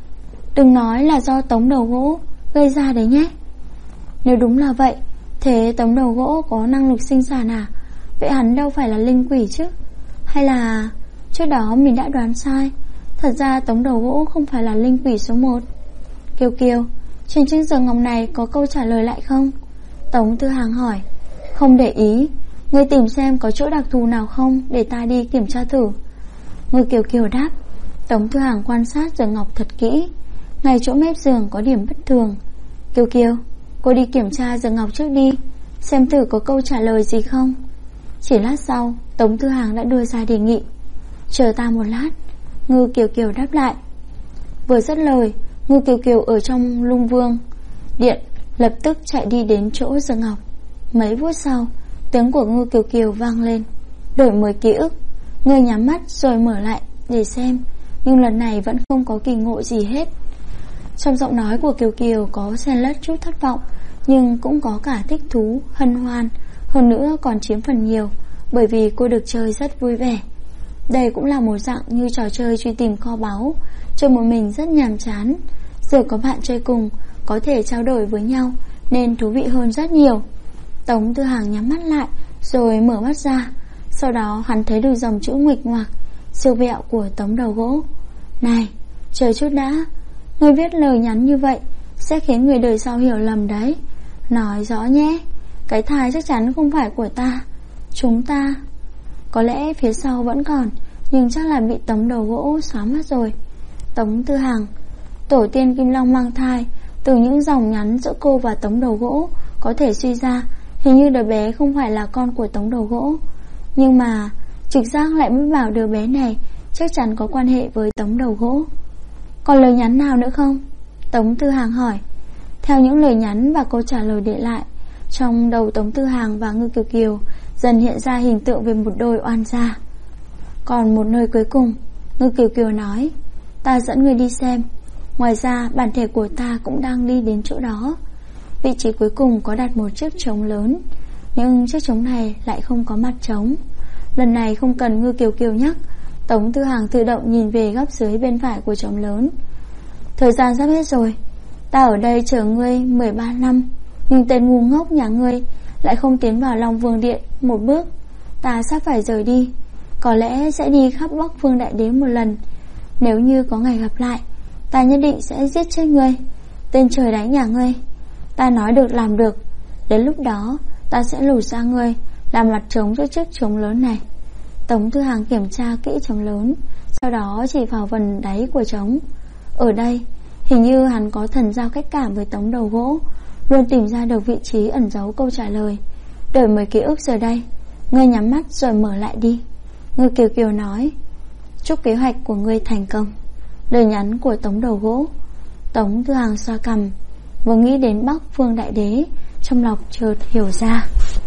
đừng nói là do Tống đầu gỗ gây ra đấy nhé. Nếu đúng là vậy, thế Tống đầu gỗ có năng lực sinh sản à? Vậy hắn đâu phải là linh quỷ chứ? Hay là trước đó mình đã đoán sai? Thật ra Tống đầu gỗ không phải là linh quỷ số 1. Kiều Kiều, trên chiếc giường ngọc này có câu trả lời lại không? Tống Thư Hàng hỏi. Không để ý, ngươi tìm xem có chỗ đặc thù nào không để ta đi kiểm tra thử. Ngư Kiều Kiều đáp. Tống Thư Hàng quan sát giường ngọc thật kỹ. Ngay chỗ mép giường có điểm bất thường. Kiều Kiều, cô đi kiểm tra giường ngọc trước đi, xem thử có câu trả lời gì không. Chỉ lát sau, Tống Thư Hàng đã đưa ra đề nghị. Chờ ta một lát. Ngư Kiều Kiều đáp lại. Vừa dứt lời, Ngư Kiều Kiều ở trong Lung Vương Điện lập tức chạy đi đến chỗ giường ngọc. Mấy phút sau, tiếng của Ngư Kiều Kiều vang lên. Đổi mới ký ức. Ngươi nhắm mắt rồi mở lại để xem, nhưng lần này vẫn không có kỳ ngộ gì hết. Trong giọng nói của Kiều Kiều có xen lẫn chút thất vọng, nhưng cũng có cả thích thú, hân hoan. Hơn nữa còn chiếm phần nhiều, bởi vì cô được chơi rất vui vẻ. Đây cũng là một dạng như trò chơi truy tìm kho báu. Chơi một mình rất nhàm chán, giờ có bạn chơi cùng, có thể trao đổi với nhau, nên thú vị hơn rất nhiều. Tống Thư Hàng nhắm mắt lại rồi mở mắt ra. Sau đó hắn thấy được dòng chữ nguệch ngoạc siêu vẹo của Tống đầu gỗ. Này, chờ chút đã, ngươi viết lời nhắn như vậy sẽ khiến người đời sau hiểu lầm đấy. Nói rõ nhé, cái thai chắc chắn không phải của ta. Chúng ta có lẽ phía sau vẫn còn, nhưng chắc là bị Tống đầu gỗ xóa mất rồi. Tống Thư Hàng, tổ tiên Kim Long mang thai. Từ những dòng nhắn giữa cô và Tống đầu gỗ có thể suy ra hình như đứa bé không phải là con của Tống đầu gỗ. Nhưng mà trực giác lại mới bảo đứa bé này chắc chắn có quan hệ với Tống đầu gỗ. Còn lời nhắn nào nữa không? Tống Thư Hàng hỏi. Theo những lời nhắn và câu trả lời để lại, trong đầu Tống Thư Hàng và Ngư Kiều Kiều dần hiện ra hình tượng về một đôi oan gia. Còn một nơi cuối cùng, Ngư Kiều Kiều nói. Ta dẫn người đi xem. Ngoài ra bản thể của ta cũng đang đi đến chỗ đó. Vị trí cuối cùng có đặt một chiếc trống lớn, nhưng chiếc trống này lại không có mặt trống. Lần này không cần Ngư Kiều Kiều nhắc, Tống Thư Hàng tự động nhìn về góc dưới bên phải của trống lớn. Thời gian sắp hết rồi, ta ở đây chờ ngươi 13 năm, nhưng tên ngu ngốc nhà ngươi lại không tiến vào Long Vương Điện một bước. Ta sắp phải rời đi, có lẽ sẽ đi khắp Bắc Phương Đại Đế một lần. Nếu như có ngày gặp lại, ta nhất định sẽ giết chết ngươi, tên trời đánh nhà ngươi. Ta nói được làm được. Đến lúc đó ta sẽ lột ra ngươi, làm mặt trống cho chiếc trống lớn này. Tống Thư Hàng kiểm tra kỹ trống lớn, sau đó chỉ vào phần đáy của trống. Ở đây hình như hắn có thần giao cách cảm với Tống đầu gỗ, luôn tìm ra được vị trí ẩn giấu câu trả lời. Đổi mới ký ức giờ đây. Ngươi nhắm mắt rồi mở lại đi. Ngư Kiều Kiều nói. Chúc kế hoạch của ngươi thành công. Lời nhắn của Tống đầu gỗ. Tống Thư Hàng xoa cằm, vừa nghĩ đến Bắc Phương Đại Đế, trong lòng chợt hiểu ra.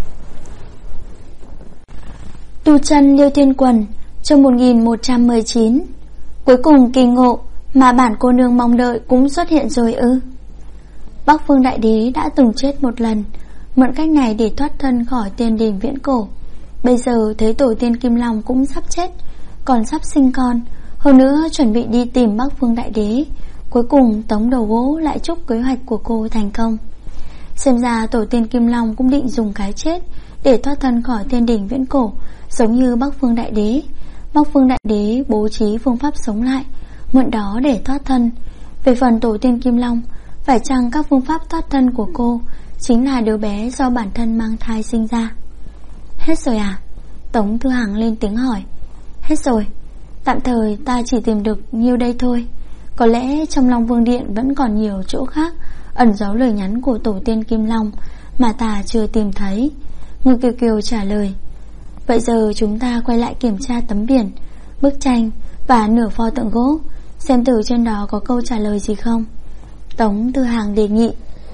Tu chân Liêu Thiên Quần, chương 1119. Cuối cùng kỳ ngộ mà bản cô nương mong đợi cũng xuất hiện rồi ư? Bắc Phương Đại Đế đã từng chết một lần, mượn cách này để thoát thân khỏi tiên đình viễn cổ. Bây giờ thấy tổ tiên Kim Long cũng sắp chết, còn sắp sinh con, hơn nữa chuẩn bị đi tìm Bắc Phương Đại Đế. Cuối cùng Tống Đầu Gỗ lại chúc kế hoạch của cô thành công. Xem ra tổ tiên Kim Long cũng định dùng cái chết để thoát thân khỏi tiên đình viễn cổ, giống như Bắc Phương Đại Đế. Bắc Phương Đại Đế bố trí phương pháp sống lại, mượn đó để thoát thân. Về phần tổ tiên Kim Long, phải chăng các phương pháp thoát thân của cô chính là đứa bé do bản thân mang thai sinh ra? Hết rồi à? Tống Thư Hằng lên tiếng hỏi. Hết rồi, tạm thời ta chỉ tìm được nhiêu đây thôi. Có lẽ trong Long Vương Điện vẫn còn nhiều chỗ khác ẩn giấu lời nhắn của tổ tiên Kim Long mà ta chưa tìm thấy. Ngư Kiều Kiều trả lời. Vậy giờ chúng ta quay lại kiểm tra tấm biển, bức tranh và nửa pho tượng gỗ, xem thử trên đó có câu trả lời gì không. Tống Thư Hằng đề nghị.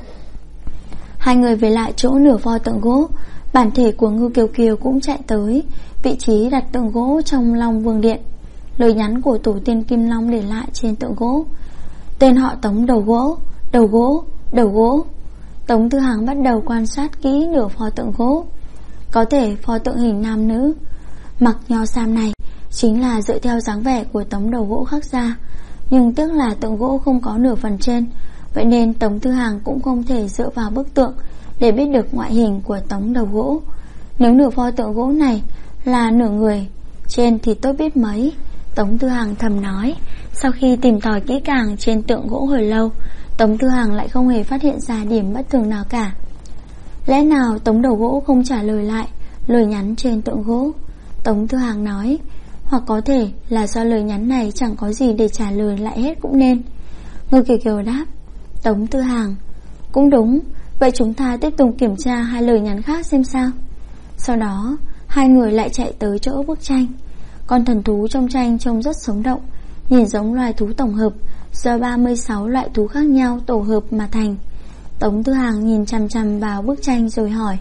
Hai người về lại chỗ nửa pho tượng gỗ. Bản thể của Ngư Kiều Kiều cũng chạy tới vị trí đặt tượng gỗ trong Long Vương Điện. Lời nhắn của tổ tiên Kim Long để lại trên tượng gỗ. Tên họ Tống Đầu Gỗ, đầu gỗ, đầu gỗ. Tống Thư Hằng bắt đầu quan sát kỹ nửa pho tượng gỗ. Có thể pho tượng hình nam nữ mặc nho sam này chính là dựa theo dáng vẻ của Tống Đầu Gỗ khắc ra, nhưng tiếc là tượng gỗ không có nửa phần trên. Vậy nên Tống Thư Hằng cũng không thể dựa vào bức tượng để biết được ngoại hình của Tống Đầu Gỗ. Nếu nửa pho tượng gỗ này là nửa người trên thì tốt biết mấy, Tống Thư Hằng thầm nói. Sau khi tìm tòi kỹ càng trên tượng gỗ hồi lâu, Tống Thư Hằng lại không hề phát hiện ra điểm bất thường nào cả. Lẽ nào Tống Đầu Gỗ không trả lời lại lời nhắn trên tượng gỗ? Tống Thư Hằng nói. Hoặc có thể là do lời nhắn này chẳng có gì để trả lời lại hết cũng nên. Ngư Kiều Kiều đáp. Tống Thư Hằng. Cũng đúng. Vậy chúng ta tiếp tục kiểm tra hai lời nhắn khác xem sao. Sau đó hai người lại chạy tới chỗ bức tranh. Con thần thú trong tranh trông rất sống động, nhìn giống loài thú tổng hợp do 36 loại thú khác nhau tổ hợp mà thành. Tống Thư Hằng nhìn chằm chằm vào bức tranh rồi hỏi.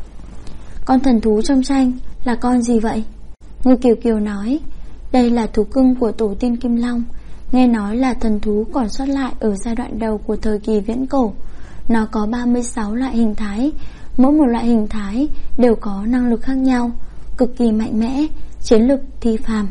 Con thần thú trong tranh là con gì vậy? Ngư Kiều Kiều nói. Đây là thú cưng của tổ tiên Kim Long. Nghe nói là thần thú còn sót lại ở giai đoạn đầu của thời kỳ viễn cổ. Nó có 36 loại hình thái. Mỗi một loại hình thái đều có năng lực khác nhau, cực kỳ mạnh mẽ, chiến lực thi phàm.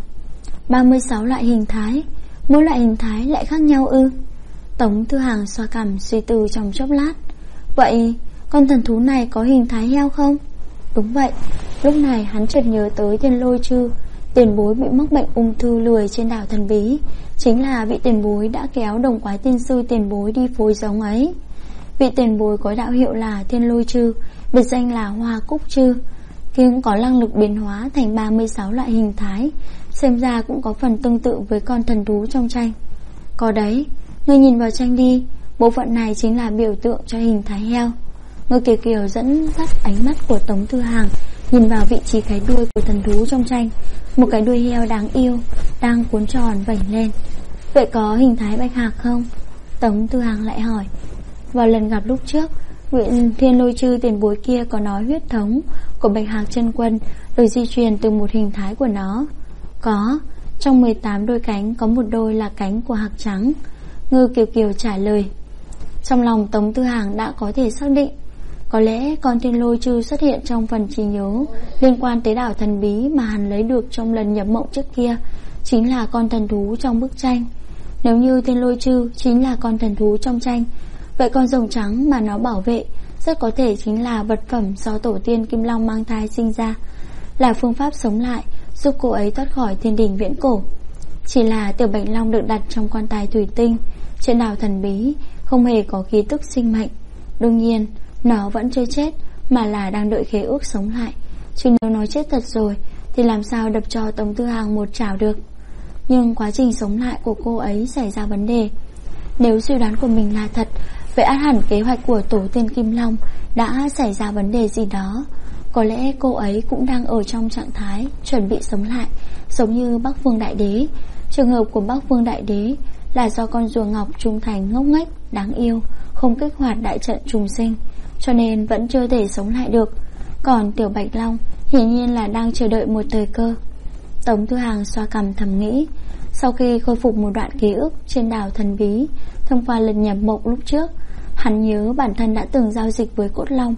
36 loại hình thái, mỗi loại hình thái lại khác nhau ư? Tống Thư Hằng xoa cằm suy tư trong chốc lát. Vậy con thần thú này có hình thái heo không? Đúng vậy. Lúc này hắn chợt nhớ tới Thiên Lôi Chư, tiền bối bị mắc bệnh ung thư lười trên đảo thần bí, chính là vị tiền bối đã kéo Đồng Quái Tiên Sư tiền bối đi phối giống ấy. Vị tiền bối có đạo hiệu là Thiên Lôi Chư, biệt danh là Hoa Cúc Chư, cũng có năng lực biến hóa thành 36 loại hình thái, xem ra cũng có phần tương tự với con thần thú trong tranh. Có đấy, ngươi nhìn vào tranh đi, bộ phận này chính là biểu tượng cho hình thái heo. Ngư Kiều Kiều dẫn dắt ánh mắt của Tống Thư Hằng nhìn vào vị trí cái đuôi của thần thú trong tranh. Một cái đuôi heo đáng yêu đang cuốn tròn vảnh lên. Vậy có hình thái bạch hạc không? Tống Thư Hằng lại hỏi. Vào lần gặp lúc trước, vị Thiên Lôi Chư tiền bối kia có nói huyết thống của bạch hạc chân quân được di truyền từ một hình thái của nó. Có, trong 18 đôi cánh có một đôi là cánh của hạc trắng. Ngư Kiều Kiều trả lời. Trong lòng Tống Thư Hằng đã có thể xác định, có lẽ con Thiên Lôi Chư xuất hiện trong phần trí nhớ liên quan tới đảo thần bí mà hắn lấy được trong lần nhập mộng trước kia chính là con thần thú trong bức tranh. Nếu như Thiên Lôi Chư chính là con thần thú trong tranh, vậy con rồng trắng mà nó bảo vệ rất có thể chính là vật phẩm do tổ tiên Kim Long mang thai sinh ra, là phương pháp sống lại giúp cô ấy thoát khỏi thiên đình viễn cổ. Chỉ là Tiểu Bạch Long được đặt trong quan tài thủy tinh trên đảo thần bí, không hề có khí tức sinh mệnh. Đương nhiên nó vẫn chưa chết, mà là đang đợi khế ước sống lại. Chứ nếu nó chết thật rồi thì làm sao đập cho Tống Thư Hằng một chảo được. Nhưng quá trình sống lại của cô ấy xảy ra vấn đề. Nếu suy đoán của mình là thật, vậy ắt hẳn kế hoạch của tổ tiên Kim Long đã xảy ra vấn đề gì đó. Có lẽ cô ấy cũng đang ở trong trạng thái chuẩn bị sống lại, giống như Bắc Vương Đại Đế. Trường hợp của Bắc Vương Đại Đế là do con rùa ngọc trung thành ngốc nghếch đáng yêu không kích hoạt đại trận trùng sinh, cho nên vẫn chưa thể sống lại được. Còn Tiểu Bạch Long hiển nhiên là đang chờ đợi một thời cơ. Tống Thư Hằng xoa cằm thầm nghĩ. Sau khi khôi phục một đoạn ký ức trên đảo thần bí thông qua lần nhập mộng lúc trước, hắn nhớ bản thân đã từng giao dịch với Cốt Long.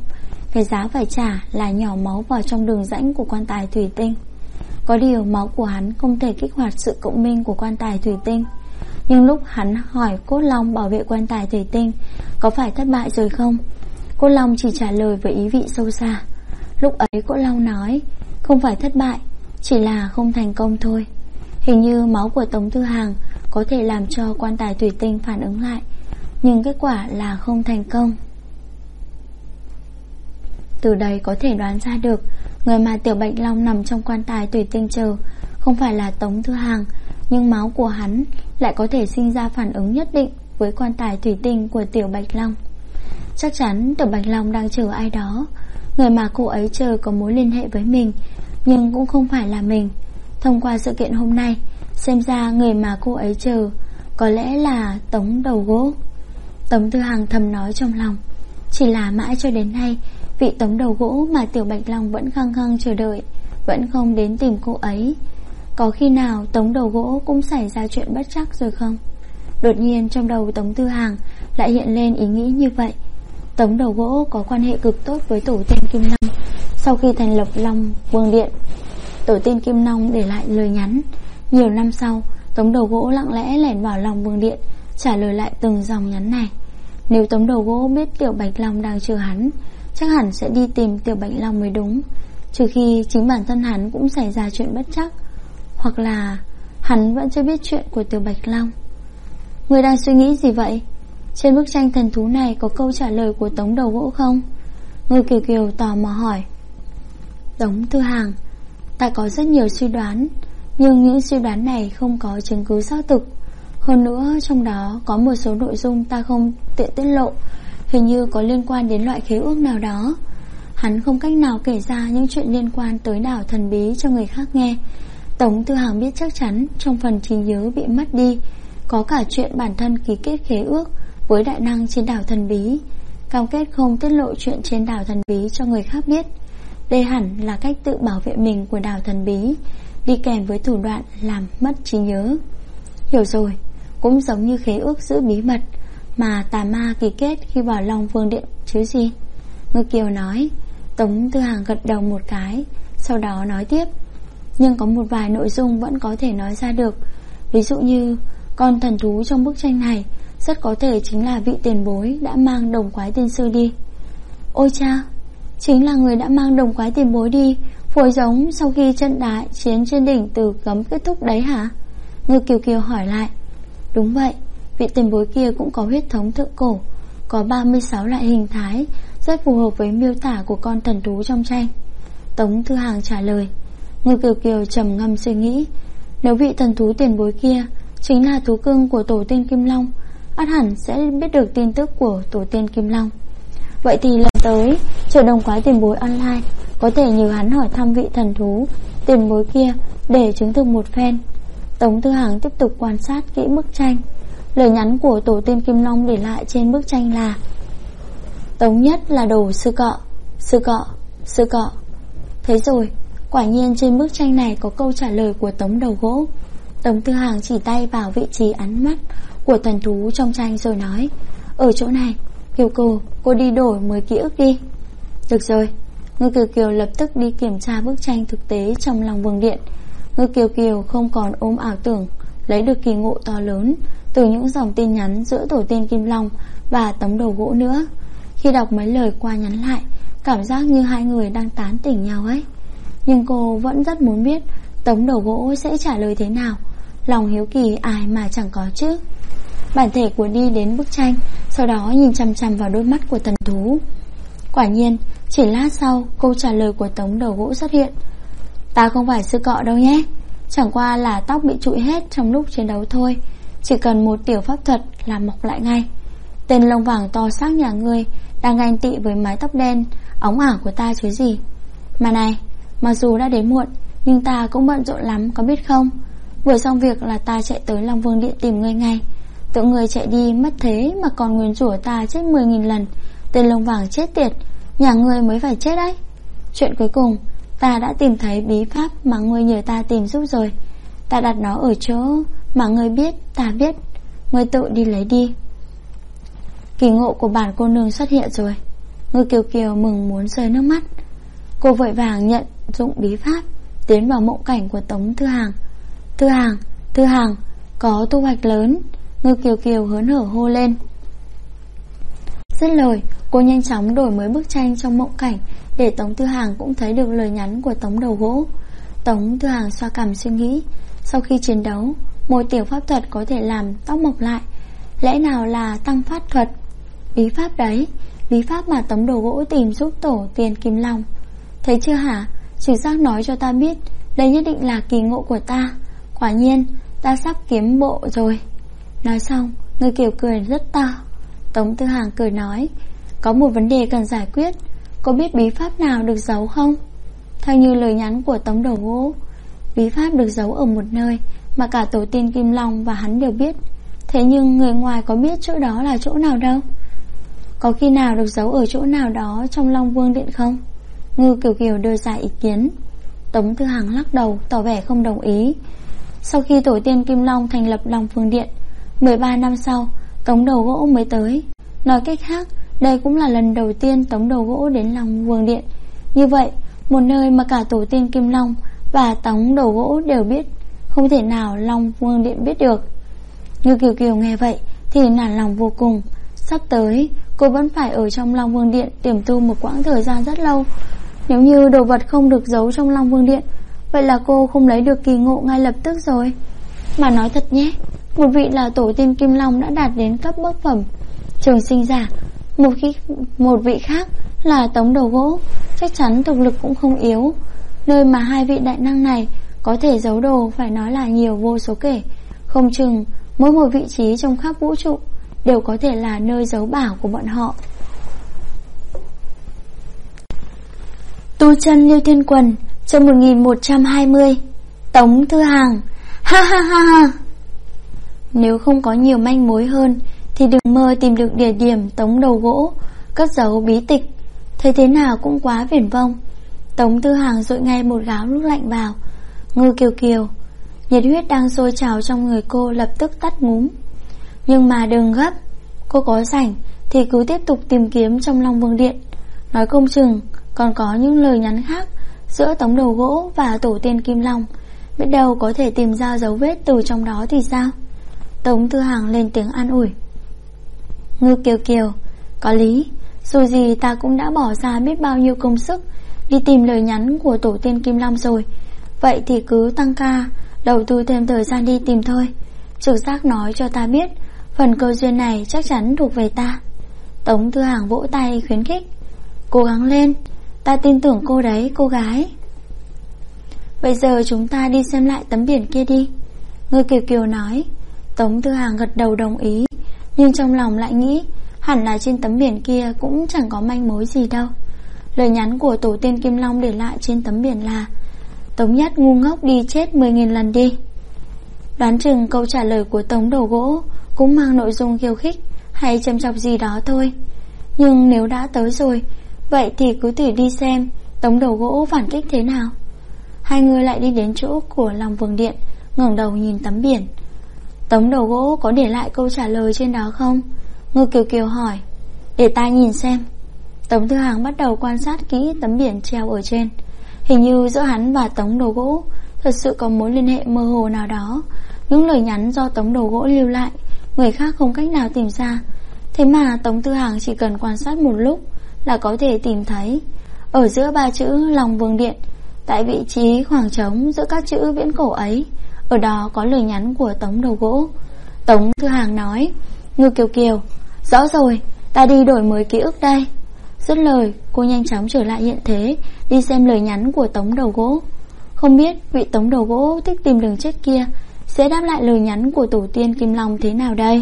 Cái giá phải trả là nhỏ máu vào trong đường rãnh của quan tài thủy tinh. Có điều máu của hắn không thể kích hoạt sự cộng minh của quan tài thủy tinh. Nhưng lúc hắn hỏi Cốt Long bảo vệ quan tài thủy tinh có phải thất bại rồi không, Cốt Long chỉ trả lời với ý vị sâu xa. Lúc ấy Cốt Long nói không phải thất bại, chỉ là không thành công thôi. Hình như máu của Tống Tư Hàng có thể làm cho quan tài thủy tinh phản ứng lại, nhưng kết quả là không thành công. Từ đây có thể đoán ra được người mà Tiểu Bạch Long nằm trong quan tài thủy tinh chờ không phải là Tống Tư Hàng, nhưng máu của hắn lại có thể sinh ra phản ứng nhất định với quan tài thủy tinh của Tiểu Bạch Long. Chắc chắn Tiểu Bạch Long đang chờ ai đó. Người mà cô ấy chờ có mối liên hệ với mình, nhưng cũng không phải là mình. Thông qua sự kiện hôm nay, xem ra người mà cô ấy chờ có lẽ là Tống Đầu Gỗ. Tống Tư Hàng thầm nói trong lòng. Chỉ là mãi cho đến nay, vị Tống Đầu Gỗ mà Tiểu Bạch Long vẫn khăng khăng chờ đợi vẫn không đến tìm cô ấy. Có khi nào Tống Đầu Gỗ cũng xảy ra chuyện bất trắc rồi không? Đột nhiên trong đầu Tống Tư Hàng lại hiện lên ý nghĩ như vậy. Tống Đầu Gỗ có quan hệ cực tốt với tổ tiên Kim Long. Sau khi thành lập Long Vương Điện, tổ tiên Kim Long để lại lời nhắn. Nhiều năm sau, Tống Đầu Gỗ lặng lẽ lẻn vào Long Vương Điện, trả lời lại từng dòng nhắn này. Nếu Tống Đầu Gỗ biết Tiểu Bạch Long đang chờ hắn, chắc hẳn sẽ đi tìm Tiểu Bạch Long mới đúng. Trừ khi chính bản thân hắn cũng xảy ra chuyện bất trắc, hoặc là hắn vẫn chưa biết chuyện của Tiểu Bạch Long. Người đang suy nghĩ gì vậy? Trên bức tranh thần thú này có câu trả lời của Tống Đầu Gỗ không? Ngư Kiều Kiều tò mò hỏi. Tống Tư Hàng, ta có rất nhiều suy đoán, nhưng những suy đoán này không có chứng cứ xác thực. Hơn nữa trong đó có một số nội dung ta không tiện tiết lộ, hình như có liên quan đến loại khế ước nào đó. Hắn không cách nào kể ra những chuyện liên quan tới đảo thần bí cho người khác nghe. Tống Tư Hàng biết chắc chắn trong phần trí nhớ bị mất đi có cả chuyện bản thân ký kết khế ước với đại năng trên đảo thần bí, cam kết không tiết lộ chuyện trên đảo thần bí cho người khác biết. Đây hẳn là cách tự bảo vệ mình của đảo thần bí, đi kèm với thủ đoạn làm mất trí nhớ. Hiểu rồi, cũng giống như khế ước giữ bí mật mà tà ma ký kết khi vào Long Vương Điện chứ gì. Ngư Kiều nói. Tống Tư Hàng gật đầu một cái, sau đó nói tiếp. Nhưng có một vài nội dung vẫn có thể nói ra được. Ví dụ như con thần thú trong bức tranh này rất có thể chính là vị tiền bối đã mang Đồng Quái Tiên Sư đi. Ôi cha, chính là người đã mang Đồng Quái Tiền Bối đi, phối giống sau khi trận đại chiến trên đỉnh Tử Cấm kết thúc đấy hả? Ngư Kiều Kiều hỏi lại. Đúng vậy, vị tiền bối kia cũng có huyết thống thượng cổ, có 36 loại hình thái, rất phù hợp với miêu tả của con thần thú trong tranh. Tống Tư Hàng trả lời. Ngư Kiều Kiều trầm ngâm suy nghĩ. Nếu vị thần thú tiền bối kia chính là thú cưng của tổ tiên Kim Long, ắt hẳn sẽ biết được tin tức của tổ tiên Kim Long. Vậy thì lần tới chờ Đồng Quái Tiền Bối online, có thể nhờ hắn hỏi thăm vị thần thú tiền bối kia để chứng thực một phen. Tống Tư Hàng tiếp tục quan sát kỹ bức tranh. Lời nhắn của tổ tiên Kim Long để lại trên bức tranh là: Tống nhất là đồ sư cọ, sư cọ, sư cọ. Thế rồi, quả nhiên trên bức tranh này có câu trả lời của Tống Đầu Gỗ. Tống Tư Hàng chỉ tay vào vị trí ánh mắt của thần thú trong tranh rồi nói: Ở chỗ này, Kiều cô đi đổi 10 ký ức đi. Được rồi. Ngư Kiều Kiều lập tức đi kiểm tra bức tranh thực tế trong Long Vương Điện. Ngư Kiều Kiều không còn ôm ảo tưởng lấy được kỳ ngộ to lớn từ những dòng tin nhắn giữa tổ tiên Kim Long và Tống Đầu Gỗ nữa. Khi đọc mấy lời qua nhắn lại, cảm giác như hai người đang tán tỉnh nhau ấy. Nhưng cô vẫn rất muốn biết Tống Đầu Gỗ sẽ trả lời thế nào. Lòng hiếu kỳ ai mà chẳng có chứ. Bản thể của đi đến bức tranh, sau đó nhìn chằm chằm vào đôi mắt của thần thú. Quả nhiên, chỉ lát sau, câu trả lời của Tống Đầu Gỗ xuất hiện. Ta không phải sư cọ đâu nhé, chẳng qua là tóc bị trụi hết trong lúc chiến đấu thôi. Chỉ cần một tiểu pháp thuật là mọc lại ngay. Tên lông vàng to xác nhà ngươi đang ganh tị với mái tóc đen óng ả của ta chứ gì. Mà này, mặc dù đã đến muộn, nhưng ta cũng bận rộn lắm có biết không. Vừa xong việc là ta chạy tới Long Vương Điện tìm ngươi ngay. Tụi ngươi chạy đi mất thế mà còn nguyền rủa ta chết 10.000 lần. Tên lông vàng chết tiệt, nhà ngươi mới phải chết đấy. Chuyện cuối cùng, ta đã tìm thấy bí pháp mà ngươi nhờ ta tìm giúp rồi. Ta đặt nó ở chỗ mà ngươi biết, ta biết. Ngươi tự đi lấy đi. Kỳ ngộ của bản cô nương xuất hiện rồi. Ngư Kiều Kiều mừng muốn rơi nước mắt. Cô vội vàng nhận dụng bí pháp, tiến vào mộng cảnh của Tống Thư Hàng. Thư Hàng, có thu hoạch lớn. Ngư Kiều Kiều hớn hở hô lên. Dứt lời, cô nhanh chóng đổi mới bức tranh trong mộng cảnh, để Tống Thư Hàng cũng thấy được lời nhắn của Tống Đầu Gỗ. Tống Thư Hàng xoa cằm suy nghĩ, sau khi chiến đấu, một tiểu pháp thuật có thể làm tóc mọc lại, lẽ nào là tăng phát thuật? Bí pháp đấy, bí pháp mà Tống Đầu Gỗ tìm giúp tổ tiên Kim Long. Thấy chưa hả? Chính xác nói cho ta biết, đây nhất định là kỳ ngộ của ta. Quả nhiên, ta sắp kiếm bộ rồi. Nói xong, Ngư Kiều cười rất to. Tống Thư Hàng cười nói, có một vấn đề cần giải quyết. Có biết bí pháp nào được giấu không? Theo như lời nhắn của Tống Đầu Gỗ, bí pháp được giấu ở một nơi mà cả tổ tiên Kim Long và hắn đều biết. Thế nhưng người ngoài có biết chỗ đó là chỗ nào đâu? Có khi nào được giấu ở chỗ nào đó trong Long Vương Điện không? Ngư Kiều Kiều đưa ra ý kiến. Tống Thư Hàng lắc đầu, tỏ vẻ không đồng ý. Sau khi tổ tiên Kim Long thành lập Long Vương Điện, 13 năm sau, Tống Đầu Gỗ mới tới. Nói cách khác, đây cũng là lần đầu tiên Tống Đầu Gỗ đến Long Vương Điện. Như vậy, một nơi mà cả tổ tiên Kim Long và Tống Đầu Gỗ đều biết, không thể nào Long Vương Điện biết được. Như Kiều Kiều nghe vậy thì nản lòng vô cùng. Sắp tới, cô vẫn phải ở trong Long Vương Điện tiềm tu một quãng thời gian rất lâu. Nếu như đồ vật không được giấu trong Long Vương Điện, vậy là cô không lấy được kỳ ngộ ngay lập tức rồi. Mà nói thật nhé, một vị là tổ tiên Kim Long đã đạt đến cấp bậc phẩm trường sinh giả, một vị khác là Tống Đầu Gỗ, chắc chắn thực lực cũng không yếu. Nơi mà hai vị đại năng này có thể giấu đồ phải nói là nhiều vô số kể. Không chừng mỗi một vị trí trong khắp vũ trụ đều có thể là nơi giấu bảo của bọn họ. Tu chân Liêu Thiên Quần, chương 1120. Tống Thư Hàng. Ha ha ha ha. Nếu không có nhiều manh mối hơn thì đừng mơ tìm được địa điểm Tống Đầu Gỗ cất giấu bí tịch. Thấy thế nào cũng quá viển vông. Tống Thư Hàng dội ngay một gáo nước lạnh vào. Ngư Kiều Kiều, nhiệt huyết đang sôi trào trong người cô lập tức tắt ngúm. Nhưng mà đừng gấp, cô có rảnh thì cứ tiếp tục tìm kiếm trong Long Vương Điện. Nói không chừng còn có những lời nhắn khác giữa Tống Đầu Gỗ và tổ tiên Kim Long, biết đâu có thể tìm ra dấu vết từ trong đó thì sao? Tống Thư Hàng lên tiếng an ủi. Ngư Kiều Kiều, có lý, dù gì ta cũng đã bỏ ra biết bao nhiêu công sức đi tìm lời nhắn của tổ tiên Kim Long rồi. Vậy thì cứ tăng ca đầu tư thêm thời gian đi tìm thôi. Trực giác nói cho ta biết phần cơ duyên này chắc chắn thuộc về ta. Tống Thư Hàng vỗ tay khuyến khích. Cố gắng lên, ta tin tưởng cô đấy cô gái. Bây giờ chúng ta đi xem lại tấm biển kia đi, Ngư Kiều Kiều nói. Tống Thư Hàng gật đầu đồng ý, nhưng trong lòng lại nghĩ hẳn là trên tấm biển kia cũng chẳng có manh mối gì đâu. Lời nhắn của tổ tiên Kim Long để lại trên tấm biển là: Tống Nhất ngu ngốc đi chết 10.000 lần đi. Đoán chừng câu trả lời của Tống Đầu Gỗ cũng mang nội dung khiêu khích hay châm chọc gì đó thôi. Nhưng nếu đã tới rồi, vậy thì cứ thử đi xem Tống Đầu Gỗ phản kích thế nào. Hai người lại đi đến chỗ của Long Vương Điện, ngẩng đầu nhìn tấm biển. Tống Đầu Gỗ có để lại câu trả lời trên đó không? Ngư Kiều Kiều hỏi. Để ta nhìn xem. Tống Thư Hàng bắt đầu quan sát kỹ tấm biển treo ở trên. Hình như giữa hắn và Tống Đầu Gỗ thật sự có mối liên hệ mơ hồ nào đó. Những lời nhắn do Tống Đầu Gỗ lưu lại, người khác không cách nào tìm ra. Thế mà Tống Thư Hàng chỉ cần quan sát một lúc là có thể tìm thấy. Ở giữa ba chữ Long Vương Điện, tại vị trí khoảng trống giữa các chữ viễn cổ ấy, ở đó có lời nhắn của Tống Đầu Gỗ. Tống Thư Hàng nói. Ngư Kiều Kiều, rõ rồi, ta đi đổi mới ký ức đây. Dứt lời, cô nhanh chóng trở lại hiện thế, đi xem lời nhắn của Tống Đầu Gỗ. Không biết vị Tống Đầu Gỗ thích tìm đường chết kia sẽ đáp lại lời nhắn của tổ tiên Kim Long thế nào đây?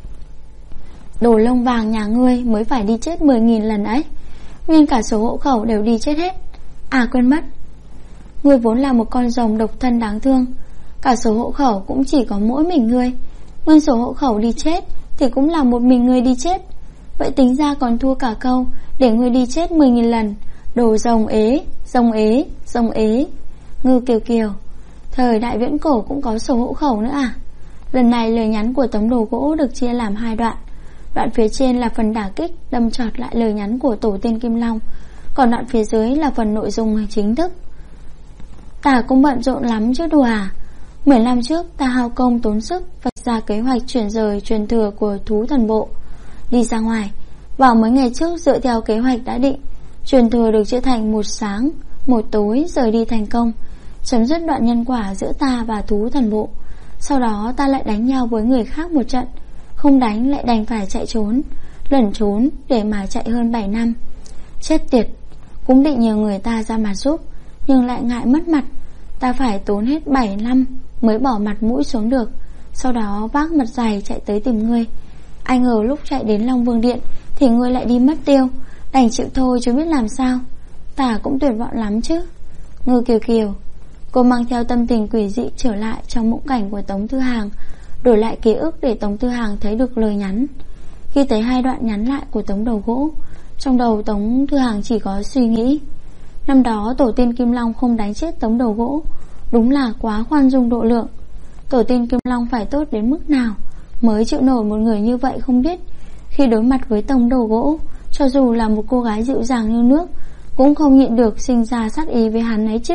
Đồ lông vàng nhà ngươi mới phải đi chết 10.000 lần ấy, nguyên cả số hộ khẩu đều đi chết hết. À quên mất, ngươi vốn là một con rồng độc thân đáng thương, cả số hộ khẩu cũng chỉ có mỗi mình ngươi. Nguyên số hộ khẩu đi chết thì cũng là một mình ngươi đi chết. Vậy tính ra còn thua cả câu để ngươi đi chết 10.000 lần. Đồ rồng ế, rồng ế, rồng ế. Ngư Kiều Kiều, thời đại viễn cổ cũng có sổ hộ khẩu nữa à? Lần này lời nhắn của Tống Đầu Gỗ được chia làm hai đoạn. Đoạn phía trên là phần đả kích đâm chọt lại lời nhắn của tổ tiên Kim Long, còn đoạn phía dưới là phần nội dung chính thức. Ta cũng bận rộn lắm chứ đùa à. 10 năm trước ta hao công tốn sức vạch ra kế hoạch chuyển rời truyền thừa của thú thần bộ đi ra ngoài. Vào mấy ngày trước, dựa theo kế hoạch đã định, truyền thừa được chia thành một sáng một tối rời đi thành công, chấm dứt đoạn nhân quả giữa ta và thú thần bộ. Sau đó ta lại đánh nhau với người khác một trận, không đánh lại đành phải chạy trốn, lẩn trốn để mà chạy hơn 7 năm. Chết tiệt, cũng định nhờ người ta ra mặt giúp, nhưng lại ngại mất mặt. Ta phải tốn hết 7 năm mới bỏ mặt mũi xuống được. Sau đó vác mặt dày chạy tới tìm ngươi. Ai ngờ lúc chạy đến Long Vương Điện thì ngươi lại đi mất tiêu, đành chịu thôi chứ biết làm sao. Ta cũng tuyệt vọng lắm chứ. Ngư Kiều Kiều, cô mang theo tâm tình quỷ dị trở lại trong mộng cảnh của Tống Thư Hàng, đổi lại ký ức để Tống Thư Hàng thấy được lời nhắn. Khi thấy 2 đoạn nhắn lại của Tống Đầu Gỗ, trong đầu Tống Thư Hàng chỉ có suy nghĩ: năm đó tổ tiên Kim Long không đánh chết Tống Đầu Gỗ, đúng là quá khoan dung độ lượng. Tổ tiên Kim Long phải tốt đến mức nào mới chịu nổi một người như vậy không biết. Khi đối mặt với Tống Đầu Gỗ, cho dù là một cô gái dịu dàng như nước cũng không nhịn được sinh ra sát ý với hắn ấy chứ.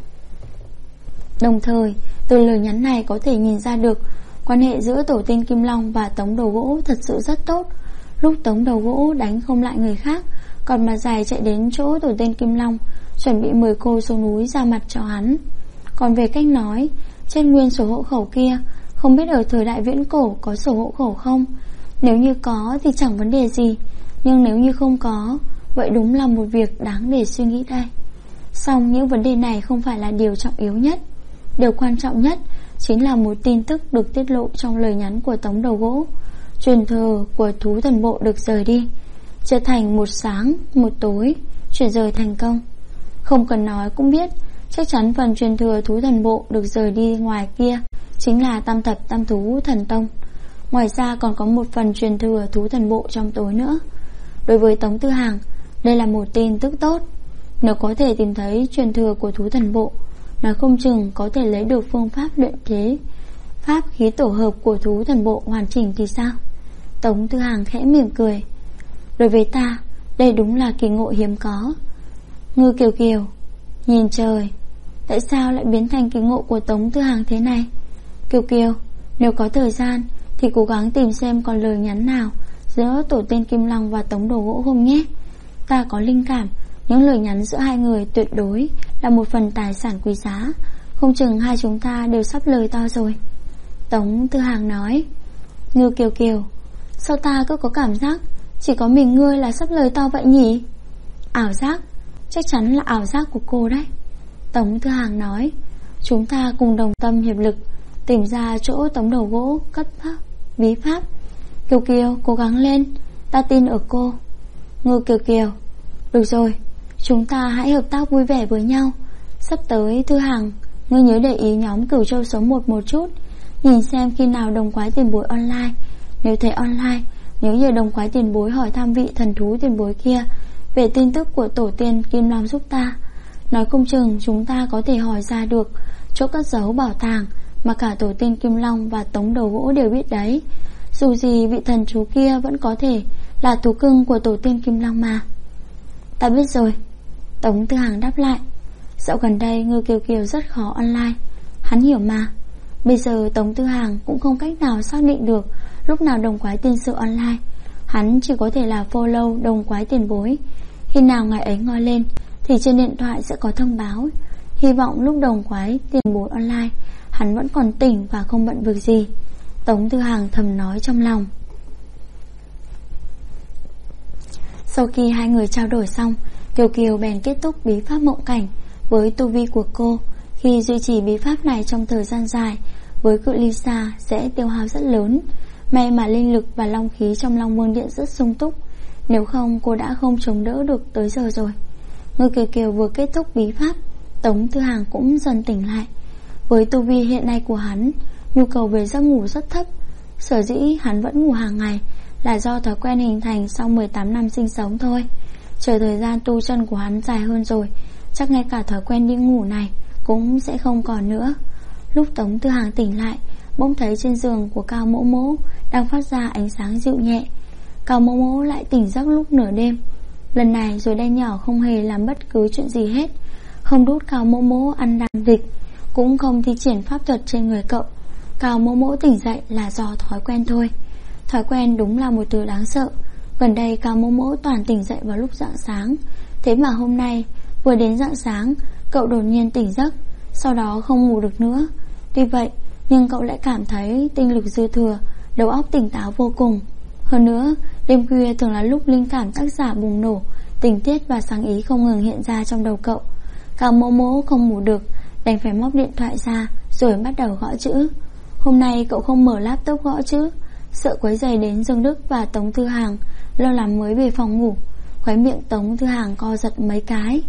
Đồng thời, từ lời nhắn này có thể nhìn ra được quan hệ giữa tổ tiên Kim Long và Tống Đầu Gỗ thật sự rất tốt. Lúc Tống Đầu Gỗ đánh không lại người khác, còn mà dài chạy đến chỗ tổ tiên Kim Long, chuẩn bị mời cô xuống núi ra mặt cho hắn. Còn về cách nói, trên nguyên sổ hộ khẩu kia, không biết ở thời đại viễn cổ có sổ hộ khẩu không? Nếu như có thì chẳng vấn đề gì, nhưng nếu như không có, vậy đúng là một việc đáng để suy nghĩ đây. Song những vấn đề này không phải là điều trọng yếu nhất. Điều quan trọng nhất chính là một tin tức được tiết lộ trong lời nhắn của Tống Đầu Gỗ. Truyền thừa của thú thần bộ được rời đi, trở thành một sáng một tối, chuyển rời thành công. Không cần nói cũng biết, chắc chắn phần truyền thừa thú thần bộ được rời đi ngoài kia chính là Tam Thập Tam Thú Thần Tông. Ngoài ra còn có một phần truyền thừa thú thần bộ trong tối nữa. Đối với Tống Thư Hàng, đây là một tin tức tốt. Nếu có thể tìm thấy truyền thừa của thú thần bộ, nói không chừng có thể lấy được phương pháp luyện chế pháp khí tổ hợp của thú thần bộ hoàn chỉnh thì sao? Tống Thư Hàng khẽ mỉm cười. Đối với ta, đây đúng là kỳ ngộ hiếm có. Ngư Kiều Kiều, nhìn trời, tại sao lại biến thành kỳ ngộ của Tống Thư Hàng thế này? Kiều Kiều, nếu có thời gian thì cố gắng tìm xem còn lời nhắn nào giữa tổ tiên Kim Long và Tống Đầu Gỗ không nhé. Ta có linh cảm những lời nhắn giữa hai người tuyệt đối là một phần tài sản quý giá. Không chừng hai chúng ta đều sắp lời to rồi. Tống Thư Hàng nói. Ngư Kiều Kiều, sao ta cứ có cảm giác chỉ có mình ngươi là sắp lời to vậy nhỉ? Ảo giác, chắc chắn là ảo giác của cô đấy. Tống Thư Hàng nói. Chúng ta cùng đồng tâm hiệp lực tìm ra chỗ Tống Đầu Gỗ cất bí pháp. Kiều Kiều, cố gắng lên, ta tin ở cô. Ngư Kiều Kiều, được rồi, chúng ta hãy hợp tác vui vẻ với nhau. Sắp tới Thư Hàng, ngươi nhớ để ý nhóm Cửu Châu số 1 một chút, nhìn xem khi nào đồng quái tiền bối online. Nếu thấy online, nhớ nhờ đồng quái tiền bối hỏi thăm vị thần thú tiền bối kia về tin tức của tổ tiên Kim Long giúp ta. Nói không chừng chúng ta có thể hỏi ra được chỗ cất giấu bảo tàng mà cả tổ tiên Kim Long và Tống Đầu Gỗ đều biết đấy. Dù gì vị thần chú kia vẫn có thể là thú cưng của tổ tiên Kim Long mà. Ta biết rồi, Tống Thư Hàng đáp lại. Dạo gần đây Ngư Kiều Kiều rất khó online, hắn hiểu mà. Bây giờ Tống Thư Hàng cũng không cách nào xác định được lúc nào đồng quái tiên sự online. Hắn chỉ có thể là follow đồng quái tiền bối. Khi nào ngày ấy ngoi lên thì trên điện thoại sẽ có thông báo. Hy vọng lúc đồng quái tiền bối online hắn vẫn còn tỉnh và không bận việc gì. Tống Thư Hàng thầm nói trong lòng. Sau khi hai người trao đổi xong, Kiều Kiều bèn kết thúc bí pháp mộng cảnh. Với tu vi của cô, khi duy trì bí pháp này trong thời gian dài, với cự ly xa sẽ tiêu hao rất lớn. May mà linh lực và long khí trong Long Vương Điện rất sung túc, nếu không cô đã không chống đỡ được tới giờ rồi. Ngư Kiều Kiều vừa kết thúc bí pháp, Tống Thư Hàng cũng dần tỉnh lại. Với tu vi hiện nay của hắn, nhu cầu về giấc ngủ rất thấp. Sở dĩ hắn vẫn ngủ hàng ngày là do thói quen hình thành sau 18 năm sinh sống thôi. Chờ thời gian tu chân của hắn dài hơn rồi, chắc ngay cả thói quen đi ngủ này cũng sẽ không còn nữa. Lúc Tống Thư Hàng tỉnh lại, bỗng thấy trên giường của Cao Mỗ Mỗ đang phát ra ánh sáng dịu nhẹ. Cao Mỗ Mỗ lại tỉnh giấc lúc nửa đêm. Lần này rồi đen nhỏ không hề làm bất cứ chuyện gì hết, không đút Cao Mỗ Mỗ ăn đan dịch, cũng không thi triển pháp thuật trên người cậu. Cao Mỗ Mỗ tỉnh dậy là do thói quen thôi. Thói quen đúng là một thứ đáng sợ. Gần đây Cao Mỗ Mỗ toàn tỉnh dậy vào lúc rạng sáng. Thế mà hôm nay vừa đến rạng sáng, cậu đột nhiên tỉnh giấc, sau đó không ngủ được nữa. Tuy vậy nhưng cậu lại cảm thấy tinh lực dư thừa, đầu óc tỉnh táo vô cùng. Hơn nữa, đêm khuya thường là lúc linh cảm tác giả bùng nổ, tình tiết và sáng ý không ngừng hiện ra trong đầu cậu. Cao Mỗ Mỗ không ngủ được, đành phải móc điện thoại ra rồi bắt đầu gõ chữ. Hôm nay cậu không mở laptop gõ chữ, sợ quấy rầy đến Dương Đức và Tống Thư Hàng, lo lắng mới về phòng ngủ. Khóe miệng Tống Thư Hàng co giật mấy cái.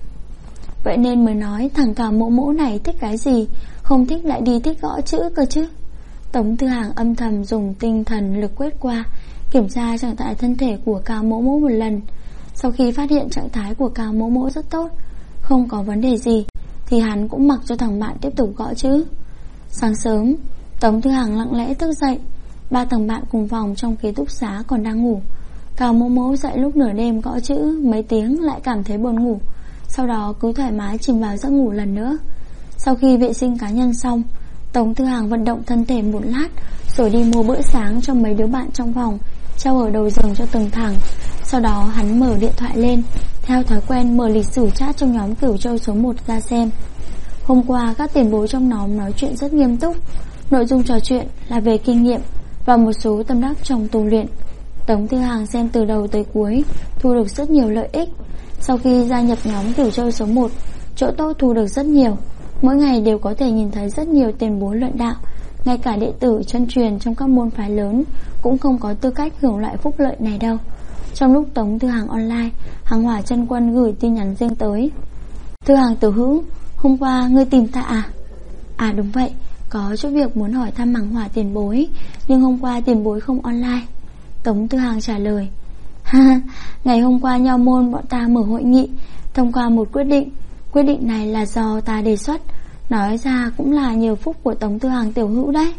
Vậy nên mới nói thằng Cao Mỗ Mỗ này thích cái gì, không thích lại đi thích gõ chữ cơ chứ. Tống Thư Hàng âm thầm dùng tinh thần lực quét qua, kiểm tra trạng thái thân thể của Cao Mỗ Mỗ một lần. Sau khi phát hiện trạng thái của Cao Mỗ Mỗ rất tốt, không có vấn đề gì, thì hắn cũng mặc cho thằng bạn tiếp tục gõ chữ. Sáng sớm, Tống Thư Hàng lặng lẽ thức dậy. Ba thằng bạn cùng phòng trong ký túc xá còn đang ngủ. Cao Mỗ Mỗ dậy lúc nửa đêm gõ chữ mấy tiếng lại cảm thấy buồn ngủ, sau đó cứ thoải mái chìm vào giấc ngủ lần nữa. Sau khi vệ sinh cá nhân xong, Tống Thư Hàng vận động thân thể một lát, rồi đi mua bữa sáng cho mấy đứa bạn trong phòng, treo ở đầu giường cho từng thằng. Sau đó hắn mở điện thoại lên, theo thói quen mở lịch sử chat trong nhóm Cửu Châu số 1 ra xem. Hôm qua các tiền bối trong nhóm nói chuyện rất nghiêm túc. Nội dung trò chuyện là về kinh nghiệm và một số tâm đắc trong tu luyện. Tống Thư Hàng xem từ đầu tới cuối, thu được rất nhiều lợi ích. Sau khi gia nhập nhóm Cửu Châu số 1, chỗ tốt thu được rất nhiều. Mỗi ngày đều có thể nhìn thấy rất nhiều tiền bối luận đạo. Ngay cả đệ tử chân truyền trong các môn phái lớn cũng không có tư cách hưởng loại phúc lợi này đâu. Trong lúc Tống Thư Hàng online, Hằng Hỏa Chân Quân gửi tin nhắn riêng tới. Thư Hàng tiểu hữu, hôm qua ngươi tìm ta à? À đúng vậy, có chút việc muốn hỏi thăm Hằng Hỏa tiền bối, nhưng hôm qua tiền bối không online. Tống Thư Hàng trả lời. Ngày hôm qua nho môn bọn ta mở hội nghị, thông qua một quyết định. Quyết định này là do ta đề xuất, nói ra cũng là nhờ phúc của Tống Thư Hàng tiểu hữu đấy.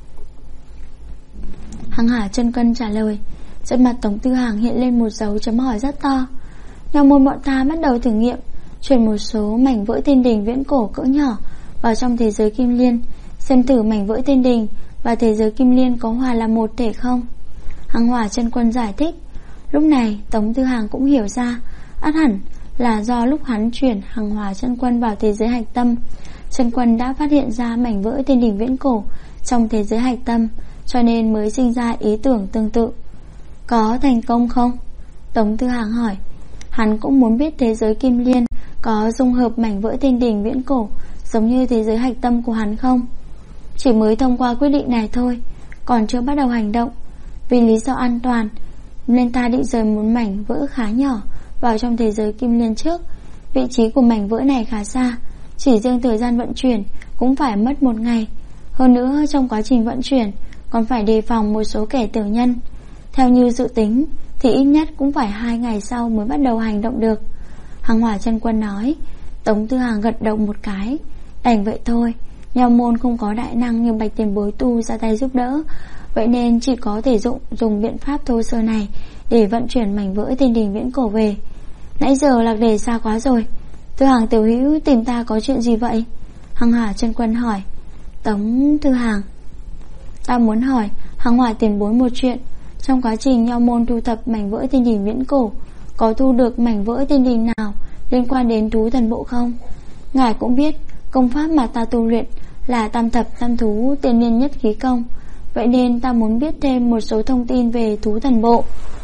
Hằng Hỏa Chân Quân trả lời. Trên mặt Tống Thư Hàng hiện lên một dấu chấm hỏi rất to. Nho môn bọn ta bắt đầu thử nghiệm chuyển một số mảnh vỡ thiên đình viễn cổ cỡ nhỏ vào trong thế giới Kim Liên, xem thử mảnh vỡ thiên đình và thế giới Kim Liên có hòa là một thể không. Hằng Hỏa Chân Quân giải thích. Lúc này Tống Thư Hàng cũng hiểu ra, ắt hẳn là do lúc hắn chuyển Hằng Hỏa Chân Quân vào thế giới hạch tâm, Chân Quân đã phát hiện ra mảnh vỡ thiên đình viễn cổ trong thế giới hạch tâm, cho nên mới sinh ra ý tưởng tương tự. Có thành công không? Tống Thư Hàng hỏi. Hắn cũng muốn biết thế giới Kim Liên có dung hợp mảnh vỡ thiên đình viễn cổ giống như thế giới hạch tâm của hắn không. Chỉ mới thông qua quyết định này thôi, còn chưa bắt đầu hành động. Vì lý do an toàn nên ta định rời một mảnh vỡ khá nhỏ vào trong thế giới Kim Liên trước. Vị trí của mảnh vỡ này khá xa, chỉ riêng thời gian vận chuyển cũng phải mất 1 ngày. Hơn nữa trong quá trình vận chuyển còn phải đề phòng một số kẻ tiểu nhân. Theo như dự tính thì ít nhất cũng phải 2 ngày sau mới bắt đầu hành động được. Hằng Hỏa Chân Quân nói. Tống Thư Hàng gật đầu một cái. Đành vậy thôi, nho môn không có đại năng như Bạch tiền bối tu ra tay giúp đỡ, vậy nên chỉ có thể dùng biện pháp thô sơ này để vận chuyển mảnh vỡ thiên đình viễn cổ về. Nãy giờ lạc đề xa quá rồi. Thư Hàng tiểu hữu tìm ta có chuyện gì vậy? Hằng Hỏa Chân Quân hỏi. Tống Thư Hàng. Ta muốn hỏi Hằng Hỏa tiền bối một chuyện. Trong quá trình nho môn thu thập mảnh vỡ thiên đình viễn cổ, có thu được mảnh vỡ thiên đình nào liên quan đến thú thần bộ không? Ngài cũng biết công pháp mà ta tu luyện là tam thập tam thú tiên niên nhất khí công, vậy nên ta muốn biết thêm một số thông tin về thú thần bộ.